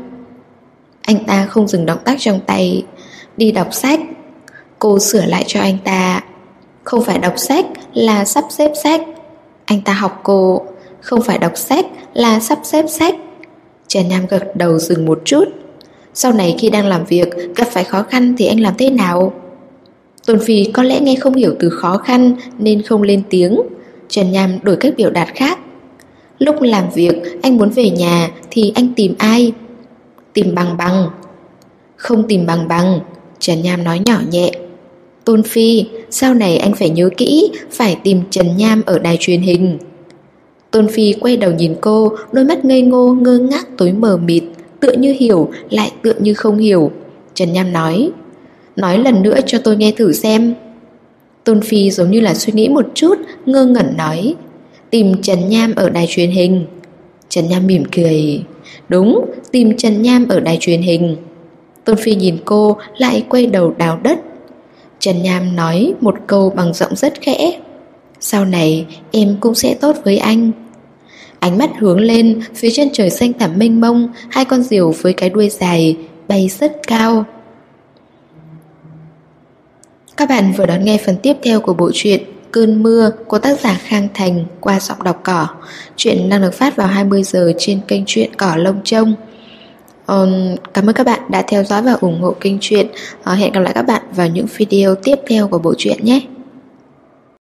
Anh ta không dừng động tác trong tay. Đi đọc sách. Cô sửa lại cho anh ta. Không phải đọc sách, là sắp xếp sách. Anh ta học cô. Không phải đọc sách, là sắp xếp sách. Trần Nham gật đầu dừng một chút. Sau này khi đang làm việc, gặp phải khó khăn thì anh làm thế nào? Tôn Phi có lẽ nghe không hiểu từ khó khăn nên không lên tiếng. Trần Nham đổi cách biểu đạt khác. Lúc làm việc, anh muốn về nhà thì anh tìm ai? Tìm Bằng. Không tìm Bằng. Trần Nham nói nhỏ nhẹ. Tôn Phi, sau này anh phải nhớ kỹ, phải tìm Trần Nham ở đài truyền hình. Tôn Phi quay đầu nhìn cô, đôi mắt ngây ngô ngơ ngác tối mờ mịt, tựa như hiểu lại tựa như không hiểu. Trần Nham nói lần nữa cho tôi nghe thử xem. Tôn Phi giống như là suy nghĩ một chút, ngơ ngẩn nói, tìm Trần Nham ở đài truyền hình. Trần Nham mỉm cười. Đúng, tìm Trần Nham ở đài truyền hình. Tôn Phi nhìn cô, lại quay đầu đào đất. Trần Nham nói một câu bằng giọng rất khẽ. Sau này em cũng sẽ tốt với anh. Ánh mắt hướng lên, phía chân trời xanh thẳm mênh mông, hai con diều với cái đuôi dài bay rất cao. Các bạn vừa đón nghe phần tiếp theo của bộ truyện Cơn mưa của tác giả Khang Thành qua giọng đọc Cỏ. Truyện đang được phát vào 20 giờ trên kênh truyện Cỏ Lông Trông. Cảm ơn các bạn đã theo dõi và ủng hộ kênh truyện. Hẹn gặp lại các bạn vào những video tiếp theo của bộ truyện nhé.